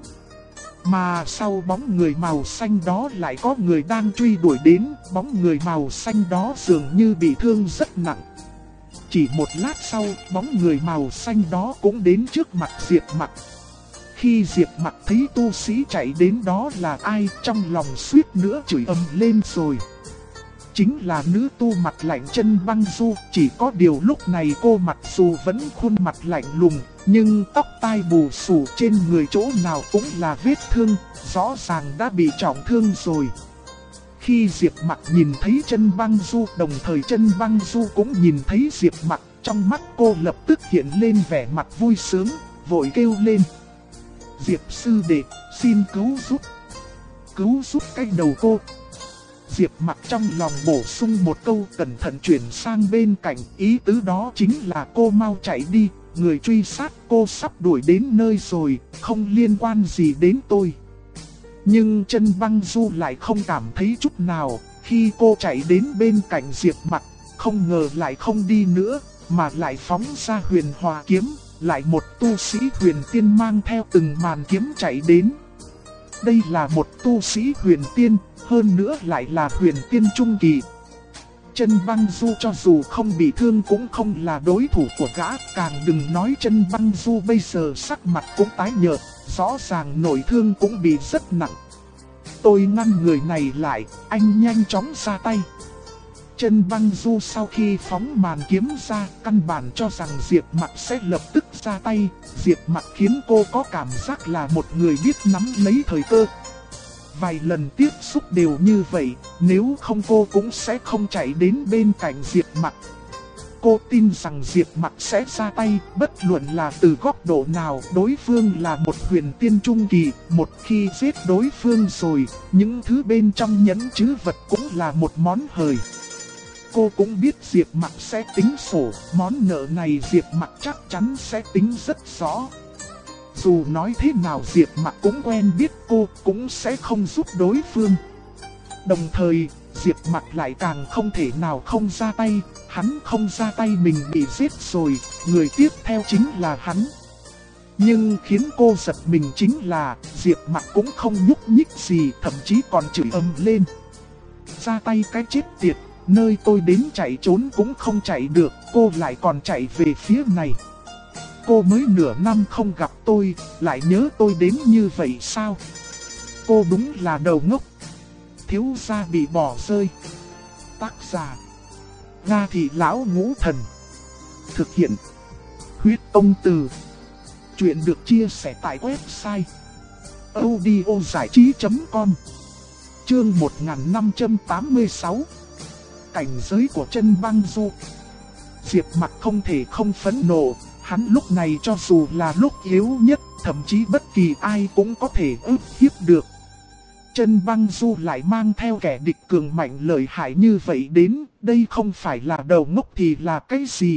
Mà sau bóng người màu xanh đó lại có người đang truy đuổi đến, bóng người màu xanh đó dường như bị thương rất nặng. Chỉ một lát sau, bóng người màu xanh đó cũng đến trước mặt Diệp Mặc. Khi Diệp Mặc thấy tu sĩ chạy đến đó là ai, trong lòng suýt nữa chửi ầm lên rồi. Chính là nữ tu mặt lạnh Chân Băng Du, chỉ có điều lúc này cô mặc dù vẫn khuôn mặt lạnh lùng, nhưng tóc tai bù xù trên người chỗ nào cũng là vết thương, rõ ràng đã bị trọng thương rồi. Khi Diệp Mặc nhìn thấy Chân Băng Du, đồng thời Chân Băng Du cũng nhìn thấy Diệp Mặc, trong mắt cô lập tức hiện lên vẻ mặt vui sướng, vội kêu lên: Diệp sư đệ, xin cứu giúp cái đầu cô. Diệp Mặc trong lòng bổ sung một câu, cẩn thận chuyển sang bên cạnh, ý tứ đó chính là cô mau chạy đi, người truy sát cô sắp đuổi đến nơi rồi, không liên quan gì đến tôi. Nhưng Chân Băng Du lại không cảm thấy chút nào, khi cô chạy đến bên cạnh Diệp Mặc, không ngờ lại không đi nữa, mà lại phóng ra Huyền Hòa kiếm, lại một tu sĩ huyền tiên mang theo từng màn kiếm chạy đến. Đây là một tu sĩ huyền tiên, hơn nữa lại là huyền tiên trung kỳ. Chân Băng Du cho dù không bị thương cũng không là đối thủ của gã, càng đừng nói Chân Băng Du bây giờ sắc mặt cũng tái nhợt, rõ ràng nội thương cũng bị rất nặng. Tôi ngăn người này lại, anh nhanh chóng ra tay. Chân Băng Du sau khi phóng màn kiếm ra, căn bản cho rằng Diệp Mặc sẽ lập tức ra tay. Diệp Mặc khiến cô có cảm giác là một người biết nắm lấy thời cơ. Vài lần tiếp xúc đều như vậy, nếu không cô cũng sẽ không chạy đến bên cạnh Diệp Mặc. Cô tin rằng Diệp Mặc sẽ ra tay, bất luận là từ góc độ nào, đối phương là một huyền tiên trung kỳ, một khi giết đối phương rồi, những thứ bên trong nhẫn trữ vật cũng là một món hời. Cô cũng biết Diệp Mặc sẽ tính sổ, món nợ này Diệp Mặc chắc chắn sẽ tính rất rõ. dù nói thế nào Diệp Mặc cũng quen biết cô, cũng sẽ không giúp đối phương. Đồng thời, Diệp Mặc lại càng không thể nào không ra tay, hắn không ra tay mình bị giết rồi, người tiếp theo chính là hắn. Nhưng khiến cô giật mình chính là Diệp Mặc cũng không nhúc nhích gì, thậm chí còn chửi ầm lên. Ra tay cái chết tiệt, nơi tôi đến chạy trốn cũng không chạy được, cô lại còn chạy về phía này. Cô mới nửa năm không gặp tôi, lại nhớ tôi đến như vậy sao? Cô đúng là đầu ngốc. Thiếu gia bị bỏ rơi. Tác giả: Nga Thị Lão Ngũ Thần. Thực hiện: Huyết Tông Từ. Chuyện được chia sẻ tại website audiozảichí.com. Chương 1586. Cảnh giới của Chân Băng Du. Diệp Mặc không thể không phẫn nộ, hắn lúc này cho dù là lúc yếu nhất, thậm chí bất kỳ ai cũng có thể ức hiếp được. Chân Băng Du lại mang theo kẻ địch cường mạnh lợi hại như vậy đến, đây không phải là đầu ngốc thì là cái gì?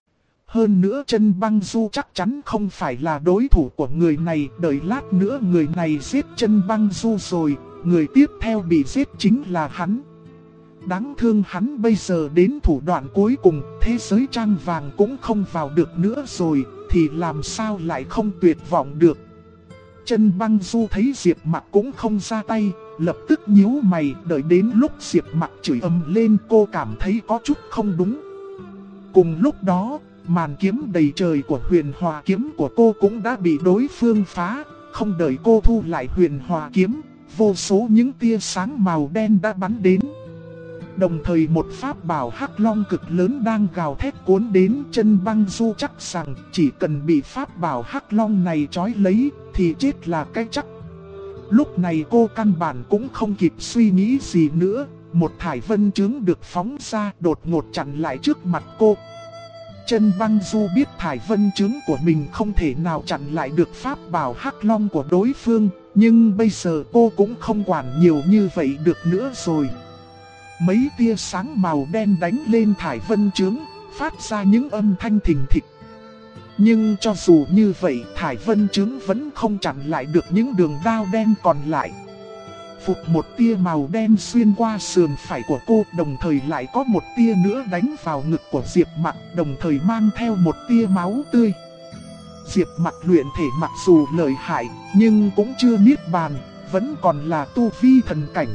Hơn nữa Chân Băng Du chắc chắn không phải là đối thủ của người này, đợi lát nữa người này giết Chân Băng Du rồi, người tiếp theo bị giết chính là hắn. Đáng thương hắn bây giờ đến thủ đoạn cuối cùng, thế giới trang vàng cũng không vào được nữa rồi, thì làm sao lại không tuyệt vọng được. Chân Băng Du thấy Diệp Mặc cũng không ra tay, lập tức nhíu mày, đợi đến lúc Diệp Mặc chửi ầm lên cô cảm thấy có chút không đúng. Cùng lúc đó, màn kiếm đầy trời của Huyền Hòa kiếm của cô cũng đã bị đối phương phá, không đợi cô thu lại Huyền Hòa kiếm, vô số những tia sáng màu đen đã bắn đến. Đồng thời một pháp bảo hắc long cực lớn đang gào thét cuốn đến. Chân Băng Du chắc rằng chỉ cần bị pháp bảo hắc long này trói lấy thì chết là cái chắc. Lúc này cô căn bản cũng không kịp suy nghĩ gì nữa, một thải vân chướng được phóng ra đột ngột chặn lại trước mặt cô. Chân Băng Du biết thải vân chướng của mình không thể nào chặn lại được pháp bảo hắc long của đối phương, nhưng bây giờ cô cũng không quản nhiều như vậy được nữa rồi. Mấy tia sáng màu đen đánh lên thải vân chướng, phát ra những âm thanh thình thịch. Nhưng cho dù như vậy, thải vân chướng vẫn không chặn lại được những đường đao đen còn lại. Phụt, một tia màu đen xuyên qua sườn phải của cô, đồng thời lại có một tia nữa đánh vào ngực của Diệp Mặc, đồng thời mang theo một tia máu tươi. Diệp Mặc luyện thể mặc dù lợi hại, nhưng cũng chưa niết bàn, vẫn còn là tu vi thần cảnh.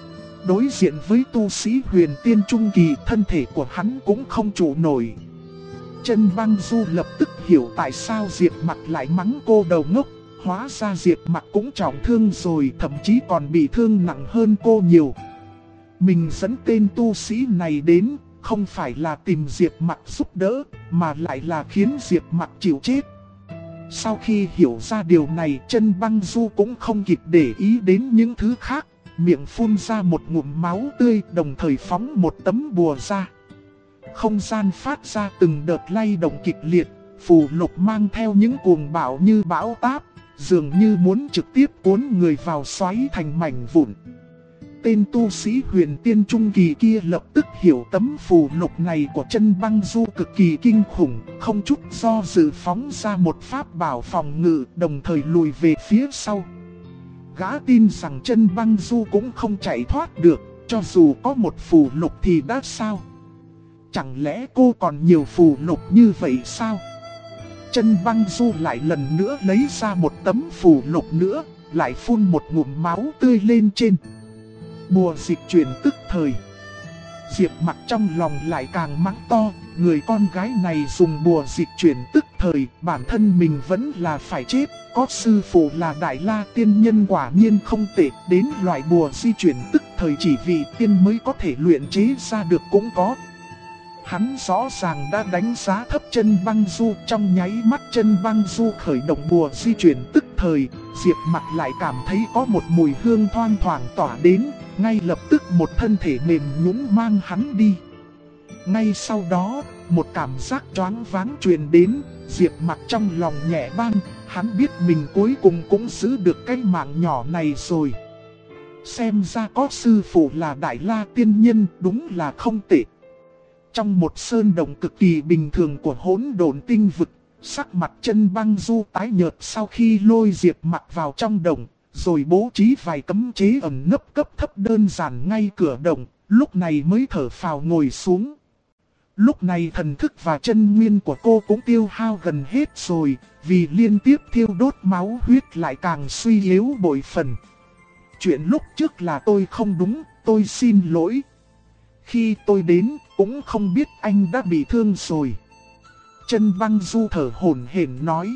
Đối diện với tu sĩ huyền tiên trung kỳ, thân thể của hắn cũng không trụ nổi. Chân Băng Du lập tức hiểu tại sao Diệp Mặc lại mắng cô đầu ngốc. Hóa ra Diệp Mặc cũng trọng thương rồi, thậm chí còn bị thương nặng hơn cô nhiều. Mình dẫn tên tu sĩ này đến, không phải là tìm Diệp Mặc giúp đỡ, mà lại là khiến Diệp Mặc chịu chết. Sau khi hiểu ra điều này, Chân Băng Du cũng không kịp để ý đến những thứ khác. Miệng phun ra một ngụm máu tươi, đồng thời phóng một tấm bùa ra. Không gian phát ra từng đợt lay động kịch liệt, phù lục mang theo những cuồng bạo như bão táp, dường như muốn trực tiếp cuốn người vào xoáy thành mảnh vụn. Tên tu sĩ huyền tiên trung kỳ kia lập tức hiểu tấm phù lục này của Chân Băng Du cực kỳ kinh khủng, không chút do dự phóng ra một pháp bảo phòng ngự, đồng thời lùi về phía sau. Gã tin rằng Chân Băng Du cũng không chạy thoát được, cho dù có một phù lục thì đã sao? Chẳng lẽ cô còn nhiều phù lục như vậy sao? Chân Băng Du lại lần nữa lấy ra một tấm phù lục nữa, lại phun một ngụm máu tươi lên trên. Bùa dịch chuyển tức thời. Diệp Mặc trong lòng lại càng mắng to, người con gái này dùng bùa dịch chuyển tức thời, bản thân mình vẫn là phải chết. Có sư phụ là Đại La tiên nhân quả nhiên không tệ, đến loại bùa di chuyển tức thời chỉ vị tiên mới có thể luyện chế ra được cũng có. Hắn rõ ràng đã đánh giá thấp Chân Băng Du, trong nháy mắt Chân Băng Du khởi động bùa di chuyển tức thời, Diệp Mặc lại cảm thấy có một mùi hương thoang thoảng tỏa đến, ngay lập tức một thân thể mềm nhũn mang hắn đi. Ngay sau đó, một cảm giác choáng váng truyền đến, Diệp Mặc trong lòng nhẹ bâng, hắn biết mình cuối cùng cũng giữ được cái mạng nhỏ này rồi. Xem ra có sư phụ là Đại La tiên nhân, đúng là không tệ. Trong một sơn động cực kỳ bình thường của hỗn độn tinh vực, Sắc mặt Chân Băng Du tái nhợt sau khi lôi Diệp Mặc vào trong động, rồi bố trí vài cấm chế ẩn nấp cấp thấp đơn giản ngay cửa động, lúc này mới thở phào ngồi xuống. Lúc này thần thức và chân nguyên của cô cũng tiêu hao gần hết rồi, vì liên tiếp thiêu đốt máu huyết lại càng suy yếu bội phần. Chuyện lúc trước là tôi không đúng, tôi xin lỗi. Khi tôi đến, cũng không biết anh đã bị thương rồi. Chân Băng Du thở hổn hển nói.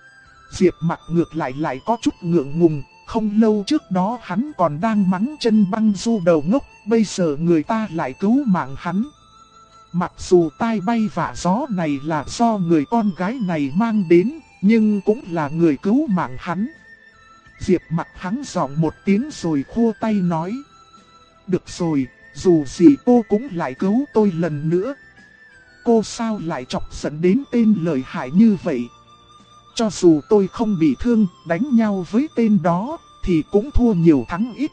Diệp Mặc ngược lại có chút ngượng ngùng, không lâu trước đó hắn còn đang mắng Chân Băng Du đầu ngốc, bây giờ người ta lại cứu mạng hắn. Mặc dù tai bay vạ gió này là do người con gái này mang đến, nhưng cũng là người cứu mạng hắn. Diệp Mặc hắng giọng một tiếng rồi khua tay nói. Được rồi, dù gì cô cũng lại cứu tôi lần nữa. Cô sao lại chọc giận đến tên lợi hại như vậy? Cho dù tôi không bị thương, đánh nhau với tên đó, thì cũng thua nhiều thắng ít.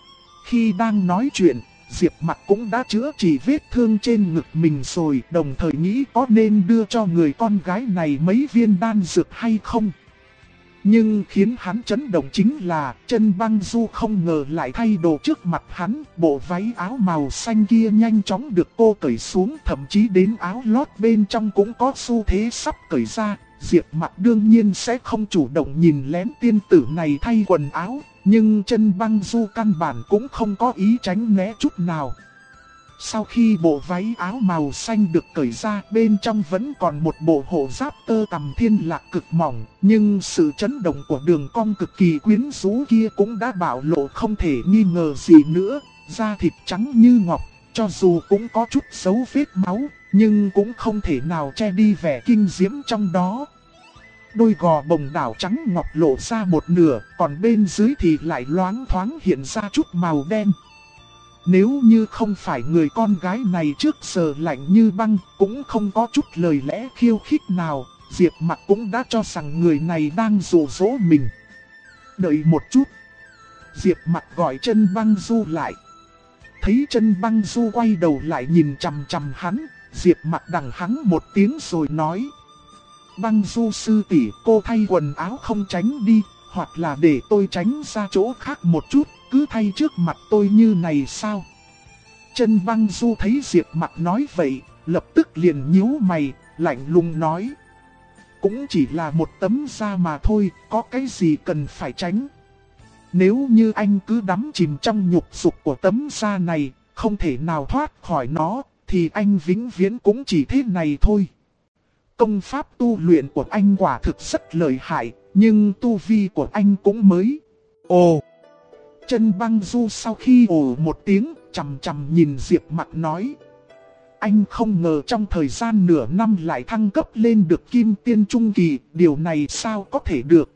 Khi đang nói chuyện, Diệp Mặc cũng đã chữa trị vết thương trên ngực mình rồi, đồng thời nghĩ có nên đưa cho người con gái này mấy viên đan dược hay không. Nhưng khiến hắn chấn động chính là Chân Băng Du không ngờ lại thay đồ trước mặt hắn, bộ váy áo màu xanh kia nhanh chóng được cô cởi xuống, thậm chí đến áo lót bên trong cũng có xu thế sắp cởi ra. Diệp Mặc đương nhiên sẽ không chủ động nhìn lén tiên tử này thay quần áo, nhưng Chân Băng Du căn bản cũng không có ý tránh né chút nào. Sau khi bộ váy áo màu xanh được cởi ra, bên trong vẫn còn một bộ hộ giáp tơ tằm thiên lạc cực mỏng, nhưng sự chấn động của đường cong cực kỳ quyến rũ kia cũng đã bạo lộ không thể nghi ngờ gì nữa. Da thịt trắng như ngọc, cho dù cũng có chút dấu vết máu, nhưng cũng không thể nào che đi vẻ kinh diễm trong đó. Đôi gò bồng đảo trắng ngọc lộ ra một nửa, còn bên dưới thì lại loáng thoáng hiện ra chút màu đen. Nếu như không phải người con gái này trước giờ lạnh như băng, cũng không có chút lời lẽ khiêu khích nào, Diệp Mặc cũng đã cho rằng người này đang dụ dỗ mình. Đợi một chút. Diệp Mặc gọi Chân Băng Du lại. Thấy Chân Băng Du quay đầu lại nhìn chằm chằm hắn, Diệp Mặc đằng hắn một tiếng rồi nói. Băng Du sư tỷ, cô thay quần áo không tránh đi, hoặc là để tôi tránh ra chỗ khác một chút, cứ thay trước mặt tôi như này sao? Chân Băng Du thấy Diệp Mặc nói vậy, lập tức liền nhíu mày, lạnh lùng nói. Cũng chỉ là một tấm da mà thôi, có cái gì cần phải tránh? Nếu như anh cứ đắm chìm trong nhục dục của tấm da này, không thể nào thoát khỏi nó, thì anh vĩnh viễn cũng chỉ thế này thôi. Công pháp tu luyện của anh quả thực rất lợi hại, nhưng tu vi của anh cũng mới. Ồ! Chân Băng Du sau khi ồ một tiếng, chằm chằm nhìn Diệp Mặc nói. Anh không ngờ trong thời gian nửa năm lại thăng cấp lên được Kim Tiên Trung Kỳ, điều này sao có thể được.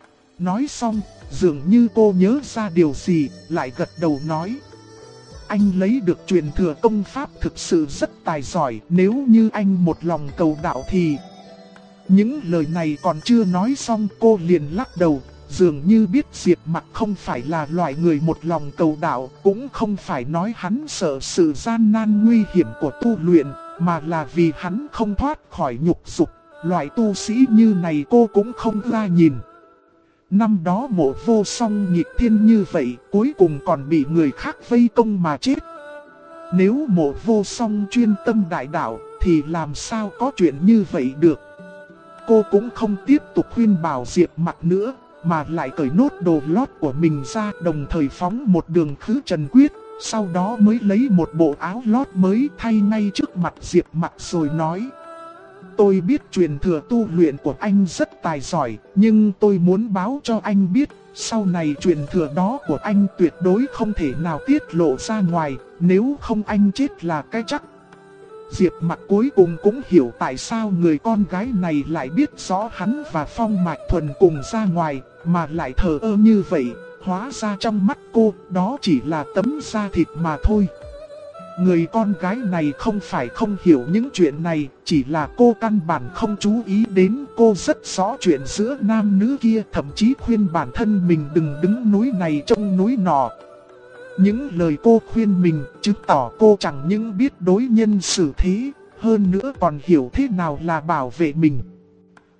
Nói xong, dường như cô nhớ ra điều gì, lại gật đầu nói. Anh lấy được truyền thừa công pháp thực sự rất tài giỏi, nếu như anh một lòng cầu đạo thì... Những lời này còn chưa nói xong cô liền lắc đầu, dường như biết Diệp Mặc không phải là loại người một lòng cầu đạo, cũng không phải nói hắn sợ sự gian nan nguy hiểm của tu luyện, mà là vì hắn không thoát khỏi nhục dục, loại tu sĩ như này cô cũng không ra nhìn. Năm đó Mộ Vô Song nghịch thiên như vậy, cuối cùng còn bị người khác vây công mà chết. Nếu Mộ Vô Song chuyên tâm đại đạo, thì làm sao có chuyện như vậy được. Cô cũng không tiếp tục khuyên bảo Diệp Mặc nữa, mà lại cởi nốt đồ lót của mình ra, đồng thời phóng một đường khứ trần quyết, sau đó mới lấy một bộ áo lót mới thay ngay trước mặt Diệp Mặc rồi nói. Tôi biết truyền thừa tu luyện của anh rất tài giỏi, nhưng tôi muốn báo cho anh biết, sau này truyền thừa đó của anh tuyệt đối không thể nào tiết lộ ra ngoài, nếu không anh chết là cái chắc. Diệp Mặc cuối cùng cũng hiểu tại sao người con gái này lại biết rõ hắn và Phong Mạch Thuần cùng ra ngoài, mà lại thờ ơ như vậy, hóa ra trong mắt cô, đó chỉ là tấm da thịt mà thôi. Người con gái này không phải không hiểu những chuyện này, chỉ là cô căn bản không chú ý đến, cô rất rõ chuyện giữa nam nữ kia, thậm chí khuyên bản thân mình đừng đứng núi này trông núi nọ. Những lời cô khuyên mình chứng tỏ cô chẳng những biết đối nhân xử thế, hơn nữa còn hiểu thế nào là bảo vệ mình.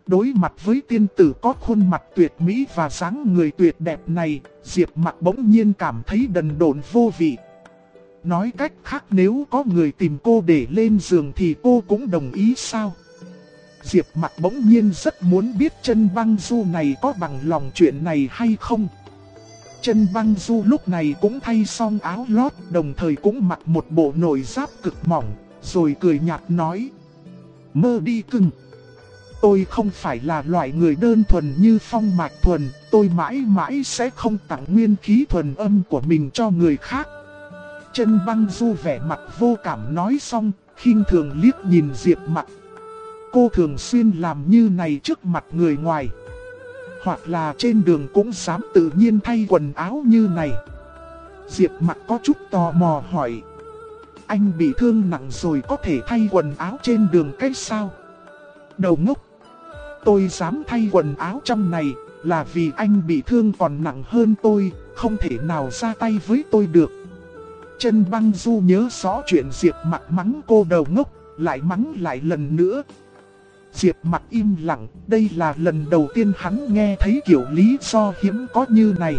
Đối mặt với tiên tử có khuôn mặt tuyệt mỹ và dáng người tuyệt đẹp này, Diệp Mặc bỗng nhiên cảm thấy đần độn vô vị. Nói cách khác, nếu có người tìm cô để lên giường thì cô cũng đồng ý sao? Diệp Mặc bỗng nhiên rất muốn biết Chân Băng Du này có bằng lòng chuyện này hay không. Chân Băng Du lúc này cũng thay xong áo lót, đồng thời cũng mặc một bộ nội giáp cực mỏng, rồi cười nhạt nói: Mơ đi cưng. Tôi không phải là loại người đơn thuần như Phong Mạch Thuần, tôi mãi mãi sẽ không tặng nguyên khí thuần âm của mình cho người khác. Chân Băng Du vẻ mặt vô cảm nói xong, khinh thường liếc nhìn Diệp Mặc. Cô thường xuyên làm như này trước mặt người ngoài, hoặc là trên đường cũng dám tự nhiên thay quần áo như này. Diệp Mặc có chút tò mò hỏi: Anh bị thương nặng rồi có thể thay quần áo trên đường cách sao? Đầu ngốc! Tôi dám thay quần áo trong này là vì anh bị thương còn nặng hơn tôi, không thể nào ra tay với tôi được. Chân Băng Du nhớ rõ chuyện Diệp Mặc mắng cô đầu ngốc, lại mắng lại lần nữa. Diệp Mặc im lặng, đây là lần đầu tiên hắn nghe thấy kiểu lý do hiếm có như này.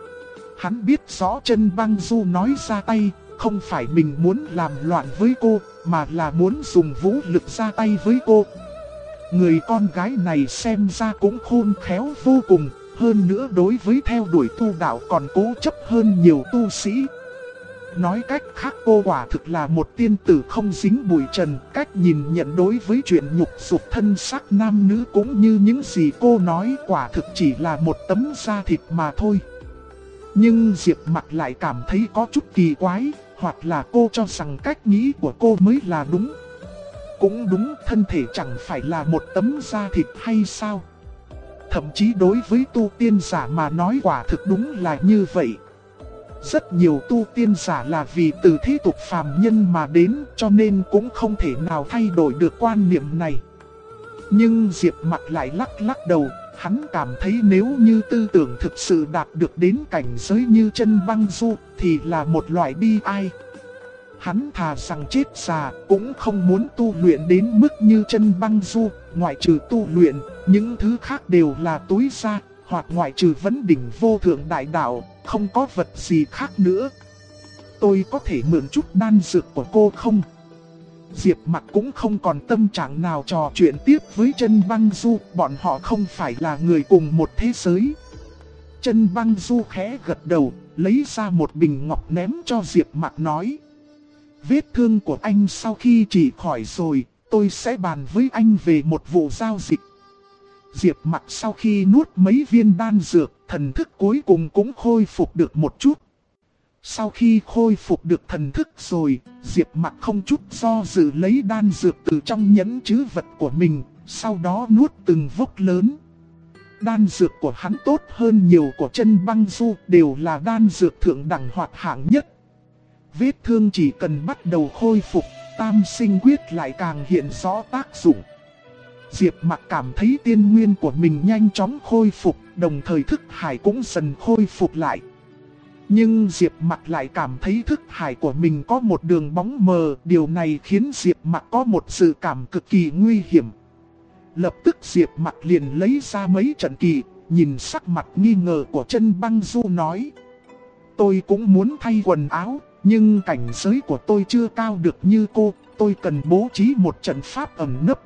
Hắn biết rõ Chân Băng Du nói ra tay, không phải mình muốn làm loạn với cô, mà là muốn dùng vũ lực ra tay với cô. Người con gái này xem ra cũng khôn khéo vô cùng, hơn nữa đối với theo đuổi tu đạo còn cố chấp hơn nhiều tu sĩ. Nói cách khác, cô quả thực là một tiên tử không dính bụi trần. Cách nhìn nhận đối với chuyện nhục dục thân xác nam nữ cũng như những gì cô nói quả thực chỉ là một tấm da thịt mà thôi. Nhưng Diệp Mặc lại cảm thấy có chút kỳ quái, hoặc là cô cho rằng cách nghĩ của cô mới là đúng. Cũng đúng, thân thể chẳng phải là một tấm da thịt hay sao? Thậm chí đối với tu tiên giả mà nói quả thực đúng là như vậy. Rất nhiều tu tiên giả là vì từ thế tục phàm nhân mà đến, cho nên cũng không thể nào thay đổi được quan niệm này. Nhưng Diệp Mặc lại lắc đầu, hắn cảm thấy nếu như tư tưởng thực sự đạt được đến cảnh giới như Chân Băng Du thì là một loại bi ai. Hắn thà rằng chết già cũng không muốn tu luyện đến mức như Chân Băng Du, ngoại trừ tu luyện, những thứ khác đều là túi da, hoặc ngoại trừ vấn đỉnh vô thượng đại đạo, không có vật gì khác nữa. Tôi có thể mượn chút đan dược của cô không? Diệp Mặc cũng không còn tâm trạng nào trò chuyện tiếp với Chân Băng Du, bọn họ không phải là người cùng một thế giới. Chân Băng Du khẽ gật đầu, lấy ra một bình ngọc ném cho Diệp Mặc nói: Vết thương của anh sau khi trị khỏi rồi, tôi sẽ bàn với anh về một vụ giao dịch. Diệp Mặc sau khi nuốt mấy viên đan dược, thần thức cuối cùng cũng khôi phục được một chút. Sau khi khôi phục được thần thức rồi, Diệp Mặc không chút do dự lấy đan dược từ trong nhẫn trữ vật của mình, sau đó nuốt từng vốc lớn. Đan dược của hắn tốt hơn nhiều của Chân Băng Du, đều là đan dược thượng đẳng hoặc hạng nhất. Vết thương chỉ cần bắt đầu khôi phục, Tam Sinh Quyết lại càng hiện rõ tác dụng. Diệp Mặc cảm thấy tiên nguyên của mình nhanh chóng khôi phục, đồng thời thức hải cũng dần khôi phục lại. Nhưng Diệp Mặc lại cảm thấy thức hải của mình có một đường bóng mờ, điều này khiến Diệp Mặc có một dự cảm cực kỳ nguy hiểm. Lập tức Diệp Mặc liền lấy ra mấy trận kỳ, nhìn sắc mặt nghi ngờ của Chân Băng Du nói: Tôi cũng muốn thay quần áo, nhưng cảnh giới của tôi chưa cao được như cô, tôi cần bố trí một trận pháp ẩn nấp.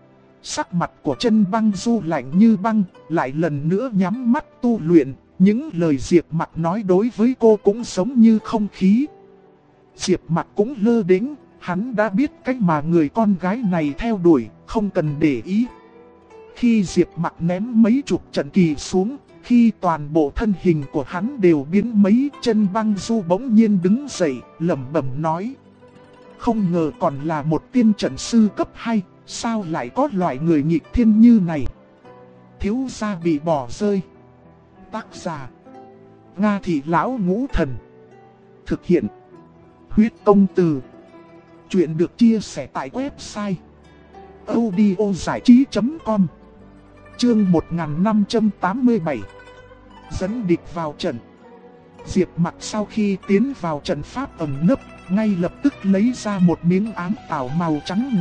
Sắc mặt của Chân Băng Du lạnh như băng, lại lần nữa nhắm mắt tu luyện. Những lời Diệp Mặc nói đối với cô cũng giống như không khí. Diệp Mặc cũng lơ đễnh, hắn đã biết cách mà người con gái này theo đuổi, không cần để ý. Khi Diệp Mặc ném mấy chục trận kỳ xuống, khi toàn bộ thân hình của hắn đều biến mấy, Chân Băng Du bỗng nhiên đứng dậy, lẩm bẩm nói: Không ngờ còn là một tiên trận sư cấp 2, sao lại có loại người nghịch thiên như này? Thiếu gia bị bỏ rơi. Tác giả: Nga Thị Lão Ngũ Thần. Thực hiện: Huyết Công Từ. Chuyện được chia sẻ tại website audiozảichí.com. Chương 1587. Dẫn địch vào trận. Diệp Mặc sau khi tiến vào trận pháp ẩn nấp, ngay lập tức lấy ra một miếng ám tảo màu trắng ngọc,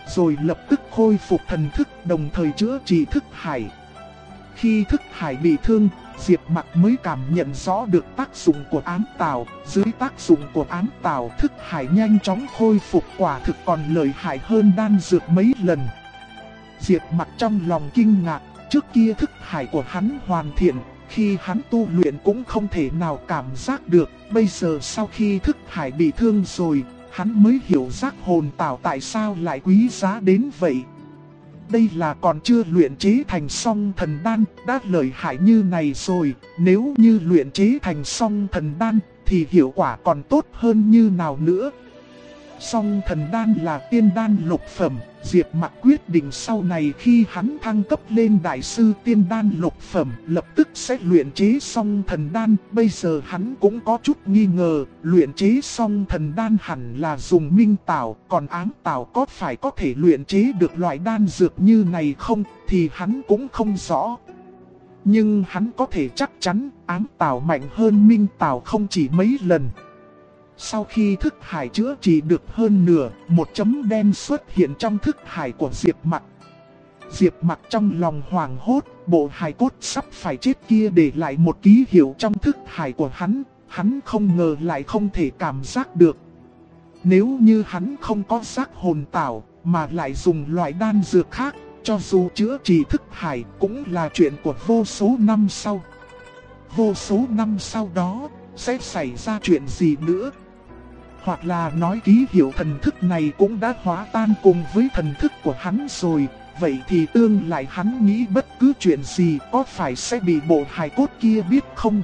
rồi lập tức khôi phục thần thức đồng thời chữa trị thức hải. Khi thức hải bị thương, Diệp Mặc mới cảm nhận rõ được tác dụng của ám tào. Dưới tác dụng của ám tào, thức hải nhanh chóng khôi phục, quả thực còn lợi hại hơn đan dược mấy lần. Diệp Mặc trong lòng kinh ngạc, trước kia thức hải của hắn hoàn thiện, khi hắn tu luyện cũng không thể nào cảm giác được. Bây giờ sau khi thức hải bị thương rồi, hắn mới hiểu giác hồn tào tại sao lại quý giá đến vậy. Đây là còn chưa luyện chế thành song thần đan, đã lợi hại như này rồi. Nếu như luyện chế thành song thần đan thì hiệu quả còn tốt hơn như nào nữa. Song thần đan là tiên đan lục phẩm. Diệp Mặc quyết định sau này khi hắn thăng cấp lên đại sư tiên đan lục phẩm, lập tức sẽ luyện chế song thần đan. Bây giờ hắn cũng có chút nghi ngờ, luyện chế song thần đan hẳn là dùng minh tảo, còn ám tảo có phải có thể luyện chế được loại đan dược như này không, thì hắn cũng không rõ. Nhưng hắn có thể chắc chắn ám tảo mạnh hơn minh tảo không chỉ mấy lần. Sau khi thức hải chữa trị được hơn nửa, một chấm đen xuất hiện trong thức hải của Diệp Mặc. Diệp Mặc trong lòng hoảng hốt, bộ hài cốt sắp phải chết kia để lại một ký hiệu trong thức hải của hắn không ngờ lại không thể cảm giác được. Nếu như hắn không có giác hồn tảo, mà lại dùng loại đan dược khác, cho dù chữa trị thức hải cũng là chuyện của vô số năm sau. Vô số năm sau đó, sẽ xảy ra chuyện gì nữa? Hoặc là nói ký hiệu thần thức này cũng đã hóa tan cùng với thần thức của hắn rồi. Vậy thì tương lai hắn nghĩ bất cứ chuyện gì có phải sẽ bị bộ hài cốt kia biết không?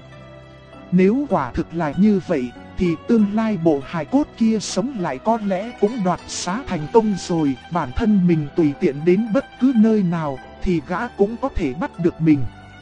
Nếu quả thực là như vậy, thì tương lai bộ hài cốt kia sống lại có lẽ cũng đoạt xá thành công rồi. Bản thân mình tùy tiện đến bất cứ nơi nào, thì gã cũng có thể bắt được mình.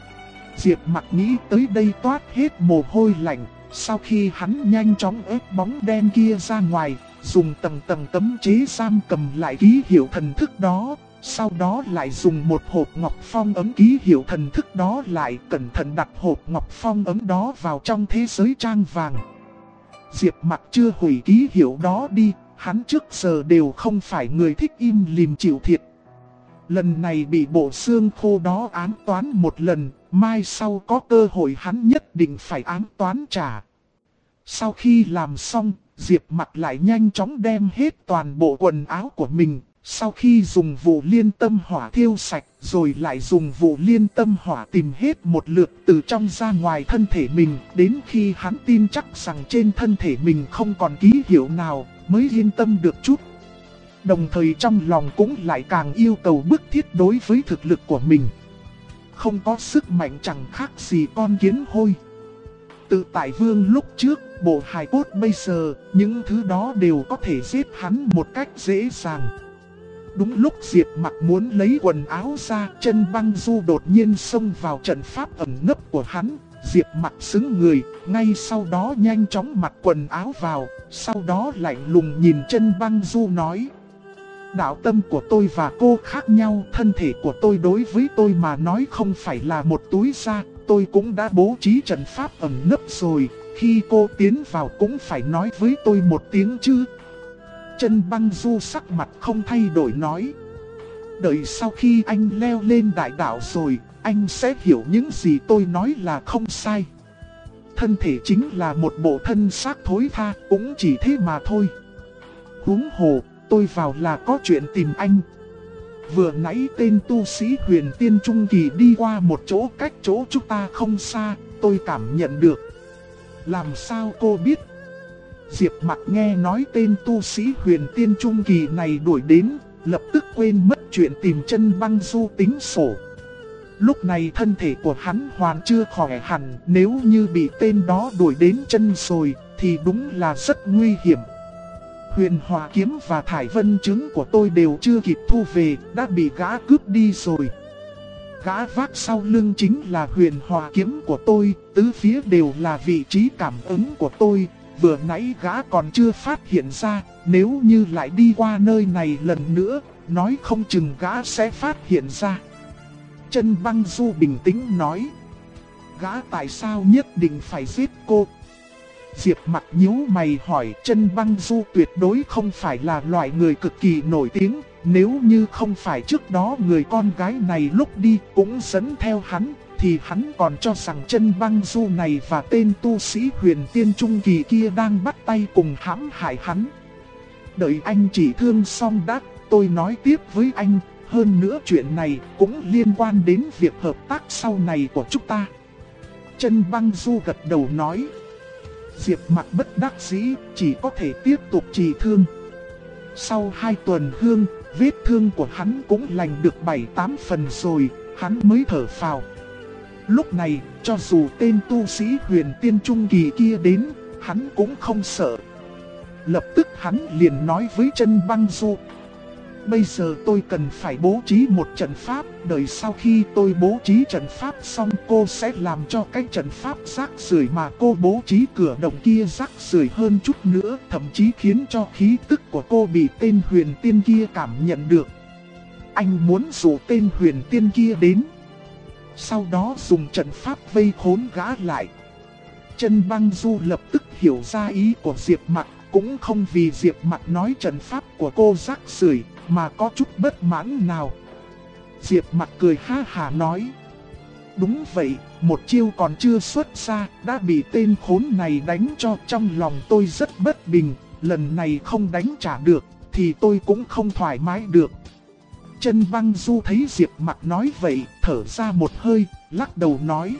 Diệp Mặc nghĩ tới đây toát hết mồ hôi lạnh. Sau khi hắn nhanh chóng ép bóng đen kia ra ngoài, dùng tầng tầng cấm chế giam cầm lại ký hiệu thần thức đó. Sau đó lại dùng một hộp ngọc phong ấm ký hiệu thần thức đó lại, cẩn thận đặt hộp ngọc phong ấm đó vào trong thế giới trang vàng. Diệp Mặc chưa hủy ký hiệu đó đi, hắn trước giờ đều không phải người thích im lìm chịu thiệt. Lần này bị bộ xương khô đó ám toán một lần, mai sau có cơ hội hắn nhất định phải ám toán trả. Sau khi làm xong, Diệp Mặc lại nhanh chóng đem hết toàn bộ quần áo của mình. Sau khi dùng vụ liên tâm hỏa thiêu sạch, rồi lại dùng vụ liên tâm hỏa tìm hết một lượt từ trong ra ngoài thân thể mình. Đến khi hắn tin chắc rằng trên thân thể mình không còn ký hiệu nào, mới yên tâm được chút. Đồng thời trong lòng cũng lại càng yêu cầu bức thiết đối với thực lực của mình. Không có sức mạnh chẳng khác gì con kiến hôi. Tự tại vương lúc trước, bộ hài cốt bây giờ, những thứ đó đều có thể giết hắn một cách dễ dàng. Đúng lúc Diệp Mặc muốn lấy quần áo ra, Chân Băng Du đột nhiên xông vào trận pháp ẩn nấp của hắn. Diệp Mặc sững người, ngay sau đó nhanh chóng mặc quần áo vào, sau đó lạnh lùng nhìn Chân Băng Du nói: đạo tâm của tôi và cô khác nhau, thân thể của tôi đối với tôi mà nói không phải là một túi da, tôi cũng đã bố trí trận pháp ẩn nấp rồi, khi cô tiến vào cũng phải nói với tôi một tiếng chứ. Chân Băng Du sắc mặt không thay đổi nói: đợi sau khi anh leo lên đại đạo rồi, anh sẽ hiểu những gì tôi nói là không sai. Thân thể chính là một bộ thân xác thối tha, cũng chỉ thế mà thôi. Huống hồ, tôi vào là có chuyện tìm anh. Vừa nãy tên tu sĩ Huyền Tiên Trung Kỳ đi qua một chỗ cách chỗ chúng ta không xa, tôi cảm nhận được. Làm sao cô biết? Diệp Mặc nghe nói tên tu sĩ Huyền Tiên Trung Kỳ này đuổi đến, lập tức quên mất chuyện tìm Chân Băng Du tính sổ. Lúc này thân thể của hắn hoàn chưa khỏe hẳn, nếu như bị tên đó đuổi đến chân rồi, thì đúng là rất nguy hiểm. Huyền Hỏa Kiếm và Thải Vân Trứng của tôi đều chưa kịp thu về, đã bị gã cướp đi rồi. Gã vác sau lưng chính là Huyền Hỏa Kiếm của tôi, tứ phía đều là vị trí cảm ứng của tôi. Vừa nãy gã còn chưa phát hiện ra, nếu như lại đi qua nơi này lần nữa, nói không chừng gã sẽ phát hiện ra. Chân Băng Du bình tĩnh nói: gã tại sao nhất định phải giết cô? Diệp Mặc nhíu mày hỏi. Chân Băng Du tuyệt đối không phải là loại người cực kỳ nổi tiếng, Nếu như không phải trước đó người con gái này lúc đi cũng dẫn theo hắn, thì hắn còn cho rằng chân băng du này và tên tu sĩ huyền tiên trung kỳ kia đang bắt tay cùng hãm hại hắn. Đợi anh chỉ thương xong đã, tôi nói tiếp với anh. Hơn nữa chuyện này cũng liên quan đến việc hợp tác sau này của chúng ta. Chân băng du gật đầu nói. Diệp Mặc bất đắc dĩ, chỉ có thể tiếp tục trị thương. Sau 2 tuần hương, vết thương của hắn cũng lành được 7-8 phần rồi, hắn mới thở phào. Lúc này, cho dù tên tu sĩ huyền tiên trung kỳ kia đến, hắn cũng không sợ. Lập tức hắn liền nói với chân băng du. Bây giờ tôi cần phải bố trí một trận pháp, đợi sau khi tôi bố trí trận pháp xong cô sẽ làm cho cái trận pháp rác rưởi mà cô bố trí cửa động kia rác rưởi hơn chút nữa, thậm chí khiến cho khí tức của cô bị tên huyền tiên kia cảm nhận được. Anh muốn dụ tên huyền tiên kia đến, sau đó dùng trận pháp vây khốn gã lại. Chân băng du lập tức hiểu ra ý của Diệp Mặc, cũng không vì Diệp Mặc nói trận pháp của cô rác rưởi mà có chút bất mãn nào. Diệp Mặc cười ha hả nói. Đúng vậy, một chiêu còn chưa xuất ra, đã bị tên khốn này đánh cho, trong lòng tôi rất bất bình. Lần này không đánh trả được, thì tôi cũng không thoải mái được. Chân băng du thấy Diệp Mặc nói vậy, thở ra một hơi, lắc đầu nói.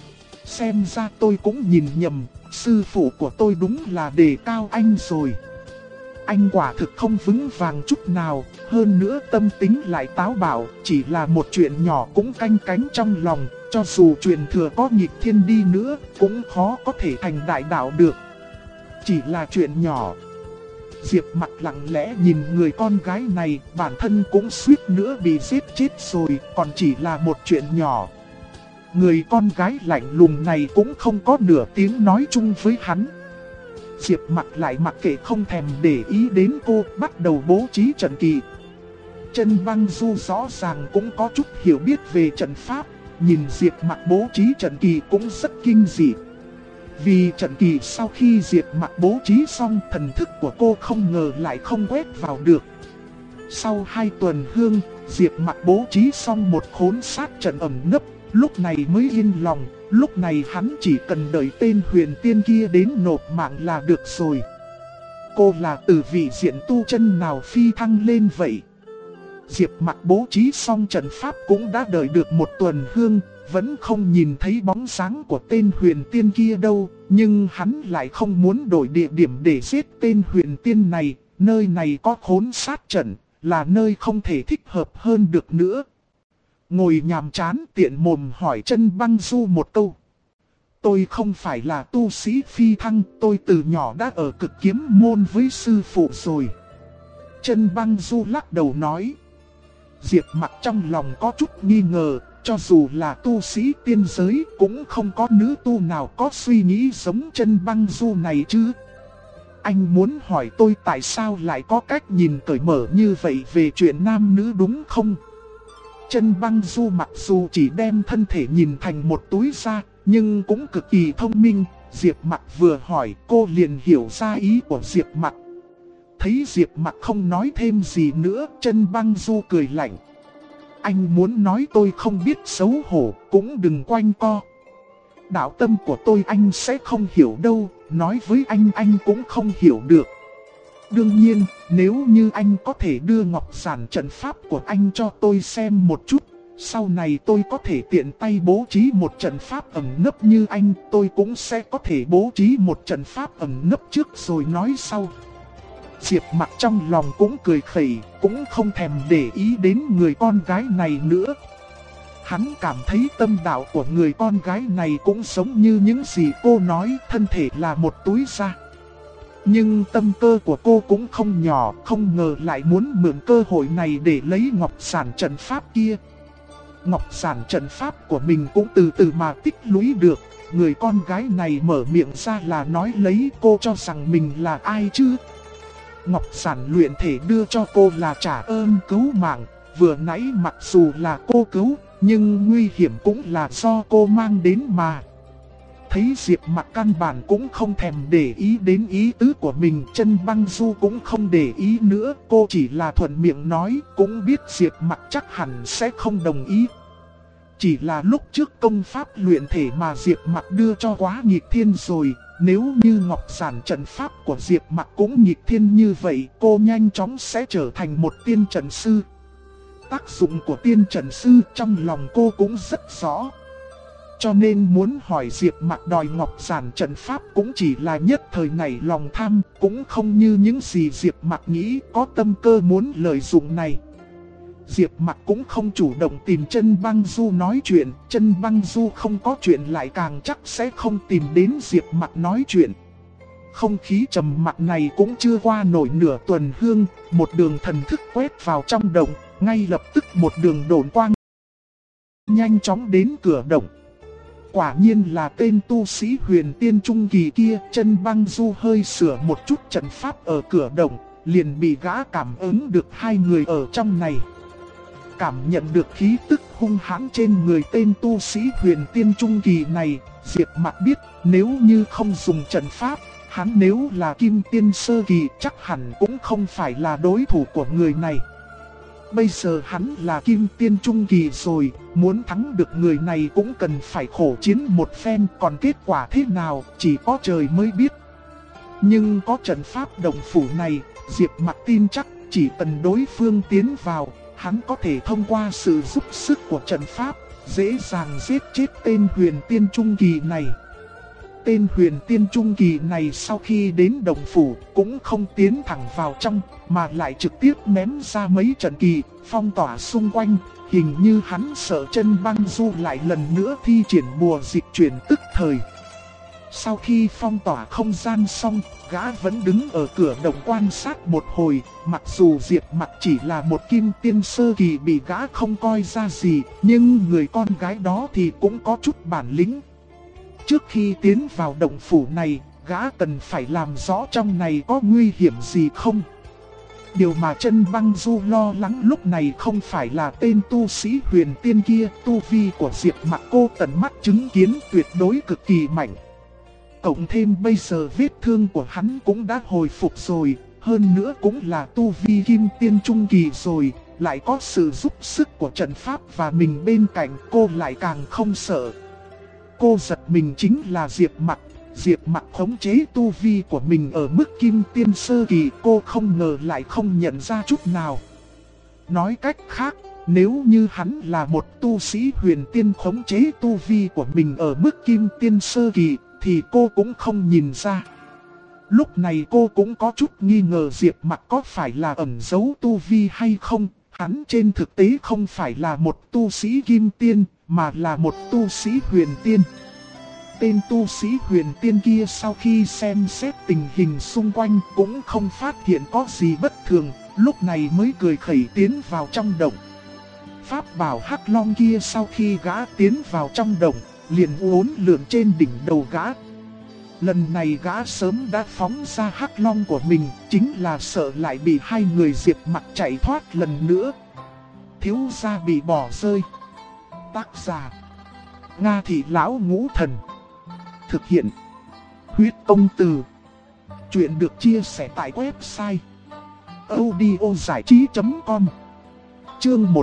Xem ra tôi cũng nhìn nhầm, sư phụ của tôi đúng là đề cao anh rồi. Anh quả thực không vững vàng chút nào, hơn nữa tâm tính lại táo bạo, chỉ là một chuyện nhỏ cũng canh cánh trong lòng, cho dù truyền thừa có nghịch thiên đi nữa, cũng khó có thể thành đại đạo được. Chỉ là chuyện nhỏ. Diệp Mặc lặng lẽ nhìn người con gái này, bản thân cũng suýt nữa bị giết chết rồi, còn chỉ là một chuyện nhỏ. Người con gái lạnh lùng này cũng không có nửa tiếng nói chung với hắn. Diệp Mặc lại mặc kệ không thèm để ý đến cô, bắt đầu bố trí trận kỳ. Chân băng du rõ ràng cũng có chút hiểu biết về trận pháp, nhìn Diệp Mặc bố trí trận kỳ cũng rất kinh dị. Vì trận kỳ sau khi Diệp Mặc bố trí xong, thần thức của cô không ngờ lại không quét vào được. Sau 2 tuần hương, Diệp Mặc bố trí xong một khốn sát trận ẩn nấp, lúc này mới yên lòng. Lúc này hắn chỉ cần đợi tên huyền tiên kia đến nộp mạng là được rồi. Cô là từ vị diện tu chân nào phi thăng lên vậy? Diệp Mặc bố trí xong trận pháp cũng đã đợi được 1 tuần hương, vẫn không nhìn thấy bóng dáng của tên huyền tiên kia đâu. Nhưng hắn lại không muốn đổi địa điểm để giết tên huyền tiên này, nơi này có khốn sát trận, là nơi không thể thích hợp hơn được nữa. Ngồi nhàm chán tiện mồm hỏi chân băng du một câu. Tôi không phải là tu sĩ phi thăng, tôi từ nhỏ đã ở Cực Kiếm môn với sư phụ rồi. Chân băng du lắc đầu nói. Diệp Mặc trong lòng có chút nghi ngờ, cho dù là tu sĩ tiên giới cũng không có nữ tu nào có suy nghĩ giống chân băng du này chứ. Anh muốn hỏi tôi tại sao lại có cách nhìn cởi mở như vậy về chuyện nam nữ đúng không? Chân băng du mặc dù chỉ đem thân thể nhìn thành một túi da, nhưng cũng cực kỳ thông minh. Diệp Mặc vừa hỏi cô liền hiểu ra ý của Diệp Mặc. Thấy Diệp Mặc không nói thêm gì nữa, chân băng du cười lạnh. Anh muốn nói tôi không biết xấu hổ, cũng đừng quanh co. Đạo tâm của tôi anh sẽ không hiểu đâu, nói với anh cũng không hiểu được. Đương nhiên, nếu như anh có thể đưa ngọc giản trận pháp của anh cho tôi xem một chút, sau này tôi có thể tiện tay bố trí một trận pháp ẩn nấp như anh, tôi cũng sẽ có thể bố trí một trận pháp ẩn nấp trước rồi nói sau. Diệp Mặc trong lòng cũng cười khẩy, cũng không thèm để ý đến người con gái này nữa. Hắn cảm thấy tâm đạo của người con gái này cũng giống như những gì cô nói, thân thể là một túi da. Nhưng tâm cơ của cô cũng không nhỏ, không ngờ lại muốn mượn cơ hội này để lấy ngọc giản trận pháp kia. Ngọc giản trận pháp của mình cũng từ từ mà tích lũy được. Người con gái này mở miệng ra là nói lấy, cô cho rằng mình là ai chứ? Ngọc giản luyện thể đưa cho cô là trả ơn cứu mạng. Vừa nãy mặc dù là cô cứu, nhưng nguy hiểm cũng là do cô mang đến mà. thấy Diệp Mặc căn bản cũng không thèm để ý đến ý tứ của mình, Chân Băng Du cũng không để ý nữa, cô chỉ là thuận miệng nói, cũng biết Diệp Mặc chắc hẳn sẽ không đồng ý. Chỉ là lúc trước công pháp luyện thể mà Diệp Mặc đưa cho quá nghịch thiên rồi, nếu như ngọc giản trận pháp của Diệp Mặc cũng nghịch thiên như vậy, cô nhanh chóng sẽ trở thành một tiên trận sư. Tác dụng của tiên trận sư trong lòng cô cũng rất rõ. Cho nên muốn hỏi Diệp Mặc đòi ngọc giản trận pháp cũng chỉ là nhất thời nảy lòng tham, cũng không như những gì Diệp Mặc nghĩ có tâm cơ muốn lợi dụng này. Diệp Mặc cũng không chủ động tìm Chân Băng Du nói chuyện, Chân Băng Du không có chuyện lại càng chắc sẽ không tìm đến Diệp Mặc nói chuyện. Không khí trầm mặc này cũng chưa qua nổi nửa tuần hương, một đường thần thức quét vào trong động, ngay lập tức một đường độn quang nhanh chóng đến cửa động. Quả nhiên là tên tu sĩ huyền tiên trung kỳ kia. Chân Băng Du hơi sửa một chút trận pháp ở cửa động, liền bị gã cảm ứng được hai người ở trong này. Cảm nhận được khí tức hung hãn trên người tên tu sĩ huyền tiên trung kỳ này, Diệp Mặc biết nếu như không dùng trận pháp, hắn nếu là kim tiên sơ kỳ chắc hẳn cũng không phải là đối thủ của người này. Bây giờ hắn là kim tiên trung kỳ rồi, muốn thắng được người này cũng cần phải khổ chiến một phen, còn kết quả thế nào chỉ có trời mới biết. Nhưng có trận pháp động phủ này, Diệp Mặc tin chắc chỉ cần đối phương tiến vào, hắn có thể thông qua sự giúp sức của trận pháp, dễ dàng giết chết tên huyền tiên trung kỳ này. Tên huyền tiên trung kỳ này sau khi đến động phủ cũng không tiến thẳng vào trong, mà lại trực tiếp ném ra mấy trận kỳ, phong tỏa xung quanh. Hình như hắn sợ Chân Băng Du lại lần nữa thi triển bùa dịch chuyển tức thời. Sau khi phong tỏa không gian xong, gã vẫn đứng ở cửa động quan sát một hồi. Mặc dù Diệp Mặc chỉ là một kim tiên sơ kỳ bị gã không coi ra gì, nhưng người con gái đó thì cũng có chút bản lĩnh. Trước khi tiến vào động phủ này, gã cần phải làm rõ trong này có nguy hiểm gì không. Điều mà Chân Băng Du lo lắng lúc này không phải là tên tu sĩ huyền tiên kia, tu vi của Diệp Mặc cô tận mắt chứng kiến tuyệt đối cực kỳ mạnh. Cộng thêm bây giờ vết thương của hắn cũng đã hồi phục rồi, hơn nữa cũng là tu vi kim tiên trung kỳ rồi, lại có sự giúp sức của trận pháp và mình bên cạnh, cô lại càng không sợ. Cô giật mình chính là Diệp Mặc. Diệp Mặc khống chế tu vi của mình ở mức kim tiên sơ kỳ, cô không ngờ lại không nhận ra chút nào. Nói cách khác, nếu như hắn là một tu sĩ huyền tiên khống chế tu vi của mình ở mức kim tiên sơ kỳ, thì cô cũng không nhìn ra. Lúc này cô cũng có chút nghi ngờ Diệp Mặc có phải là ẩn giấu tu vi hay không. Hắn trên thực tế không phải là một tu sĩ kim tiên, mà là một tu sĩ huyền tiên. Tên tu sĩ huyền tiên kia sau khi xem xét tình hình xung quanh cũng không phát hiện có gì bất thường, lúc này mới cười khẩy tiến vào trong động. Pháp bảo Hắc Long kia sau khi gã tiến vào trong động, liền uốn lượn trên đỉnh đầu gã. Lần này gã sớm đã phóng ra Hắc Long của mình, chính là sợ lại bị hai người Diệp Mặc chạy thoát lần nữa. Thiếu gia bị bỏ rơi. Tác giả Nga Thị Lão Ngũ Thần. Thực hiện Huyết Công Từ. Chuyện được chia sẻ tại website audiozảichí.com. Chương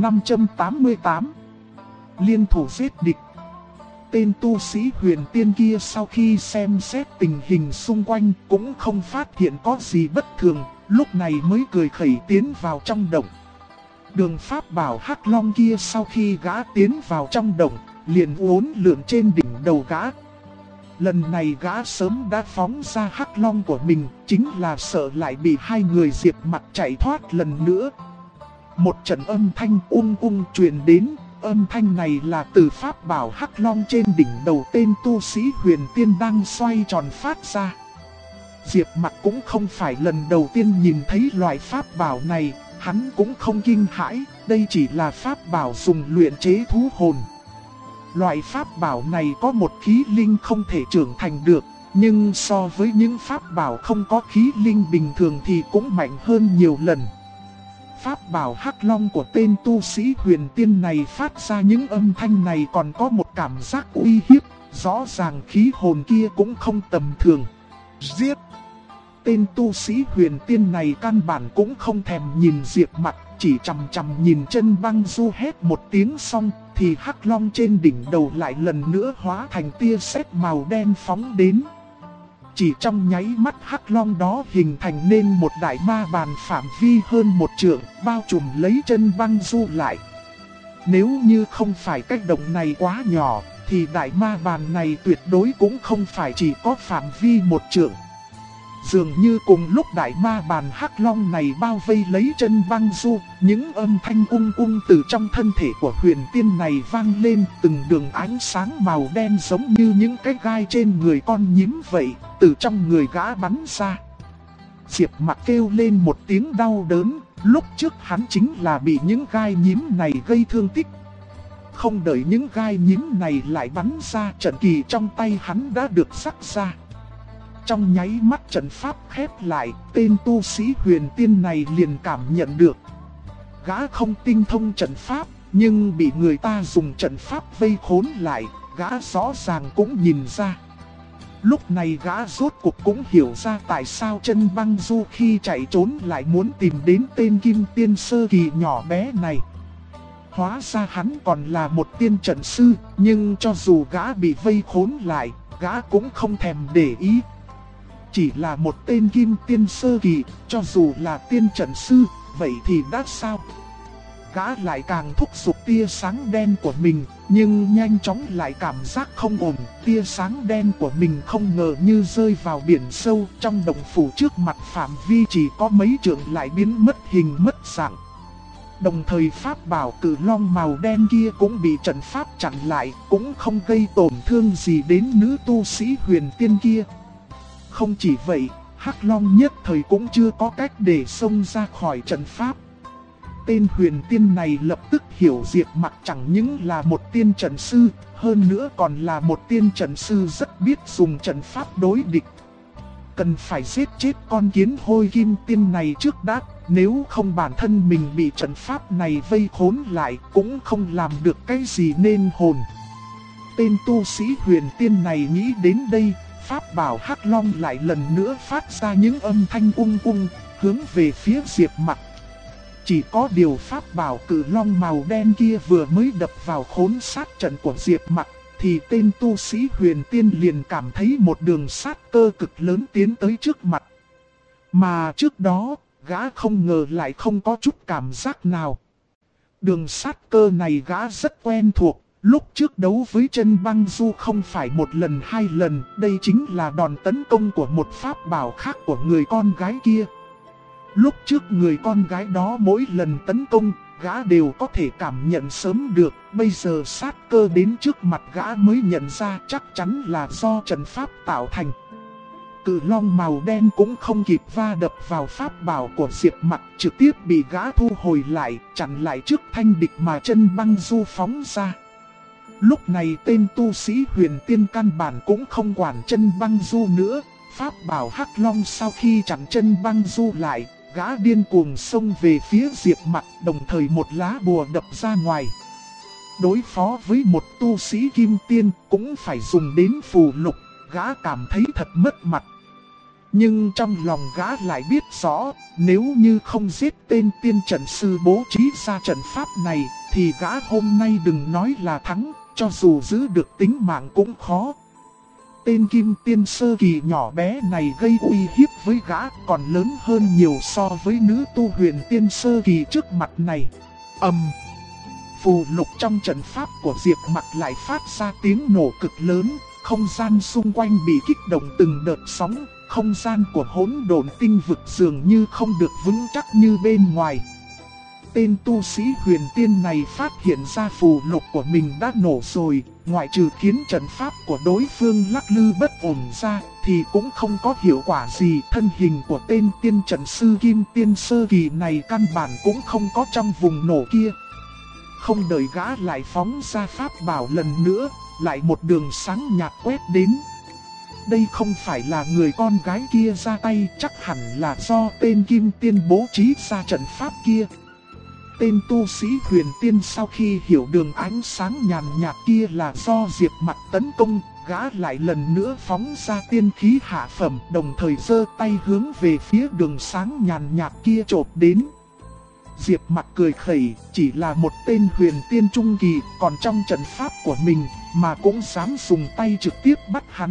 1588. Liên thủ giết địch. Tên tu sĩ huyền tiên kia sau khi xem xét tình hình xung quanh cũng không phát hiện có gì bất thường, lúc này mới cười khẩy tiến vào trong động. Đường pháp bảo Hắc Long kia sau khi gã tiến vào trong động, liền uốn lượn trên đỉnh đầu gã. Lần này gã sớm đã phóng ra Hắc Long của mình, chính là sợ lại bị hai người Diệp Mặc chạy thoát lần nữa. Một trận âm thanh ung truyền đến, âm thanh này là từ pháp bảo Hắc Long trên đỉnh đầu tên tu sĩ huyền tiên đang xoay tròn phát ra. Diệp Mặc cũng không phải lần đầu tiên nhìn thấy loại pháp bảo này, hắn cũng không kinh hãi, đây chỉ là pháp bảo dùng luyện chế thú hồn. Loại pháp bảo này có một khí linh không thể trưởng thành được, nhưng so với những pháp bảo không có khí linh bình thường thì cũng mạnh hơn nhiều lần. Pháp bảo Hắc Long của tên tu sĩ huyền tiên này phát ra những âm thanh này còn có một cảm giác uy hiếp, rõ ràng khí hồn kia cũng không tầm thường. Giết! Tên tu sĩ huyền tiên này căn bản cũng không thèm nhìn Diệp Mặc, chỉ chằm chằm nhìn chân băng du hét một tiếng xong, thì hắc long trên đỉnh đầu lại lần nữa hóa thành tia sét màu đen phóng đến. Chỉ trong nháy mắt hắc long đó hình thành nên một đại ma bàn phạm vi hơn 1 trượng, bao trùm lấy chân băng du lại. Nếu như không phải cách động này quá nhỏ, thì đại ma bàn này tuyệt đối cũng không phải chỉ có phạm vi 1 trượng. Dường như cùng lúc đại ma bàn hắc long này bao vây lấy chân băng du, những âm thanh ung ung từ trong thân thể của huyền tiên này vang lên, từng đường ánh sáng màu đen giống như những cái gai trên người con nhím vậy, từ trong người gã bắn ra. Diệp Mặc kêu lên một tiếng đau đớn, lúc trước hắn chính là bị những gai nhím này gây thương tích. Không đợi những gai nhím này lại bắn ra, trận kỳ trong tay hắn đã được sắc ra. Trong nháy mắt trận pháp khép lại, tên tu sĩ huyền tiên này liền cảm nhận được. Gã không tinh thông trận pháp, nhưng bị người ta dùng trận pháp vây khốn lại, gã rõ ràng cũng nhìn ra. Lúc này gã rốt cuộc cũng hiểu ra tại sao chân băng du khi chạy trốn lại muốn tìm đến tên kim tiên sơ kỳ nhỏ bé này. Hóa ra hắn còn là một tiên trận sư, nhưng cho dù gã bị vây khốn lại, gã cũng không thèm để ý. Chỉ là một tên kim tiên sơ kỳ, cho dù là tiên trận sư, vậy thì đã sao? Gã lại càng thúc giục tia sáng đen của mình, nhưng nhanh chóng lại cảm giác không ổn. Tia sáng đen của mình không ngờ như rơi vào biển sâu, trong động phủ trước mặt phạm vi chỉ có mấy trượng lại biến mất hình mất dạng. Đồng thời pháp bảo cự long màu đen kia cũng bị trận pháp chặn lại, cũng không gây tổn thương gì đến nữ tu sĩ huyền tiên kia. Không chỉ vậy, hắc long nhất thời cũng chưa có cách để xông ra khỏi trận pháp. Tên huyền tiên này lập tức hiểu Diệp Mặc chẳng những là một tiên trận sư, hơn nữa còn là một tiên trận sư rất biết dùng trận pháp đối địch. Cần phải giết chết con kiến hôi kim tiên này trước đã, nếu không bản thân mình bị trận pháp này vây khốn lại cũng không làm được cái gì nên hồn. Tên tu sĩ huyền tiên này nghĩ đến đây, pháp bảo hắc long lại lần nữa phát ra những âm thanh ung ung, hướng về phía Diệp Mặc. Chỉ có điều pháp bảo cự long màu đen kia vừa mới đập vào khốn sát trận của Diệp Mặc, thì tên tu sĩ huyền tiên liền cảm thấy một đường sát cơ cực lớn tiến tới trước mặt. Mà trước đó, gã không ngờ lại không có chút cảm giác nào. Đường sát cơ này gã rất quen thuộc, lúc trước đấu với chân băng du không phải 1 lần 2 lần, đây chính là đòn tấn công của một pháp bảo khác của người con gái kia. Lúc trước người con gái đó mỗi lần tấn công, gã đều có thể cảm nhận sớm được, bây giờ sát cơ đến trước mặt gã mới nhận ra chắc chắn là do trận pháp tạo thành. Cự long màu đen cũng không kịp va đập vào pháp bảo của Diệp Mặc, trực tiếp bị gã thu hồi lại, chặn lại trước thanh địch mà chân băng du phóng ra. Lúc này tên tu sĩ huyền tiên căn bản cũng không quản chân băng du nữa, pháp bảo hắc long sau khi chặn chân băng du lại, gã điên cuồng xông về phía Diệp Mặc, đồng thời một lá bùa đập ra ngoài. Đối phó với một tu sĩ kim tiên cũng phải dùng đến phù lục, gã cảm thấy thật mất mặt. Nhưng trong lòng gã lại biết rõ, nếu như không giết tên tiên trận sư bố trí ra trận pháp này, thì gã hôm nay đừng nói là thắng, cho dù giữ được tính mạng cũng khó. Tên kim tiên sơ kỳ nhỏ bé này gây uy hiếp với gã còn lớn hơn nhiều so với nữ tu huyền tiên sơ kỳ trước mặt này. Phù lục trong trận pháp của Diệp Mặc lại phát ra tiếng nổ cực lớn, không gian xung quanh bị kích động từng đợt sóng, không gian của hỗn độn tinh vực dường như không được vững chắc như bên ngoài. Tên tu sĩ huyền tiên này phát hiện ra phù lục của mình đã nổ rồi, ngoại trừ khiến trận pháp của đối phương lắc lư bất ổn ra, thì cũng không có hiệu quả gì. Thân hình của tên tiên trận sư kim tiên sơ kỳ này căn bản cũng không có trong vùng nổ kia. Không đợi gã lại phóng ra pháp bảo lần nữa, lại một đường sáng nhạt quét đến. Đây không phải là người con gái kia ra tay, chắc hẳn là do tên kim tiên bố trí ra trận pháp kia. Tên tu sĩ huyền tiên sau khi hiểu đường ánh sáng nhàn nhạt kia là do Diệp Mặc tấn công, gã lại lần nữa phóng ra tiên khí hạ phẩm, đồng thời giơ tay hướng về phía đường sáng nhàn nhạt kia chộp đến. Diệp Mặc cười khẩy, chỉ là một tên huyền tiên trung kỳ, còn trong trận pháp của mình mà cũng dám dùng tay trực tiếp bắt hắn.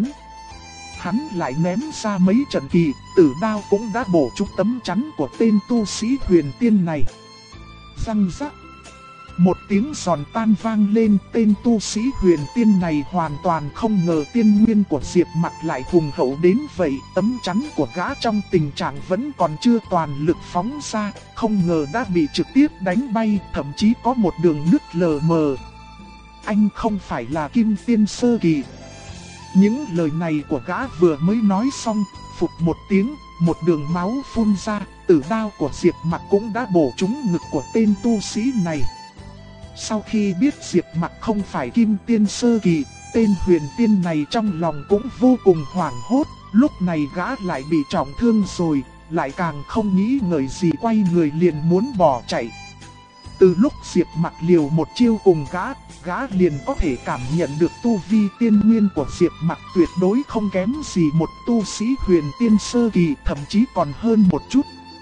Hắn lại ném ra mấy trận kỳ, tử đao cũng đã bổ trúng tấm chắn của tên tu sĩ huyền tiên này. Răng rắc. Một tiếng giòn tan vang lên, tên tu sĩ huyền tiên này hoàn toàn không ngờ tiên nguyên của Diệp Mặc lại hùng hậu đến vậy. Tấm chắn của gã trong tình trạng vẫn còn chưa toàn lực phóng ra, không ngờ đã bị trực tiếp đánh bay, thậm chí có một đường nứt lờ mờ. Anh không phải là Kim Tiên sơ kỳ. Những lời này của gã vừa mới nói xong, phụt một tiếng, một đường máu phun ra, tử đao của Diệp Mặc cũng đã bổ trúng ngực của tên tu sĩ này. Sau khi biết Diệp Mặc không phải Kim Tiên sơ kỳ, tên huyền tiên này trong lòng cũng vô cùng hoảng hốt, lúc này gã lại bị trọng thương rồi, lại càng không nghĩ ngợi gì quay người liền muốn bỏ chạy. Từ lúc Diệp Mặc liều một chiêu cùng gã liền có thể cảm nhận được tu vi tiên nguyên của Diệp Mặc tuyệt đối không kém gì một tu sĩ huyền tiên sơ kỳ, thậm chí còn hơn một chút.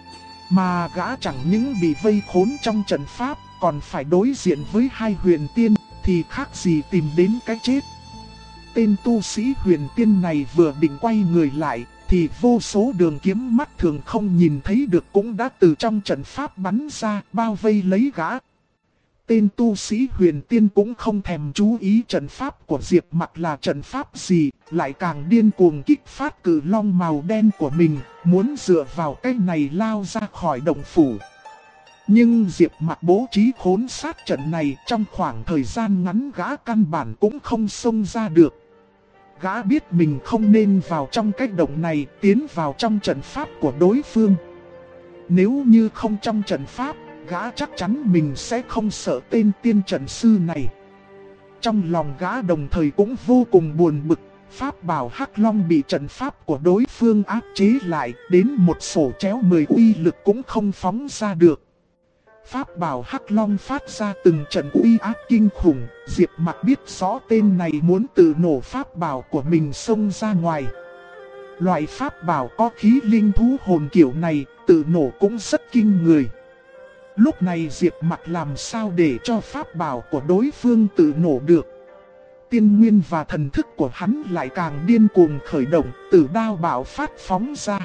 Mà gã chẳng những bị vây khốn trong trận pháp, còn phải đối diện với hai huyền tiên, thì khác gì tìm đến cái chết. Tên tu sĩ huyền tiên này vừa định quay người lại, thì vô số đường kiếm mắt thường không nhìn thấy được cũng đã từ trong trận pháp bắn ra, bao vây lấy gã. Tên tu sĩ huyền tiên cũng không thèm chú ý trận pháp của Diệp Mặc là trận pháp gì, lại càng điên cuồng kích phát cự long màu đen của mình, muốn dựa vào cái này lao ra khỏi động phủ. Nhưng Diệp Mặc bố trí khốn sát trận này, trong khoảng thời gian ngắn gã căn bản cũng không xông ra được. Gã biết mình không nên vào trong cái động này, tiến vào trong trận pháp của đối phương. Nếu như không trong trận pháp, gã chắc chắn mình sẽ không sợ tên tiên trận sư này. Trong lòng gã đồng thời cũng vô cùng buồn bực, pháp bảo Hắc Long bị trận pháp của đối phương áp chế lại, đến một sổ chéo 10 uy lực cũng không phóng ra được. Pháp bảo Hắc Long phát ra từng trận uy áp kinh khủng, Diệp Mặc biết rõ tên này muốn tự nổ pháp bảo của mình xông ra ngoài. Loại pháp bảo có khí linh thú hồn kiểu này, tự nổ cũng rất kinh người. Lúc này Diệp Mặc làm sao để cho pháp bảo của đối phương tự nổ được. Tiên nguyên và thần thức của hắn lại càng điên cuồng khởi động, tử đao bạo phát phóng ra.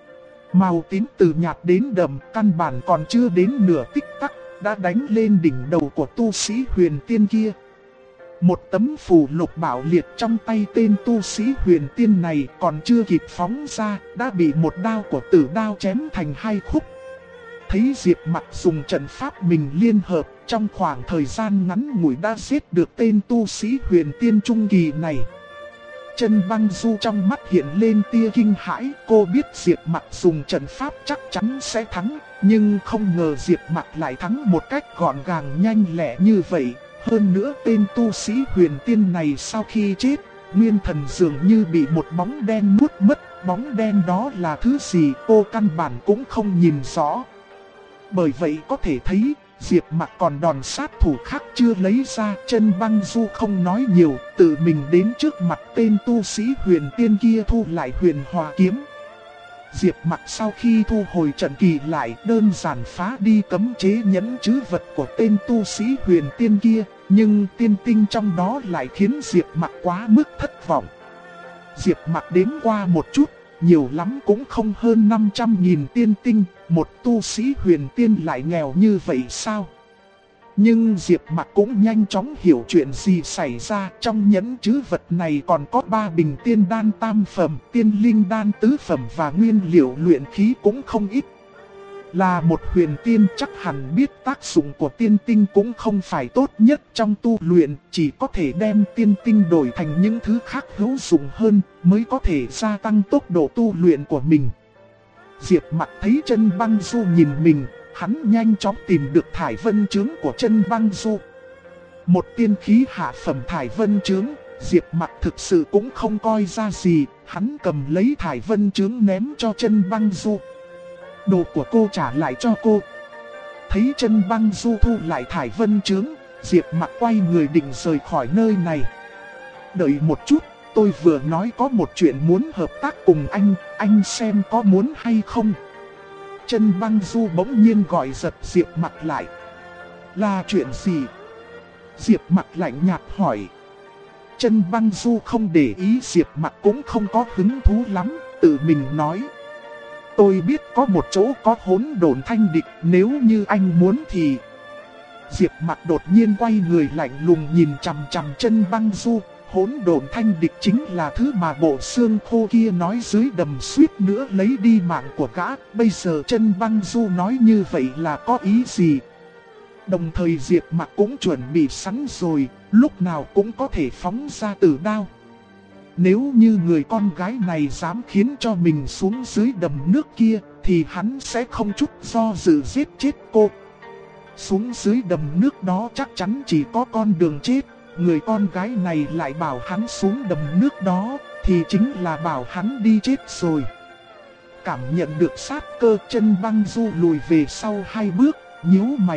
Màu tím từ nhạt đến đậm, căn bản còn chưa đến nửa tích tắc, đã đánh lên đỉnh đầu của tu sĩ huyền tiên kia. Một tấm phù lục bảo liệt trong tay tên tu sĩ huyền tiên này còn chưa kịp phóng ra, đã bị một đao của tử đao chém thành hai khúc. Thấy Diệp Mặc dùng trận pháp mình liên hợp, trong khoảng thời gian ngắn ngủi đã giết được tên tu sĩ huyền tiên trung kỳ này. Chân Băng Du trong mắt hiện lên tia kinh hãi, cô biết Diệp Mặc dùng trận pháp chắc chắn sẽ thắng, nhưng không ngờ Diệp Mặc lại thắng một cách gọn gàng nhanh lẹ như vậy. Hơn nữa tên tu sĩ huyền tiên này sau khi chết, nguyên thần dường như bị một bóng đen nuốt mất, bóng đen đó là thứ gì cô căn bản cũng không nhìn rõ. Bởi vậy có thể thấy, Diệp Mặc còn đòn sát thủ khác chưa lấy ra. Chân Băng Du không nói nhiều, tự mình đến trước mặt tên tu sĩ huyền tiên kia thu lại huyền hòa kiếm. Diệp Mặc sau khi thu hồi trận kỳ lại, đơn giản phá đi cấm chế nhẫn trữ vật của tên tu sĩ huyền tiên kia, nhưng tiên tinh trong đó lại khiến Diệp Mặc quá mức thất vọng. Diệp Mặc đếm qua một chút, nhiều lắm cũng không hơn 500.000 tiên tinh, một tu sĩ huyền tiên lại nghèo như vậy sao? Nhưng Diệp Mặc cũng nhanh chóng hiểu chuyện gì xảy ra. Trong nhẫn trữ vật này còn có 3 bình tiên đan tam phẩm, tiên linh đan tứ phẩm và nguyên liệu luyện khí cũng không ít. Là một huyền tiên chắc hẳn biết tác dụng của tiên tinh cũng không phải tốt nhất trong tu luyện, chỉ có thể đem tiên tinh đổi thành những thứ khác hữu dụng hơn mới có thể gia tăng tốc độ tu luyện của mình. Diệp Mặc thấy Chân Băng Du nhìn mình, hắn nhanh chóng tìm được thải vân chướng của Chân Băng Du. Một tiên khí hạ phẩm thải vân chướng, Diệp Mặc thực sự cũng không coi ra gì, hắn cầm lấy thải vân chướng ném cho Chân Băng Du. Đồ của cô trả lại cho cô. thấy chân băng du thu lại thải vân chướng, Diệp Mặc quay người định rời khỏi nơi này. Đợi một chút, tôi vừa nói có một chuyện muốn hợp tác cùng anh xem có muốn hay không. Chân băng du bỗng nhiên gọi giật Diệp Mặc lại. Là chuyện gì? Diệp Mặc lạnh nhạt hỏi. Chân băng du không để ý Diệp Mặc cũng không có hứng thú lắm, tự mình nói. Tôi biết có một chỗ có hỗn độn thanh địch, nếu như anh muốn thì... Diệp Mặc đột nhiên quay người lạnh lùng nhìn chằm chằm chân băng du. Hỗn độn thanh địch chính là thứ mà bộ xương khô kia nói dưới đầm suýt nữa lấy đi mạng của gã. Bây giờ chân băng du nói như vậy là có ý gì? Đồng thời Diệp Mặc cũng chuẩn bị sẵn rồi, lúc nào cũng có thể phóng ra tử đao. Nếu như người con gái này dám khiến cho mình xuống dưới đầm nước kia, thì hắn sẽ không chút do dự giết chết cô. Xuống dưới đầm nước đó chắc chắn chỉ có con đường chết. Người con gái này lại bảo hắn xuống đầm nước đó, thì chính là bảo hắn đi chết rồi. Cảm nhận được sát cơ, chân băng du lùi về sau 2 bước, nhíu mày.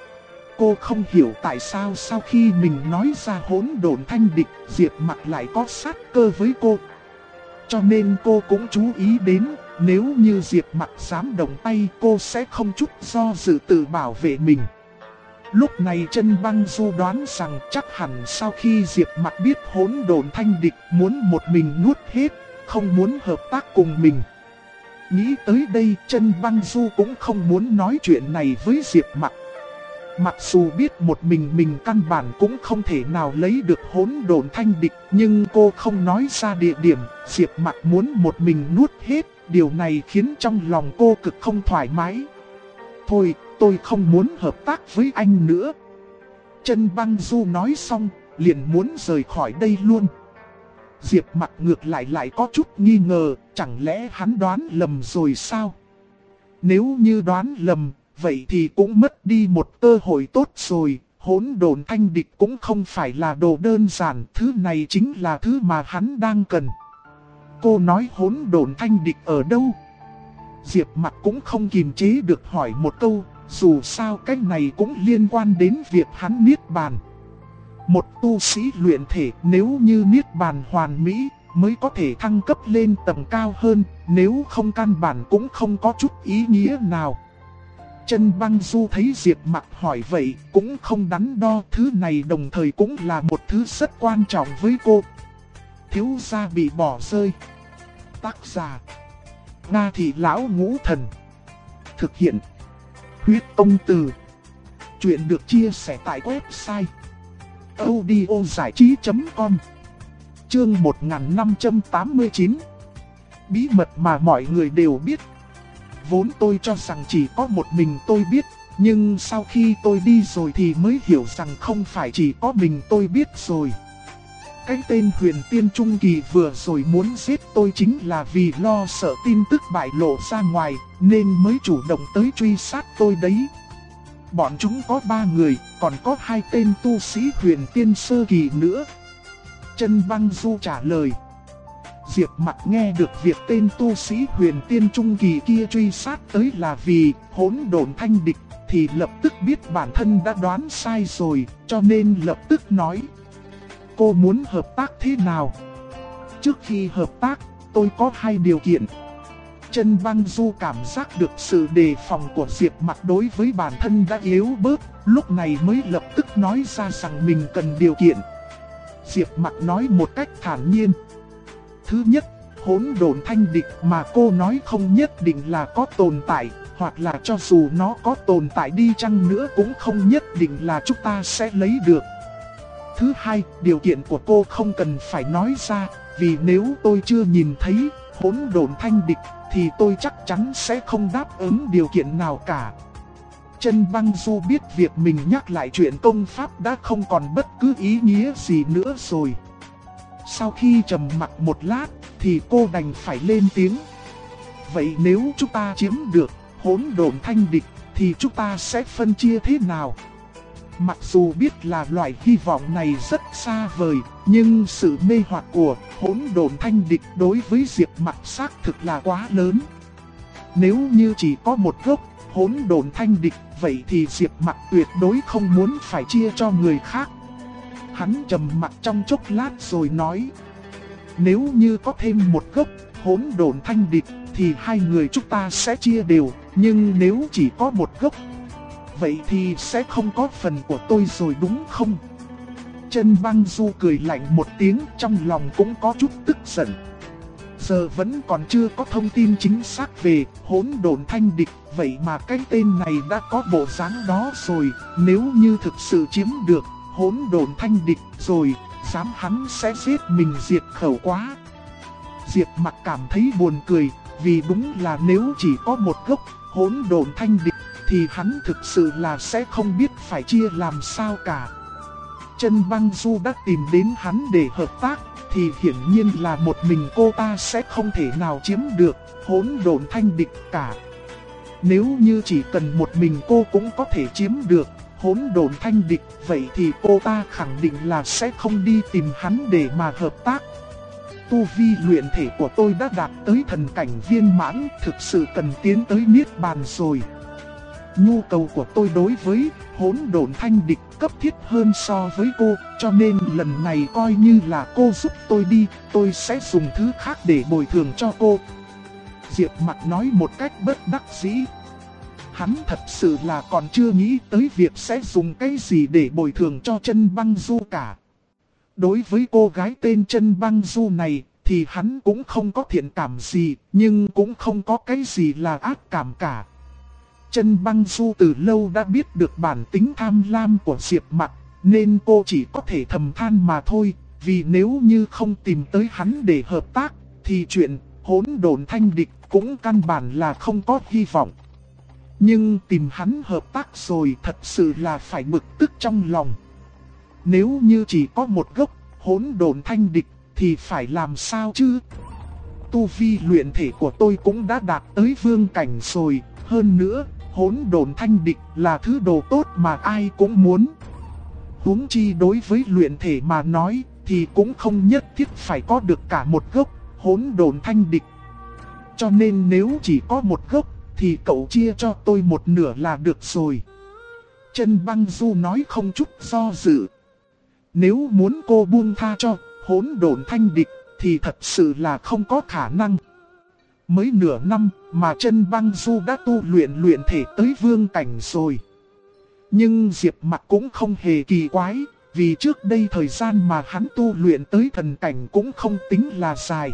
Cô không hiểu tại sao sau khi mình nói ra hỗn độn thanh địch, Diệp Mặc lại có sát cơ với cô. Cho nên cô cũng chú ý đến, nếu như Diệp Mặc dám động tay, cô sẽ không chút do dự tự bảo vệ mình. Lúc này chân băng du đoán rằng chắc hẳn sau khi Diệp Mặc biết hỗn độn thanh địch muốn một mình nuốt hết, không muốn hợp tác cùng mình. Nghĩ tới đây, chân băng du cũng không muốn nói chuyện này với Diệp Mặc. Mặc dù biết một mình căn bản cũng không thể nào lấy được hỗn độn thanh địch, nhưng cô không nói ra địa điểm Diệp Mặc muốn một mình nuốt hết, điều này khiến trong lòng cô cực không thoải mái. Thôi, tôi không muốn hợp tác với anh nữa. Chân băng du nói xong, liền muốn rời khỏi đây luôn. Diệp Mặc ngược lại có chút nghi ngờ, chẳng lẽ hắn đoán lầm rồi sao? Nếu như đoán lầm, vậy thì cũng mất đi một cơ hội tốt rồi. Hỗn độn thanh địch cũng không phải là đồ đơn giản, thứ này chính là thứ mà hắn đang cần. Cô nói hỗn độn thanh địch ở đâu? Diệp Mặc cũng không kìm chế được hỏi một câu, dù sao cái này cũng liên quan đến việc hắn niết bàn. Một tu sĩ luyện thể nếu như niết bàn hoàn mỹ mới có thể thăng cấp lên tầng cao hơn, nếu không căn bản cũng không có chút ý nghĩa nào. Chân băng du thấy Diệp Mặc hỏi vậy cũng không đắn đo, thứ này đồng thời cũng là một thứ rất quan trọng với cô. Thiếu gia bị bỏ rơi. Tác giả Nga Thị Lão Ngũ Thần. Thực hiện Huyết Công Từ. Chuyện được chia sẻ tại website audiozảichí.com. Chương 1589. Bí mật mà mọi người đều biết. Vốn tôi cho rằng chỉ có một mình tôi biết, nhưng sau khi tôi đi rồi thì mới hiểu rằng không phải chỉ có mình tôi biết rồi. Cái tên Huyền Tiên Trung Kỳ vừa rồi muốn giết tôi chính là vì lo sợ tin tức bại lộ ra ngoài, nên mới chủ động tới truy sát tôi đấy. Bọn chúng có 3 người, còn có 2 tên tu sĩ Huyền Tiên Sơ Kỳ nữa. Chân băng du trả lời. Diệp Mặc nghe được việc tên tu sĩ Huyền Tiên Trung Kỳ kia truy sát tới là vì hỗn độn thanh địch, thì lập tức biết bản thân đã đoán sai rồi, cho nên lập tức nói. Cô muốn hợp tác thế nào? Trước khi hợp tác, tôi có 2 điều kiện. Chân băng du cảm giác được sự đề phòng của Diệp Mặc đối với bản thân đã yếu bớt, lúc này mới lập tức nói ra rằng mình cần điều kiện. Diệp Mặc nói một cách thản nhiên. Thứ nhất, hỗn độn thanh địch mà cô nói không nhất định là có tồn tại, hoặc là cho dù nó có tồn tại đi chăng nữa cũng không nhất định là chúng ta sẽ lấy được. Thứ hai, điều kiện của cô không cần phải nói ra, vì nếu tôi chưa nhìn thấy hỗn độn thanh địch thì tôi chắc chắn sẽ không đáp ứng điều kiện nào cả. Chân băng du biết việc mình nhắc lại chuyện công pháp đã không còn bất cứ ý nghĩa gì nữa rồi. Sau khi trầm mặc một lát thì cô đành phải lên tiếng. Vậy nếu chúng ta chiếm được hỗn độn thanh địch thì chúng ta sẽ phân chia thế nào? Mặc dù biết là loại hy vọng này rất xa vời, nhưng sự mê hoặc của hỗn độn thanh địch đối với Diệp Mặc xác thực là quá lớn. Nếu như chỉ có một gốc hỗn độn thanh địch, vậy thì Diệp Mặc tuyệt đối không muốn phải chia cho người khác. Hắn trầm mặc trong chốc lát rồi nói: nếu như có thêm một gốc hỗn độn thanh địch thì hai người chúng ta sẽ chia đều, nhưng nếu chỉ có một gốc, vậy thì sẽ không có phần của tôi rồi đúng không? Chân Băng Du cười lạnh một tiếng, trong lòng cũng có chút tức giận. Giờ vẫn còn chưa có thông tin chính xác về hỗn độn thanh địch, vậy mà cái tên này đã có bộ dáng đó rồi. Nếu như thực sự chiếm được hỗn độn thanh địch rồi, dám hắn sẽ giết mình diệt khẩu quá. Diệp Mặc cảm thấy buồn cười, vì đúng là nếu chỉ có một gốc hỗn độn thanh địch thì hắn thực sự là sẽ không biết phải chia làm sao cả. Chân Băng Du đã tìm đến hắn để hợp tác, thì hiển nhiên là một mình cô ta sẽ không thể nào chiếm được hỗn độn thanh địch cả. Nếu như chỉ cần một mình cô cũng có thể chiếm được hỗn độn thanh địch, vậy thì cô ta khẳng định là sẽ không đi tìm hắn để mà hợp tác. Tu vi luyện thể của tôi đã đạt tới thần cảnh viên mãn, thực sự cần tiến tới niết bàn rồi. Nhu cầu của tôi đối với hỗn độn thanh địch cấp thiết hơn so với cô, cho nên lần này coi như là cô giúp tôi đi, tôi sẽ dùng thứ khác để bồi thường cho cô. Diệp Mặc nói một cách bất đắc dĩ. Hắn thật sự là còn chưa nghĩ tới việc sẽ dùng cái gì để bồi thường cho Chân Băng Du cả. Đối với cô gái tên Chân Băng Du này thì hắn cũng không có thiện cảm gì, nhưng cũng không có cái gì là ác cảm cả. Chân Băng Du từ lâu đã biết được bản tính tham lam của Diệp Mặc, nên cô chỉ có thể thầm than mà thôi, vì nếu như không tìm tới hắn để hợp tác, thì chuyện hỗn độn thanh địch cũng căn bản là không có hy vọng. Nhưng tìm hắn hợp tác rồi thật sự là phải bực tức trong lòng. Nếu như chỉ có một gốc hỗn độn thanh địch thì phải làm sao chứ? Tu vi luyện thể của tôi cũng đã đạt tới vương cảnh rồi, hơn nữa hỗn độn thanh địch là thứ đồ tốt mà ai cũng muốn. Huống chi đối với luyện thể mà nói thì cũng không nhất thiết phải có được cả một gốc hỗn độn thanh địch. Cho nên nếu chỉ có một gốc thì cậu chia cho tôi một nửa là được rồi. Chân Băng Du nói không chút do dự. Nếu muốn cô buông tha cho hỗn độn thanh địch thì thật sự là không có khả năng. Mới nửa năm mà Chân Băng Du đã tu luyện thể tới vương cảnh rồi. Nhưng Diệp Mặc cũng không hề kỳ quái, vì trước đây thời gian mà hắn tu luyện tới thần cảnh cũng không tính là dài.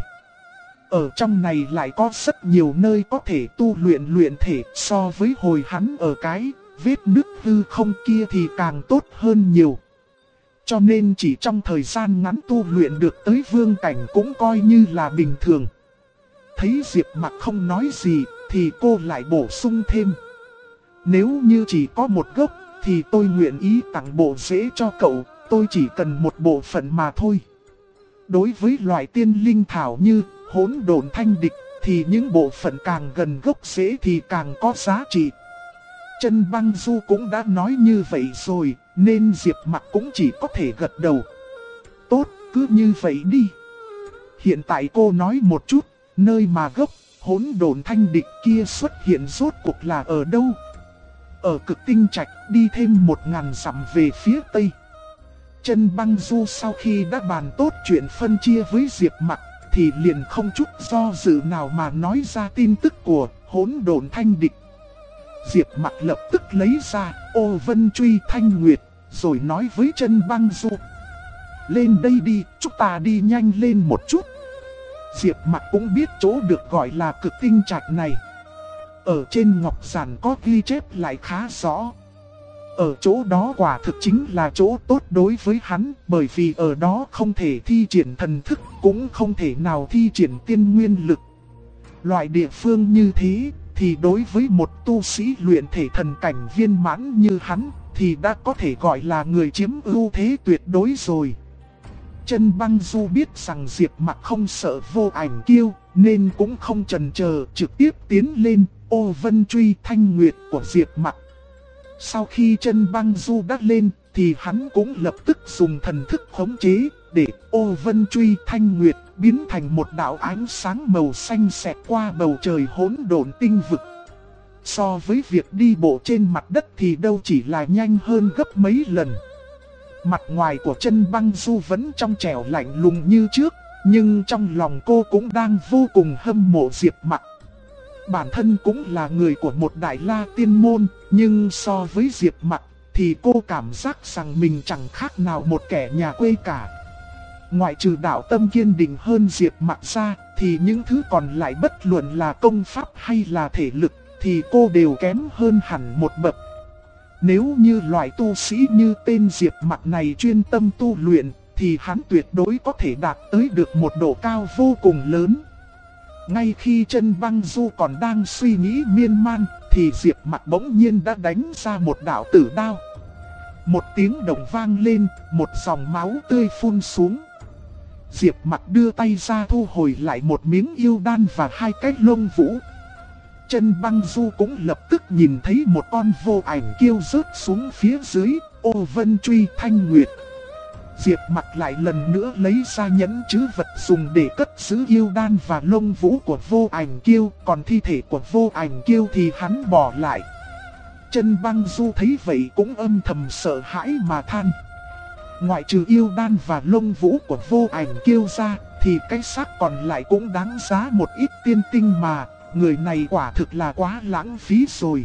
Ở trong này lại có rất nhiều nơi có thể tu luyện thể, so với hồi hắn ở cái vết nứt hư không kia thì càng tốt hơn nhiều. Cho nên chỉ trong thời gian ngắn tu luyện được tới vương cảnh cũng coi như là bình thường. Thấy Diệp Mặc không nói gì thì cô lại bổ sung thêm. Nếu như chỉ có một gốc thì tôi nguyện ý tặng bộ rễ cho cậu, tôi chỉ cần một bộ phận mà thôi. Đối với loại tiên linh thảo như hỗn độn thanh địch thì những bộ phận càng gần gốc rễ thì càng có giá trị. Chân Băng Du cũng đã nói như vậy rồi, nên Diệp Mặc cũng chỉ có thể gật đầu. Tốt, cứ như vậy đi. Hiện tại cô nói một chút, nơi mà gốc hỗn độn thanh địch kia xuất hiện rốt cuộc là ở đâu? Ở Cực Tinh Trạch, đi thêm 1000 dặm về phía tây. Chân Băng Du sau khi đã bàn tốt chuyện phân chia với Diệp Mặc thì liền không chút do dự nào mà nói ra tin tức của hỗn độn thanh địch. Diệp Mặc lập tức lấy ra Ô Vân Truy Thanh Nguyệt, rồi nói với Chân Băng Du. Lên đây đi, chúng ta đi nhanh lên một chút. Diệp Mặc cũng biết chỗ được gọi là Cực Tinh Trạch này. Ở trên ngọc giản có ghi chép lại khá rõ. Ở chỗ đó quả thực chính là chỗ tốt đối với hắn, bởi vì ở đó không thể thi triển thần thức, cũng không thể nào thi triển tiên nguyên lực. Loại địa phương như thế thì đối với một tu sĩ luyện thể thần cảnh viên mãn như hắn thì đã có thể gọi là người chiếm ưu thế tuyệt đối rồi. Chân Băng Du biết rằng Diệp Mặc không sợ Vô Ảnh Kiêu nên cũng không chần chờ, trực tiếp tiến lên Ô Vân Truy Thanh Nguyệt của Diệp Mặc. Sau khi Chân Băng Du đã lên thì hắn cũng lập tức dùng thần thức khống chế để Ô Vân Truy Thanh Nguyệt biến thành một đạo ánh sáng màu xanh xẹt qua bầu trời hỗn độn tinh vực. so với việc đi bộ trên mặt đất thì đâu chỉ là nhanh hơn gấp mấy lần. Mặt ngoài của Chân Băng Du vẫn trong trẻo lạnh lùng như trước, nhưng trong lòng cô cũng đang vô cùng hâm mộ Diệp Mặc. Bản thân cũng là người của một đại la tiên môn, nhưng so với Diệp Mặc thì cô cảm giác rằng mình chẳng khác nào một kẻ nhà quê cả. Ngoại trừ đạo tâm kiên định hơn Diệp Mặc ra, thì những thứ còn lại bất luận là công pháp hay là thể lực, thì cô đều kém hơn hẳn một bậc. Nếu như loại tu sĩ như tên Diệp Mặc này chuyên tâm tu luyện, thì hắn tuyệt đối có thể đạt tới được một độ cao vô cùng lớn. Ngay khi Chân Băng Du còn đang suy nghĩ miên man, thì Diệp Mặc bỗng nhiên đã đánh ra một đạo tử đao. Một tiếng động vang lên, một dòng máu tươi phun xuống. Diệp Mặc đưa tay ra thu hồi lại một miếng yêu đan và hai cái lông vũ. Chân Băng Du cũng lập tức nhìn thấy một con vô ảnh kiêu rớt xuống phía dưới, ô vân truy thanh nguyệt. Diệp Mặc lại lần nữa lấy ra nhẫn trữ vật dùng để cất giữ yêu đan và lông vũ của vô ảnh kiêu, còn thi thể của vô ảnh kiêu thì hắn bỏ lại. Chân Băng Du thấy vậy cũng âm thầm sợ hãi mà than. Ngoại trừ yêu đan và lông vũ của vô ảnh kiêu ra, thì cái xác còn lại cũng đáng giá một ít tiên tinh mà, người này quả thực là quá lãng phí rồi.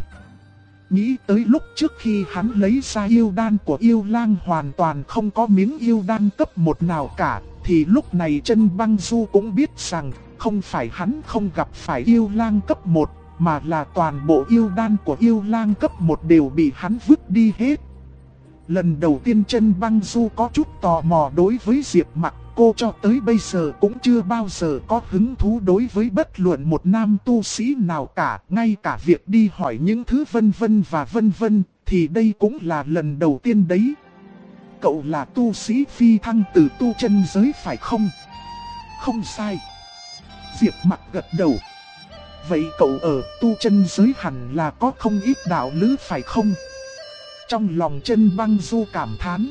Nghĩ tới lúc trước khi hắn lấy ra yêu đan của yêu lang hoàn toàn không có miếng yêu đan cấp 1 nào cả, thì lúc này Chân Băng Du cũng biết rằng không phải hắn không gặp phải yêu lang cấp 1, mà là toàn bộ yêu đan của yêu lang cấp 1 đều bị hắn vứt đi hết. Lần đầu tiên Chân Băng Du có chút tò mò đối với Diệp Mặc, cô cho tới bây giờ cũng chưa bao giờ có hứng thú đối với bất luận một nam tu sĩ nào cả, ngay cả việc đi hỏi những thứ vân vân, thì đây cũng là lần đầu tiên đấy. Cậu là tu sĩ phi thăng từ tu chân giới phải không? Không sai. Diệp Mặc gật đầu. Vậy cậu ở tu chân giới hẳn là có không ít đạo lữ phải không? Trong lòng Chân Băng Du cảm thán.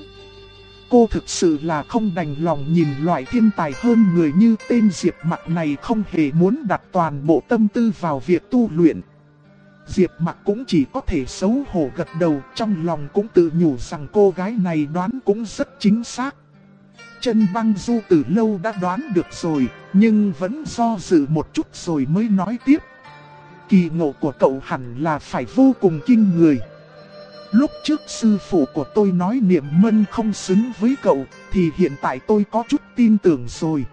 Cô thực sự là không đành lòng nhìn loại thiên tài hơn người như tên Diệp Mặc này không hề muốn đặt toàn bộ tâm tư vào việc tu luyện. Diệp Mặc cũng chỉ có thể xấu hổ gật đầu, trong lòng cũng tự nhủ rằng cô gái này đoán cũng rất chính xác. Chân Băng Du từ lâu đã đoán được rồi, nhưng vẫn do dự một chút rồi mới nói tiếp. Kỳ ngộ của cậu hẳn là phải vô cùng kinh người. Lúc trước sư phụ của tôi nói Niệm Mân không xứng với cậu, thì hiện tại tôi có chút tin tưởng rồi.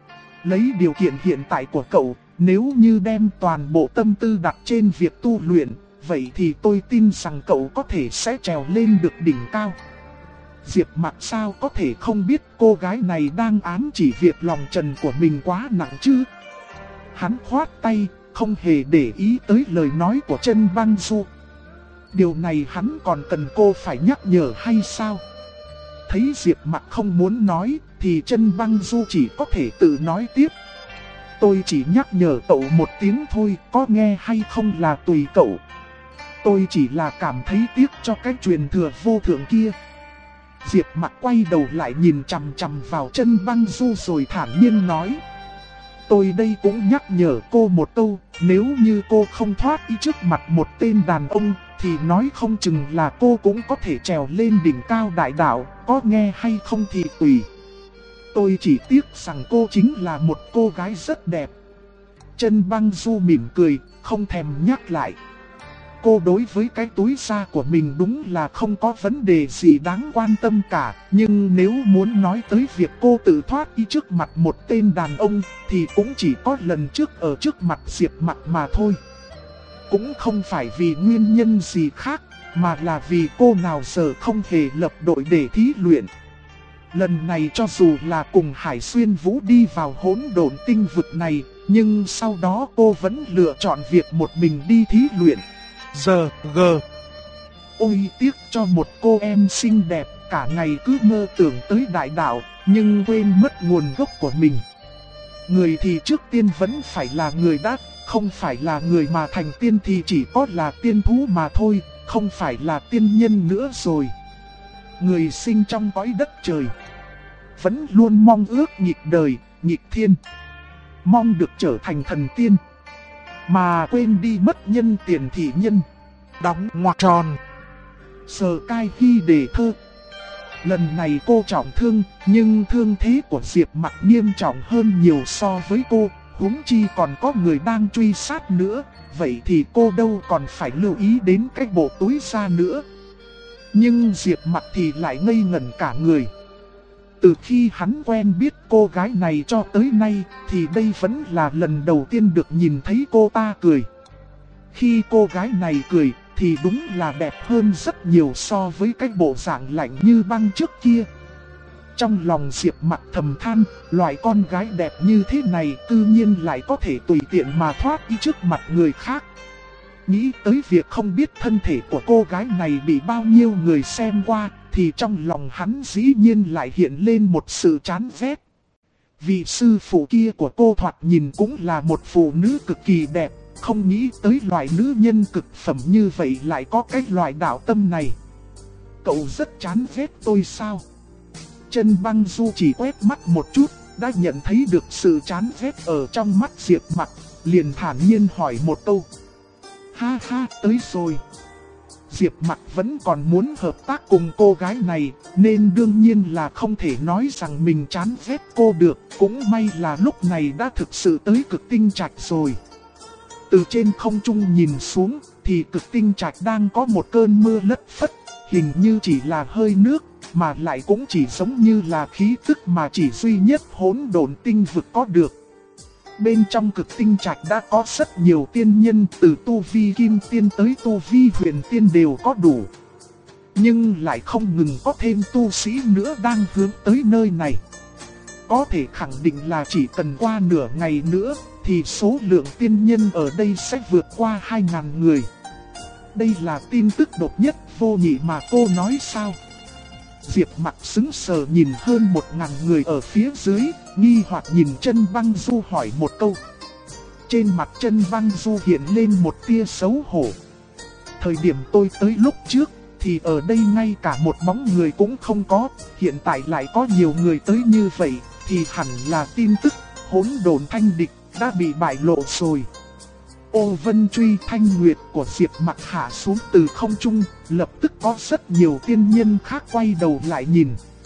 Lấy điều kiện hiện tại của cậu, nếu như đem toàn bộ tâm tư đặt trên việc tu luyện, vậy thì tôi tin rằng cậu có thể sẽ trèo lên được đỉnh cao. Diệp Mặc sao có thể không biết cô gái này đang ám chỉ việc lòng trần của mình quá nặng chứ? Hắn khoát tay, không hề để ý tới lời nói của Chân Băng Du. Điều này hắn còn cần cô phải nhắc nhở hay sao? Thấy Diệp Mặc không muốn nói, thì Chân Băng Du chỉ có thể tự nói tiếp. Tôi chỉ nhắc nhở cậu một tiếng thôi, có nghe hay không là tùy cậu. Tôi chỉ là cảm thấy tiếc cho cái truyền thừa vô thượng kia. Diệp Mặc quay đầu lại nhìn chằm chằm vào Chân Băng Du rồi thản nhiên nói. Tôi đây cũng nhắc nhở cô một câu, nếu như cô không thoát ý trước mặt một tên đàn ông, thì nói không chừng là cô cũng có thể trèo lên đỉnh cao đại đạo, có nghe hay không thì tùy. Tôi chỉ tiếc rằng cô chính là một cô gái rất đẹp. Chân Băng Du mỉm cười, không thèm nhắc lại. Cô đối với cái túi da của mình đúng là không có vấn đề gì đáng quan tâm cả. Nhưng nếu muốn nói tới việc cô tự thoát đi trước mặt một tên đàn ông, thì cũng chỉ có lần trước ở trước mặt Diệp Mặc mà thôi. Cũng không phải vì nguyên nhân gì khác, mà là vì cô nào giờ không hề lập đội để thí luyện. Lần này cho dù là cùng Hải Xuyên Vũ đi vào hỗn độn tinh vực này, nhưng sau đó cô vẫn lựa chọn việc một mình đi thí luyện. Ôi tiếc cho một cô em xinh đẹp, cả ngày cứ mơ tưởng tới đại đạo, nhưng quên mất nguồn gốc của mình. Người thì trước tiên vẫn phải là người đã, không phải là người mà thành tiên thì chỉ có là tiên thú mà thôi, không phải là tiên nhân nữa rồi. Người sinh trong cõi đất trời, vẫn luôn mong ước nghịch đời, nghịch thiên, mong được trở thành thần tiên. mà quên đi mất nhân tiền thị nhân. Đóng ngoặc tròn. Sở Cai Hy đề thơ. Lần này cô trọng thương, nhưng thương thế của Diệp Mặc nghiêm trọng hơn nhiều so với cô, huống chi còn có người đang truy sát nữa, vậy thì cô đâu còn phải lưu ý đến cái bộ túi da nữa. Nhưng Diệp Mặc thì lại ngây ngẩn cả người. Từ khi hắn quen biết cô gái này cho tới nay, thì đây vẫn là lần đầu tiên được nhìn thấy cô ta cười. Khi cô gái này cười, thì đúng là đẹp hơn rất nhiều so với cái bộ dạng lạnh như băng trước kia. Trong lòng Diệp Mặc thầm than, loại con gái đẹp như thế này tự nhiên lại có thể tùy tiện mà thoát đi trước mặt người khác. Nghĩ tới việc không biết thân thể của cô gái này bị bao nhiêu người xem qua, thì trong lòng hắn dĩ nhiên lại hiện lên một sự chán ghét. Vị sư phụ kia của cô thoạt nhìn cũng là một phụ nữ cực kỳ đẹp, không nghĩ tới loại nữ nhân cực phẩm như vậy lại có cái loại đạo tâm này. Cậu rất chán ghét tôi sao? Chân Băng Du chỉ quét mắt một chút, đã nhận thấy được sự chán ghét ở trong mắt Diệp Mặc, liền thản nhiên hỏi một câu. Ha ha, tới rồi. Diệp Mặc vẫn còn muốn hợp tác cùng cô gái này, nên đương nhiên là không thể nói rằng mình chán ghét cô được. Cũng may là lúc này đã thực sự tới Cực Tinh Trạch rồi. Từ trên không trung nhìn xuống, thì Cực Tinh Trạch đang có một cơn mưa lất phất, hình như chỉ là hơi nước, mà lại cũng chỉ giống như là khí tức mà chỉ duy nhất Hỗn Độn Tinh Vực có được. Bên trong Cực Tinh Trạch đã có rất nhiều tiên nhân, từ tu vi kim tiên tới tu vi huyền tiên đều có đủ. Nhưng lại không ngừng có thêm tu sĩ nữa đang hướng tới nơi này. Có thể khẳng định là chỉ cần qua nửa ngày nữa, thì số lượng tiên nhân ở đây sẽ vượt qua 2.000 người. Đây là tin tức độc nhất vô nhị mà cô nói sao? Diệp Mặc sững sờ nhìn hơn 1.000 người ở phía dưới, nghi hoặc nhìn Chân Băng Du hỏi một câu. Trên mặt Chân Băng Du hiện lên một tia xấu hổ. Thời điểm tôi tới lúc trước, thì ở đây ngay cả một bóng người cũng không có, hiện tại lại có nhiều người tới như vậy, thì hẳn là tin tức Hỗn Độn Thanh Địch đã bị bại lộ rồi. Ô Vân Truy Thanh Nguyệt của Diệp Mặc hạ xuống từ không trung, lập tức có rất nhiều tiên nhân khác quay đầu lại nhìn.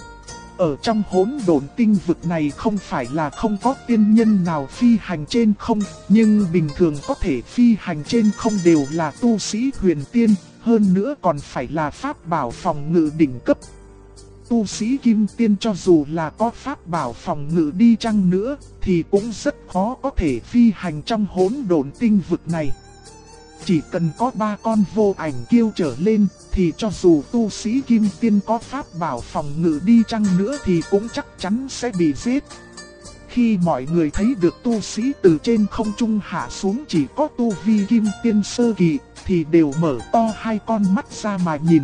Ở trong Hỗn Độn Tinh Vực này không phải là không có tiên nhân nào phi hành trên không, nhưng bình thường có thể phi hành trên không đều là tu sĩ huyền tiên, hơn nữa còn phải là pháp bảo phòng ngự đỉnh cấp. Tu sĩ kim tiên cho dù là có pháp bảo phòng ngự đi chăng nữa, thì cũng rất khó có thể phi hành trong Hỗn Độn Tinh Vực này. Chỉ cần có 3 con vô ảnh kiêu trở lên, thì cho dù tu sĩ kim tiên có pháp bảo phòng ngự đi chăng nữa thì cũng chắc chắn sẽ bị giết. Khi mọi người thấy được tu sĩ từ trên không trung hạ xuống chỉ có tu vi kim tiên sơ kỳ, thì đều mở to hai con mắt ra mà nhìn.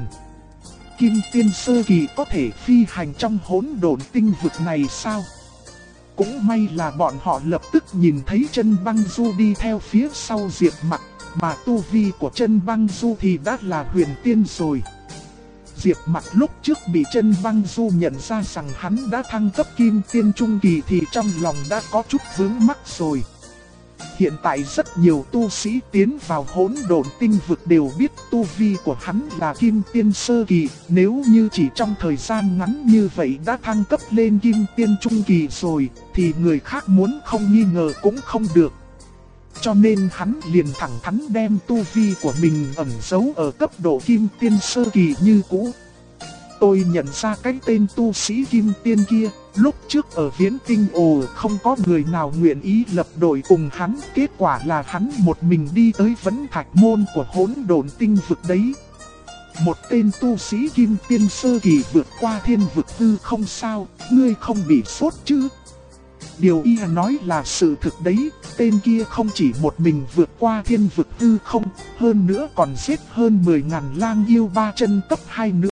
Kim tiên sơ kỳ có thể phi hành trong Hỗn Độn Tinh Vực này sao? Cũng may là bọn họ lập tức nhìn thấy Chân Băng Du đi theo phía sau Diệp Mặc, mà tu vi của Chân Băng Du thì đã là huyền tiên rồi. Diệp Mặc lúc trước bị Chân Băng Du nhận ra rằng hắn đã thăng cấp kim tiên trung kỳ thì trong lòng đã có chút vướng mắc rồi. Hiện tại rất nhiều tu sĩ tiến vào Hỗn Độn Tinh Vực đều biết tu vi của hắn là kim tiên sơ kỳ, nếu như chỉ trong thời gian ngắn như vậy đã thăng cấp lên kim tiên trung kỳ rồi, thì người khác muốn không nghi ngờ cũng không được. Cho nên hắn liền thẳng thắn đem tu vi của mình ẩn giấu ở cấp độ kim tiên sơ kỳ như cũ. Tôi nhận ra cái tên tu sĩ kim tiên kia, lúc trước ở Viễn Tinh Ồ không có người nào nguyện ý lập đội cùng hắn, kết quả là hắn một mình đi tới Vấn Thạch Môn của Hỗn Độn Tinh Vực đấy. Một tên tu sĩ kim tiên sơ kỳ vượt qua thiên vực hư không sao, ngươi không bị sốt chứ? Điều y nói là sự thực đấy, tên kia không chỉ một mình vượt qua thiên vực hư không, hơn nữa còn giết hơn 10.000 lang yêu 3 chân cấp 2 nữa.